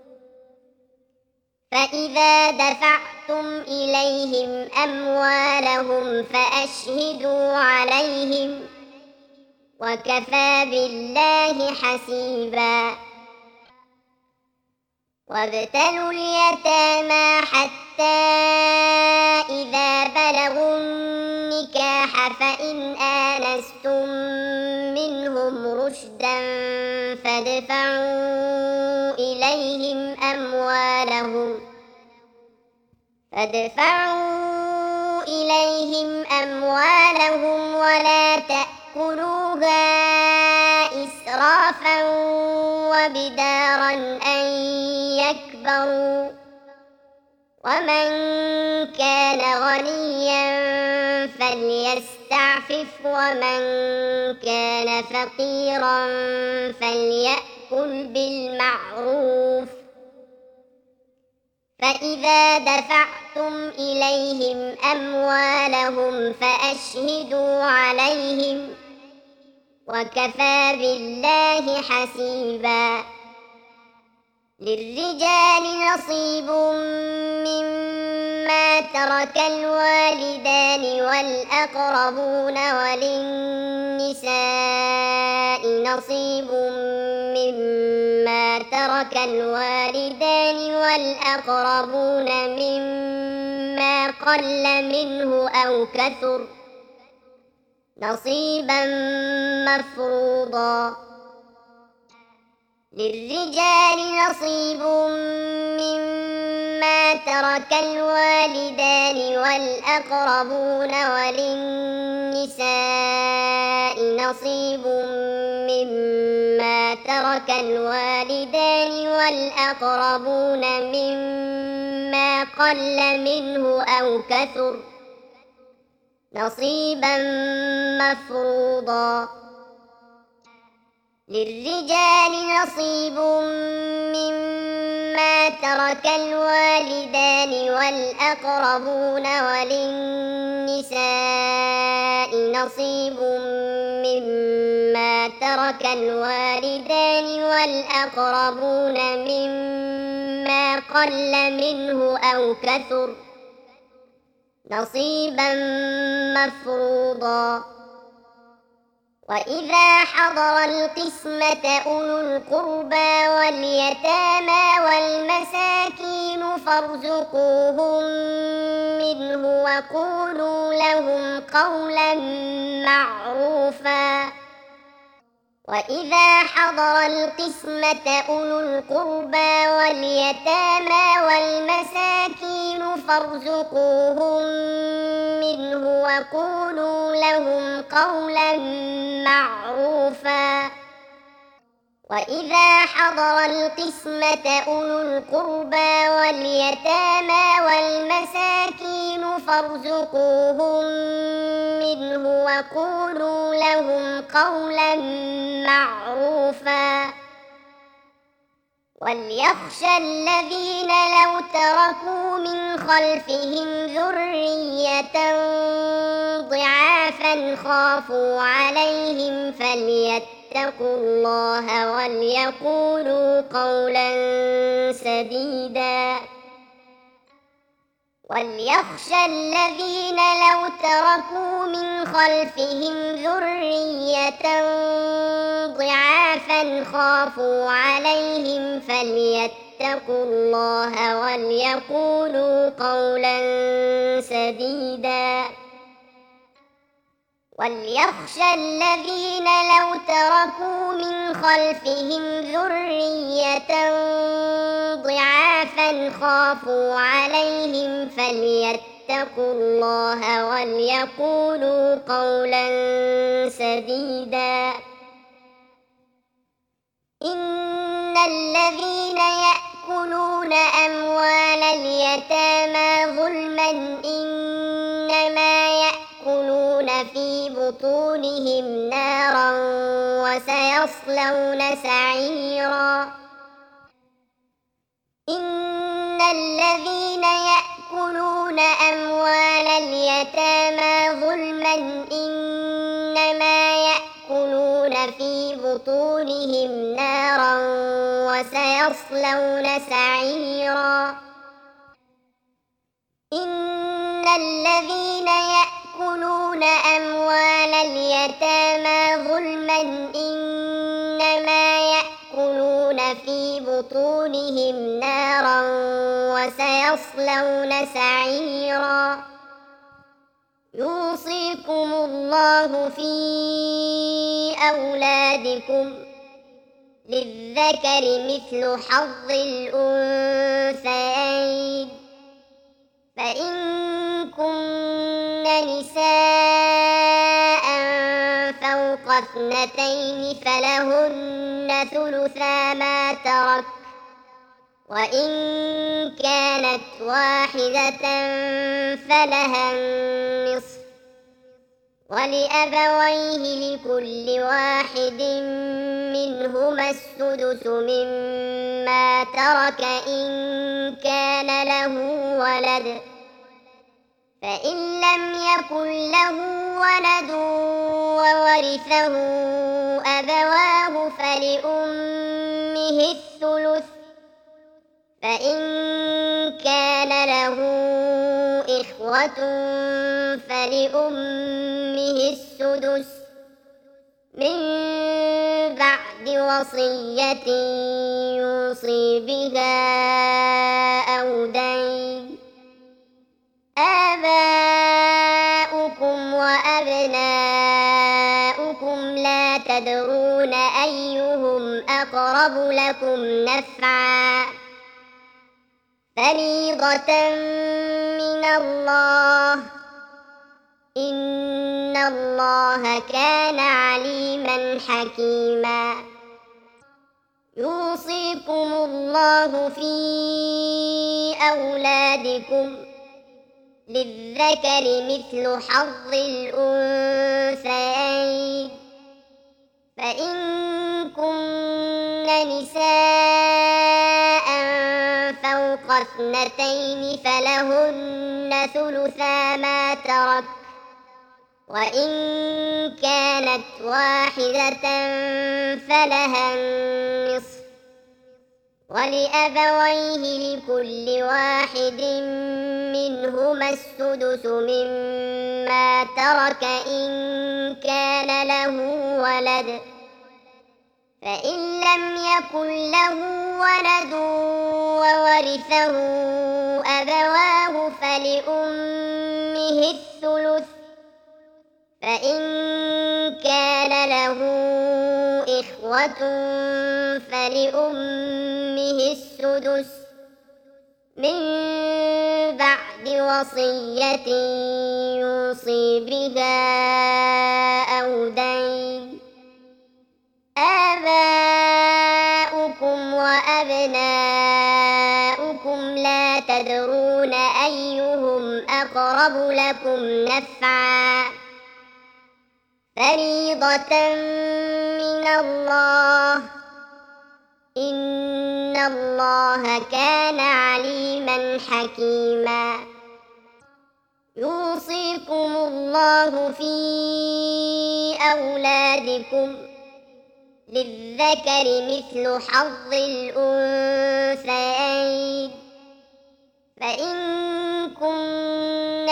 فإذا دفعتم إليهم أموالهم فأشهدوا عليهم وكفى بالله حسيبا وابتلوا اليتامى حتى إذا بلغوا النكاح فإن آنستم منهم رشدا فادفعوا إليهم أموالهم ولا تأكلوها إسرافا وبدارا أن يكبروا ومن كان غنيا فليستعفف ومن كان فقيرا فليأكل بالمعروف فإذا دفعتم إليهم أموالهم فأشهدوا عليهم وكفى بالله حسيبا للرجال نصيب مما ترك الوالدان والأقربون وللنساء نصيب مما ترك الوالدان والأقربون مما قل منه أو كثر نصيبا مفروضا للرجال نصيب مما ترك الوالدان والأقربون وللنساء نصيب مما ترك الوالدان والأقربون مما قل منه أو كثر نصيبا مفروضا للرجال نصيب مما ترك الوالدان والأقربون وللنساء نصيب مما ترك الوالدان والأقربون مما قل منه أو كثر نصيبا مفروضا وإذا حضر القسمة أولو القربى واليتامى والمساكين فارزقوهم منه وقولوا لهم قولا معروفا وإذا حضر القسمة أولو القربى واليتامى والمساكين فارزقوهم منه وقولوا لهم قولا معروفا وإذا حضر القسمة أولو القربى واليتامى والمساكين فارزقوهم منه وقولوا لهم قولا معروفا وليخشى الذين لو تركوا من خلفهم ذرية ضعافا خافوا عليهم فليتقوا الله وليقولوا قولا سديدا وليخشى الذين لو تركوا من خلفهم ذرية ضعافا خافوا عليهم فليتقوا الله وليقولوا قولا سديدا وليخشى الذين لو تركوا من خلفهم ذرية ضعافا خافوا عليهم فليتقوا الله وليقولوا قولا سديدا إن الذين يأكلون أموال اليتامى ظلما إنما يأكلون في بطونهم نارا وسيصلون سعيرا إن الذين يأكلون أموال اليتامى ظلما إنما يأكلون في بطونهم نارا وسيصلون سعيرا إن الذين يأكلون أموال اليتامى ظلما إنما يأكلون في بطونهم نارا وسيصلون سعيرا يوصيكم الله في أولادكم للذكر مثل حظ الأنثيين فإن كن نساء فوق اثنتين فلهن ثلثا ما ترك وإن كانت واحدة فلها النصف ولأبويه لكل واحد منهما السدس مما ترك إن كان له ولد فإن لم يكن له ولد وورثه أبواه فلأمه الثلث فإن كان له إخوة فلأمه السدس من بعد وصية يوصي بها أو دين آباؤكم وأبناؤكم لا تدرون أيهم أقرب لكم نفعا فريضة من الله إن الله كان عليما حكيما يوصيكم الله في أولادكم للذكر مثل حظ الأنثيين فإن كن نساء فوق اثنتين فلهن ثلثا ما ترك وإن كانت واحدة فلها النصف ولأبويه لكل واحد منهما السدس مما ترك إن كان له ولد فإن لم يكن له ولد وورثه أبواه فلأمه الثلث فإن كان له إخوة فلأمه السدس من بعد وصية يوصي بها أو دين آباؤكم وأبناؤكم لا تدرون أيهم أقرب لكم نفعا فريضة من الله إن الله كان عليما حكيما يوصيكم الله في أولادكم للذكر مثل حظ الأنثيين فإن كن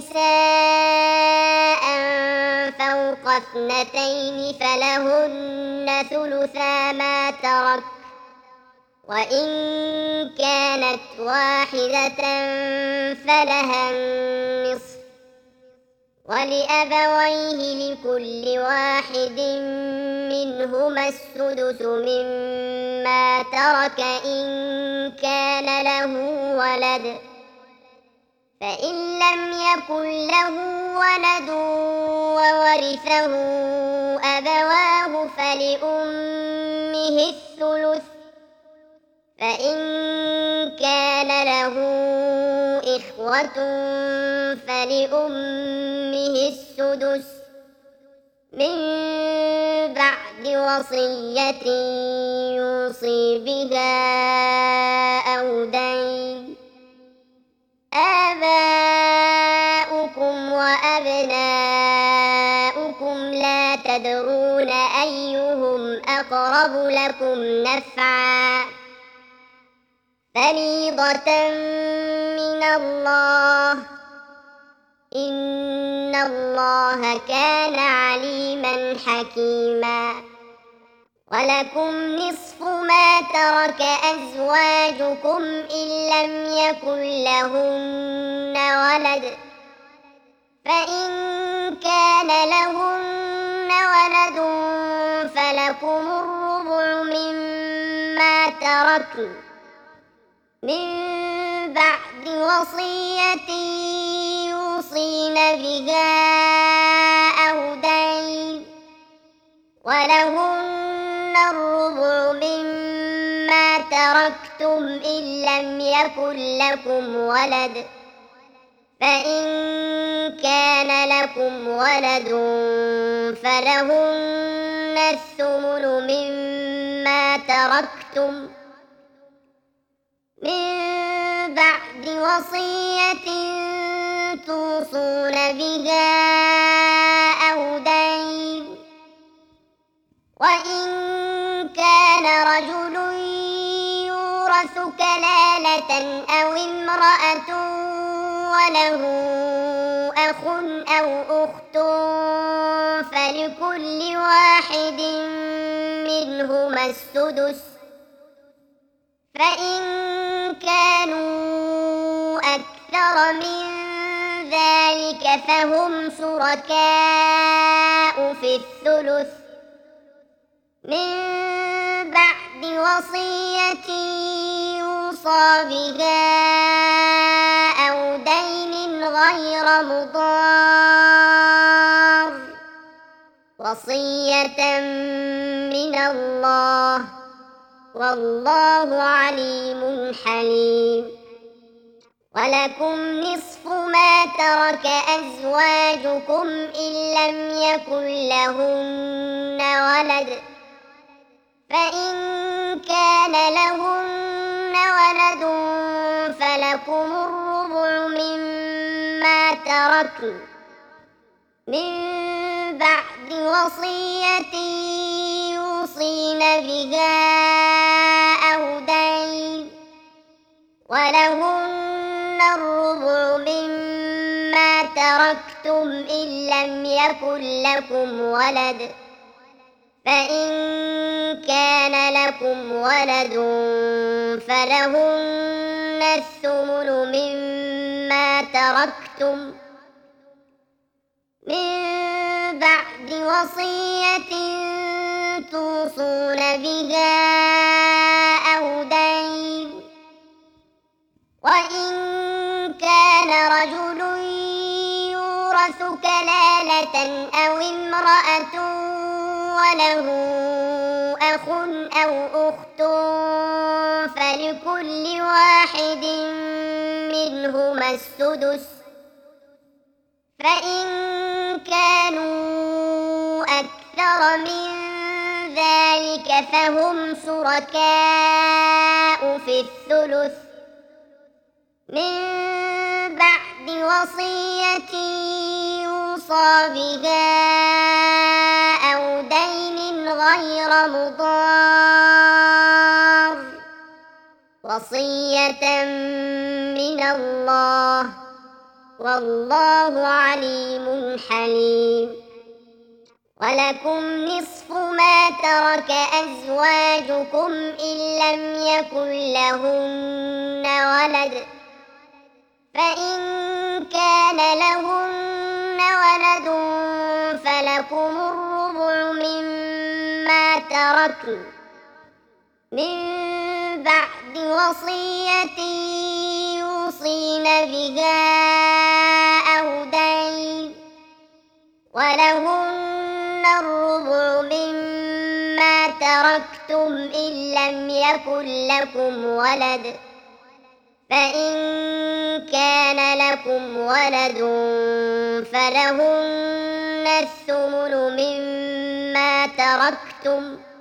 نساء فوق 2 فلهن ثلثا ما ترك وإن كانت واحدة فلها النصف ولأبويه لكل واحد منهما السدس مما ترك إن كان له ولد فإن لم يكن له ولد وورثه أبواه فلأمه الثلث فإن كان له إخوة فلأمه السدس من بعد وصية يوصي بها أو دين آباؤكم وأبناؤكم لا تدرون أيهم أقرب لكم نفعا فريضة من الله إن الله كان عليما حكيما ولكم نصف ما ترك أزواجكم إن لم يكن لهن ولد فإن كان لهن ولد فلكم الربع مما تركن من بعد وصية يوصين بها أو دين ولهن الربع مما تركتم إن لم يكن لكم ولد فإن كان لكم ولد فلهن الثمن مما تركتم من بعد وصية توصون بها أو دين وإن كان رجل يورث كلالة أو امرأة وله أخ أو أخت فلكل واحد منهما السدس فإن كانوا أكثر من ذلك فهم شركاء في الثلث من بعد وصية يوصى بها أو دين غير مضار وصية من الله والله عليم حليم ولكم نصف ما ترك أزواجكم إن لم يكن لهن ولد فإن كان لهن ولد فلكم الربع مما تركن من بعد وصية يوصين بها أو دين ولهن الربع مما تركتم إن لم يكن لكم ولد فإن كان لكم ولد فلهن الثمن مما تركتم من بعد وصية توصون بها أو دين وإن كان رجل يورث كلالة أو امرأة وله أخ أو أخت فلكل واحد منهما السدس فإن كانوا أكثر من ذلك فهم شركاء في الثلث من بعد وصية يوصى بها أو دين غير مضار وصية من الله والله عليم حليم. ولكم نصف ما ترك أزواجكم إن لم يكن لهن ولد فإن كان لهن ولد فلكم الربع مما تركن من بعد وصية يوصين بها أو دين ولهن الربع مما تركتم إن لم يكن لكم ولد فإن كان لكم ولد فلهن الثمن مما تركتم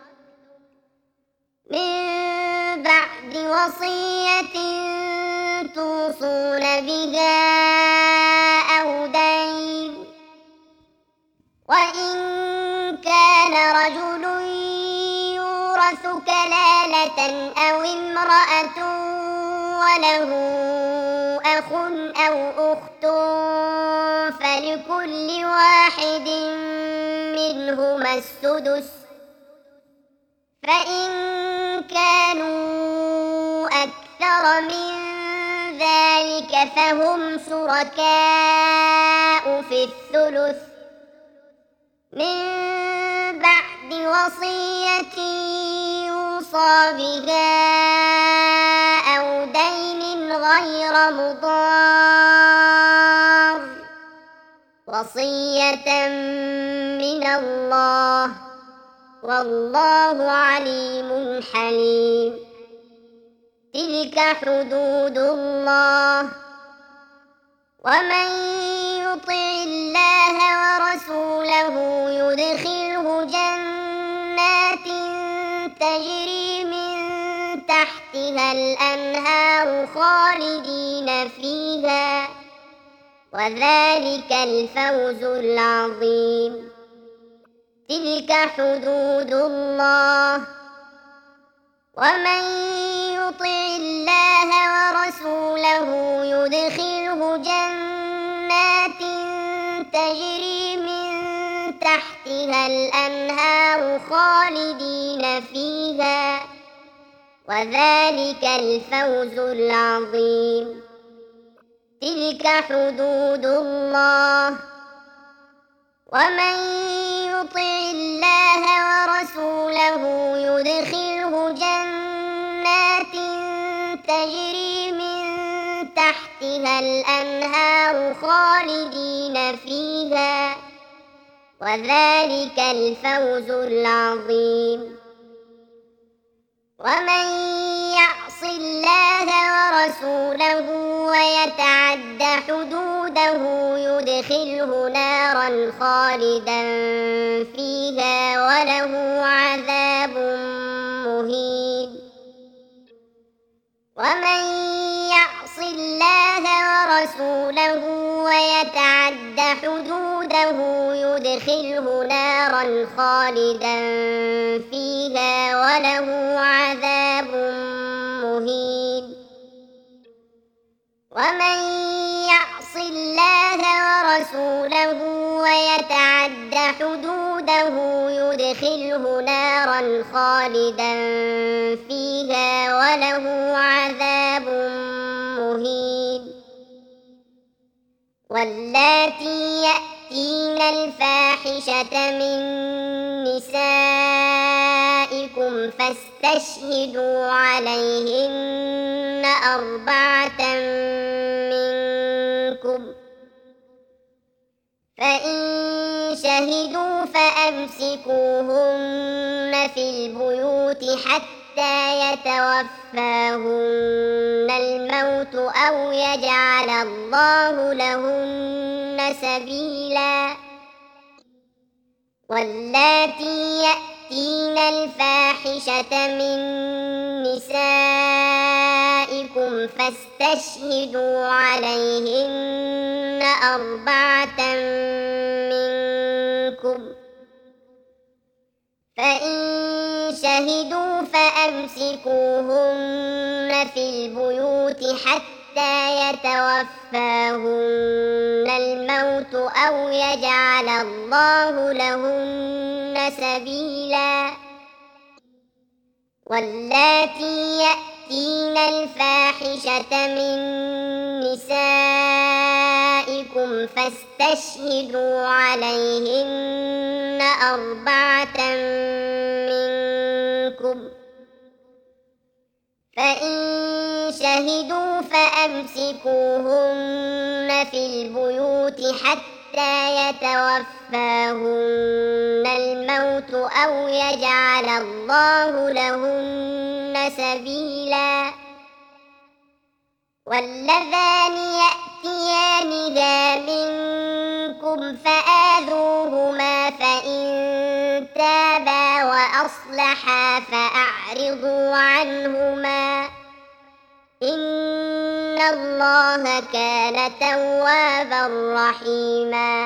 من بعد وصية توصون بها أو دين وإن كان رجل يورث كلالة أو امرأة وله أخ أو أخت فلكل واحد منهما السدس فإن كانوا أكثر من ذلك فهم شركاء في الثلث من بعد وصية يوصى بها أو دين غير مضار وصية من الله والله عليم حليم. تلك حدود الله ومن يطع الله ورسوله يدخله جنات تجري من تحتها الأنهار خالدين فيها وذلك الفوز العظيم. تلك حدود الله ومن يطع الله ورسوله يدخله جنات تجري من تحتها الأنهار خالدين فيها وذلك الفوز العظيم. تلك حدود الله ومن يطع الله ورسوله يدخله جنات تجري من تحتها الأنهار خالدين فيها وذلك الفوز العظيم. ومن يعص الله ورسوله ويتعد حدوده يدخله نارا خالدا فيها وله عذاب مهين. ومن يعص الله ورسوله ويتعد حدوده يدخله نارا خالدا فيها وله عذاب مهين. ومن يعص الله ورسوله ويتعد حدوده يدخله نارا خالدا فيها وله عذاب مهين. واللاتي يأتين الفاحشة من نسائكم فاستشهدوا عليهن 4 منكم فإن شهدوا فأمسكوهن في البيوت حتى حتى يتوفاهن الموت أو يجعل الله لهن سبيلا. واللاتي يأتين الفاحشة من نسائكم فاستشهدوا عليهن 4 منكم، فإن شهدوا فأمسكوهن في البيوت حتى يتوفاهن الموت أو يجعل الله لهن سبيلا. واللاتي يأتين الفاحشة من نسائكم فاستشهدوا عليهن 4 منكم، فإن شهدوا فأمسكوهن في البيوت حتى يتوفاهن الموت أو يجعل الله لهن سبيلا. واللذان يأتيانها منكم فآذوهما فإن تابا وأصلحا فأعرضوا عنهما إن الله كان توابا رحيما.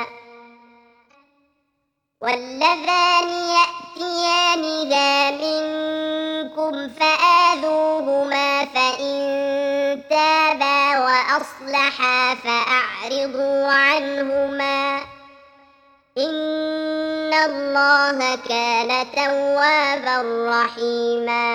واللذان يأتيانها منكم فآذوهما فإن تابا وأصلحا فأعرضوا عنهما إن الله كان توابا رحيما.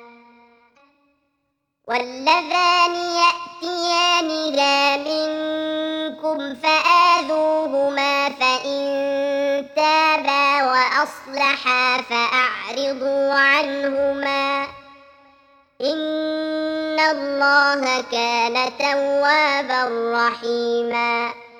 واللذان يأتيانها منكم فآذوهما فإن تابا وأصلحا فأعرضوا عنهما إن الله كان توابا رحيما.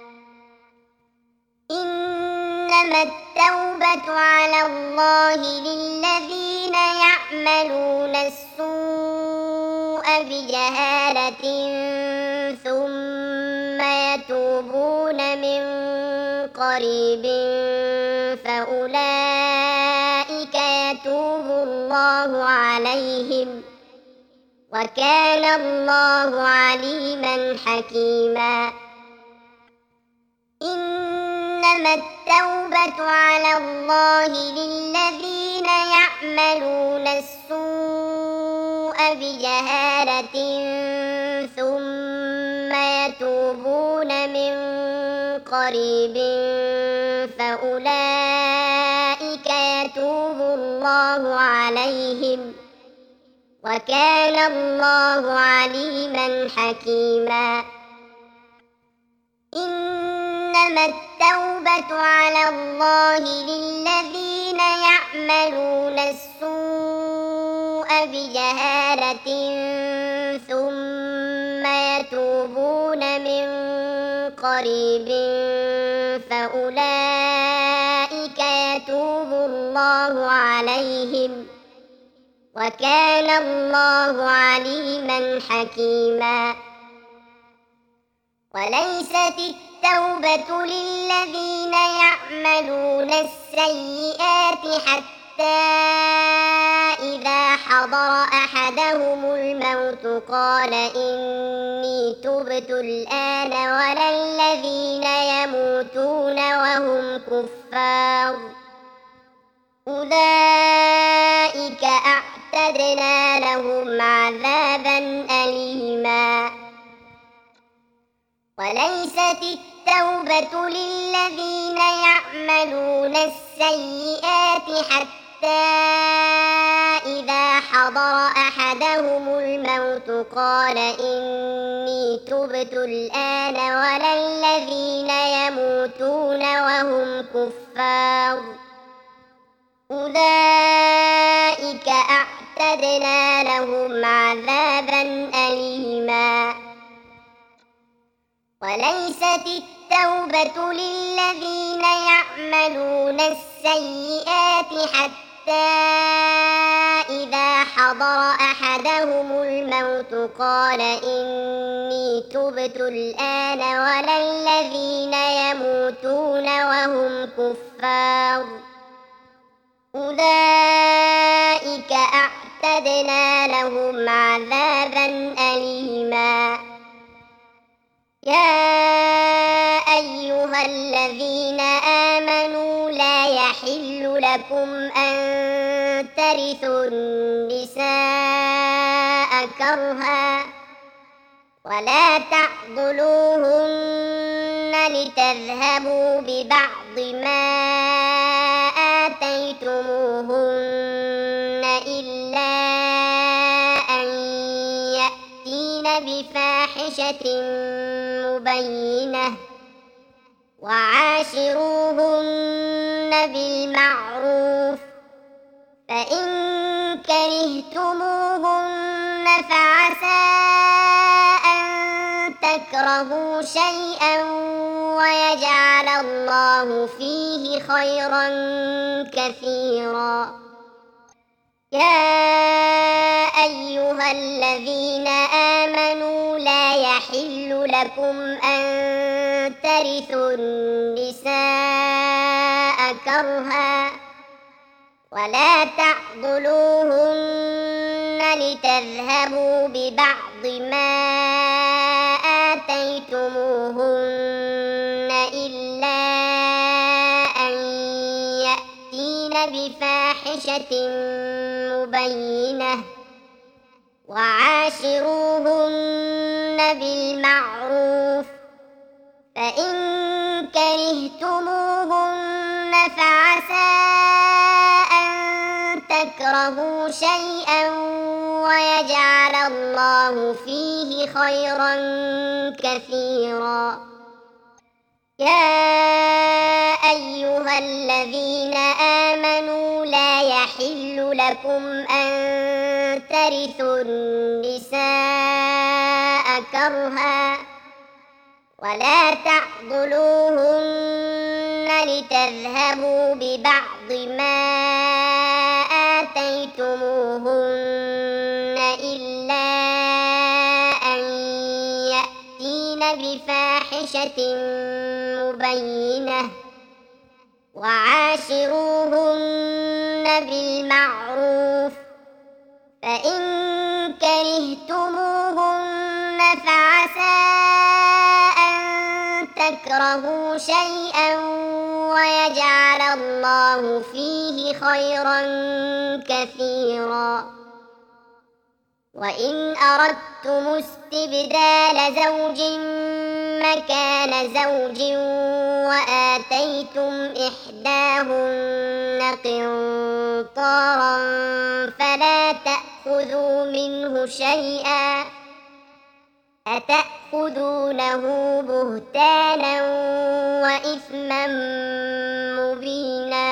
إنما التوبة على الله للذين يعملون السوء بجهالة ثم يتوبون من قريب فأولئك يتوب الله عليهم وكان الله عليما حكيما. إنما التوبة على الله للذين يعملون السوء بجهالة ثم يتوبون من قريب فأولئك يتوب الله عليهم وكان الله عليما حكيما. إنما التوبة على الله للذين يعملون السوء بجهالة ثم يتوبون من قريب فأولئك يتوب الله عليهم وكان الله عليما حكيما. وليست التوبة للذين يعملون السيئات حتى إذا حضر أحدهم الموت قال إني تبت الآن ولا الذين يموتون وهم كفار أولئك أعتدنا لهم عذابا أليما. وليست التوبة للذين يعملون السيئات حتى إذا حضر أحدهم الموت قال إني تبت الآن ولا الذين يموتون وهم كفار أولئك أعتدنا لهم عذابا أليما. وليست التوبة للذين يعملون السيئات حتى حتى إذا حضر أحدهم الموت قال إني تبت الآن ولا الذين يموتون وهم كفار أولئك أعتدنا لهم عذابا أليما. يا أيها الذين آمنوا لا يحل لكم أن ترثوا النساء كرها ولا تعضلوهن لتذهبوا ببعض ما آتيتموهن إلا أن يأتين بفاحشة مبينة وعاشروهن بالمعروف فإن كرهتموهن فعسى أن تكرهوا شيئا ويجعل الله فيه خيرا كثيرا. يا أيها الذين آمنوا لا يحل لكم أن ترثوا النساء كرها ولا تعضلوهن لتذهبوا ببعض ما آتيتموهن إلا أن يأتين بفاحشة مبينة وعاشروهن بالمعروف فإن كرهتموهن فعسى أن تكرهوا شيئا ويجعل الله فيه خيرا كثيرا. يا أيها الذين آمنوا لا يحل لكم أن ترثوا النساء كرها ولا تعضلوهن لتذهبوا ببعض ما آتيتموهن إلا أن يأتين بفاحشة مبينة وعاشروهن بالمعروف فإن كرهتموهن فعسى أن تكرهوا شيئا ويجعل الله فيه خيرا كثيرا. وإن أردتم استبدال زوج مكان زوج وآتيتم إحداهن قنطارا فلا تأخذوا منه شيئا أتأخذونه بهتانا وإثما مبينا.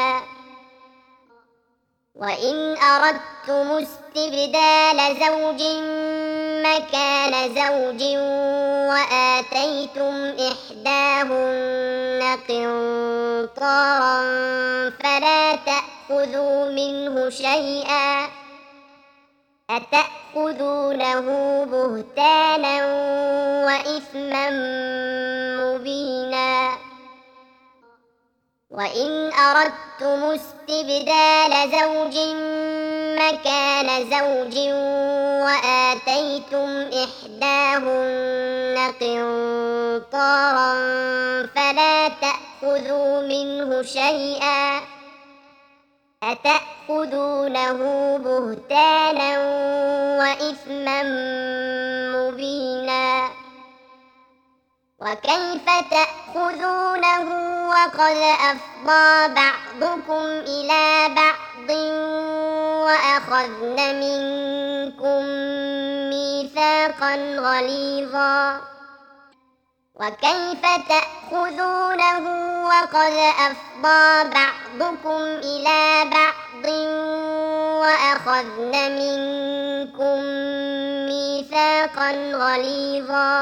وإن أردتم استبدال زوج مكان زوج وآتيتم إحداهن قنطارا فلا تأخذوا منه شيئا أتأخذونه بهتانا وإثما مبينا. وإن أردتم استبدال زوج مكان زوج وآتيتم إحداهن قنطارا فلا تأخذوا منه شيئا أتأخذونه بهتانا وإثما مبينا. وكيف تأخذونه وقد أفضى بعضكم إلى بعض وأخذن منكم ميثاقا غليظا. وكيف تأخذونه وقد أفضى بعضكم إلى بعض وأخذن منكم ميثاقا غليظا.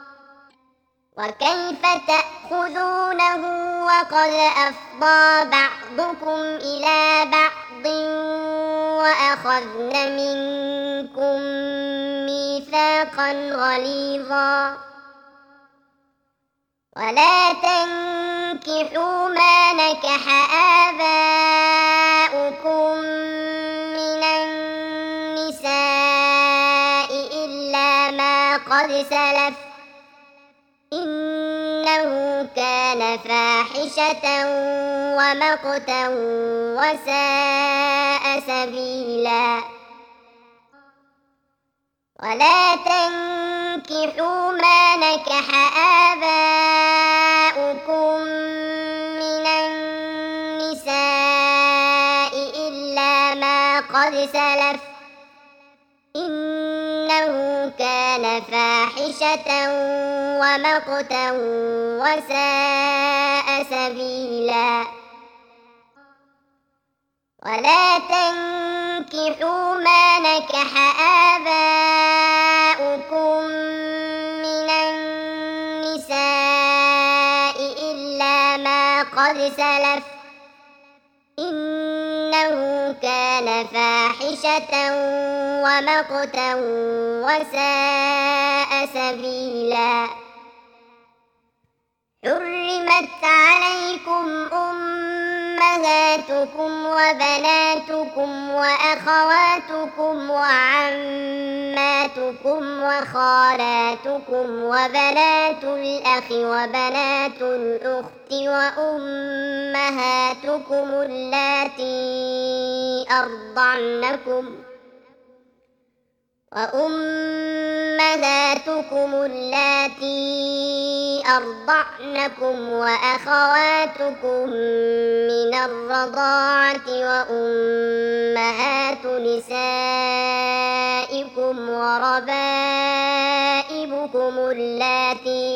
وكيف تأخذونه وقد أفضى بعضكم إلى بعض وأخذن منكم ميثاقا غليظا ولا تنكحوا ما نكح آباؤكم من النساء إلا ما قد سلف إنه كان فاحشة ومقتا وساء سبيلا ولا تنكحوا ما نكح آباؤكم من النساء إلا ما قد سلف إنه كان فاحشة ومقتا وساء سبيلا ولا تنكحوا ما نكح آباؤكم من النساء إلا ما قد سلف إنه كان فاحشة ومقتا وساء سبيلا حرمت عليكم أمهاتكم وبناتكم وأخواتكم وعماتكم وخالاتكم وبنات الأخ وبنات الأخت وأمهاتكم اللاتي أرضعنكم وأخواتكم من الرضاعة وأمهات نسائكم وربائبكم اللاتي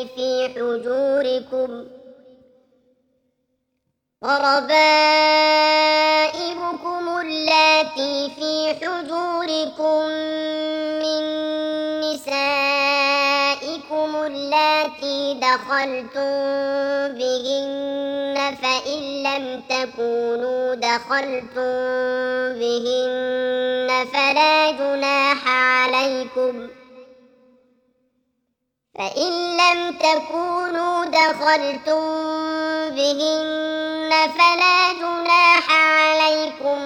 في حجوركم من نسائكم اللاتي دخلتم بهن فإن لم تكونوا دخلتم بهن فلا جناح عليكم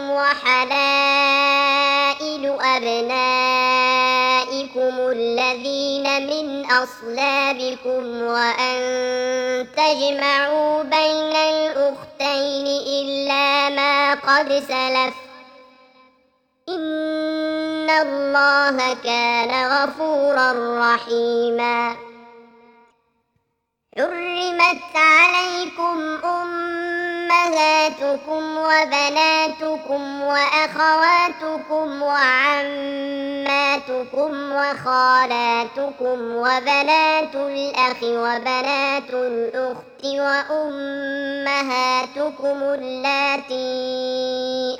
وحلائل أبنائكم الذين من أصلابكم وأن تجمعوا بين الأختين إلا ما قد سلف إن الله كان غفورا رحيما حرمت عليكم أمهاتكم وبناتكم وأخواتكم وعماتكم وخالاتكم وبنات الأخ وبنات الأخت وأمهاتكم اللاتي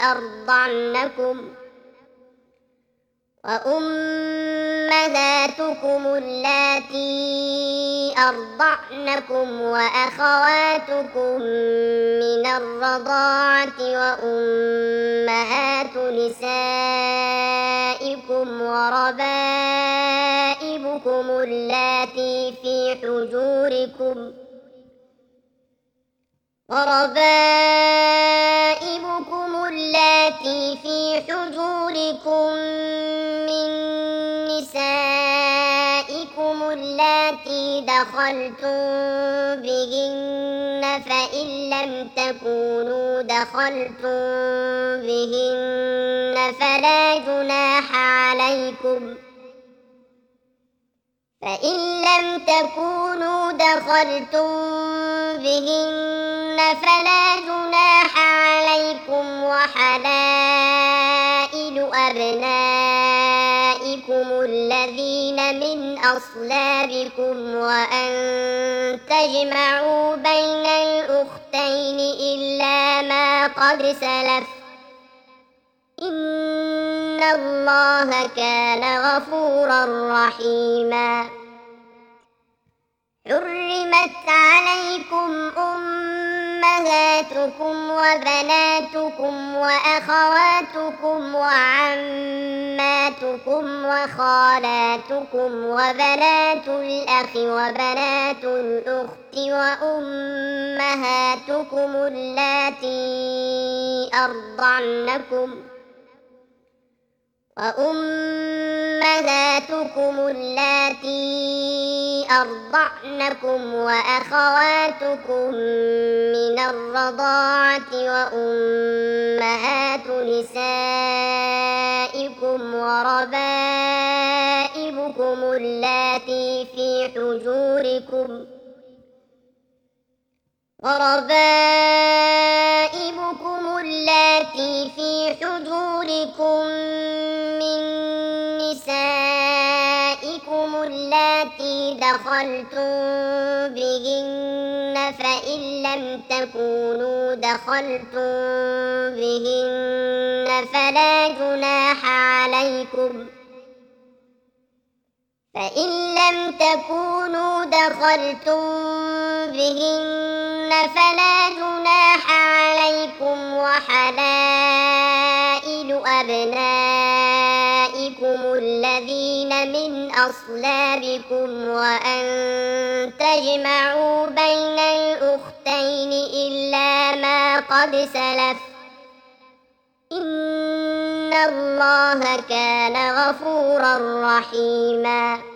أرضعنكم وأخواتكم من الرضاعة وأمهات نسائكم وربائبكم اللاتي في حجوركم من نسائكم اللاتي دخلتم بهن فإن لم تكونوا دخلتم بهن فلا جناح عليكم وحلائل أبنائكم الذين من أصلابكم وأن تجمعوا بين الأختين إلا ما قد سلف إن الله كان غفورا رحيما حرمت عليكم أمهاتكم وخالاتكم وبناتكم وأخواتكم وعماتكم وخالاتكم وبنات الأخ وبنات الأخت وأمهاتكم اللاتي أرضعنكم وأخواتكم من الرضاعة وأمهات نسائكم وربائبكم اللاتي في حجوركم من نسائكم اللاتي دخلتم بهن فإن لم تكونوا دخلتم بهن فلا جناح عليكم وحلائل أبنائكم الذين من أصلابكم وأن تجمعوا بين الأختين إلا ما قد سلف إن الله كان غفورا رحيما.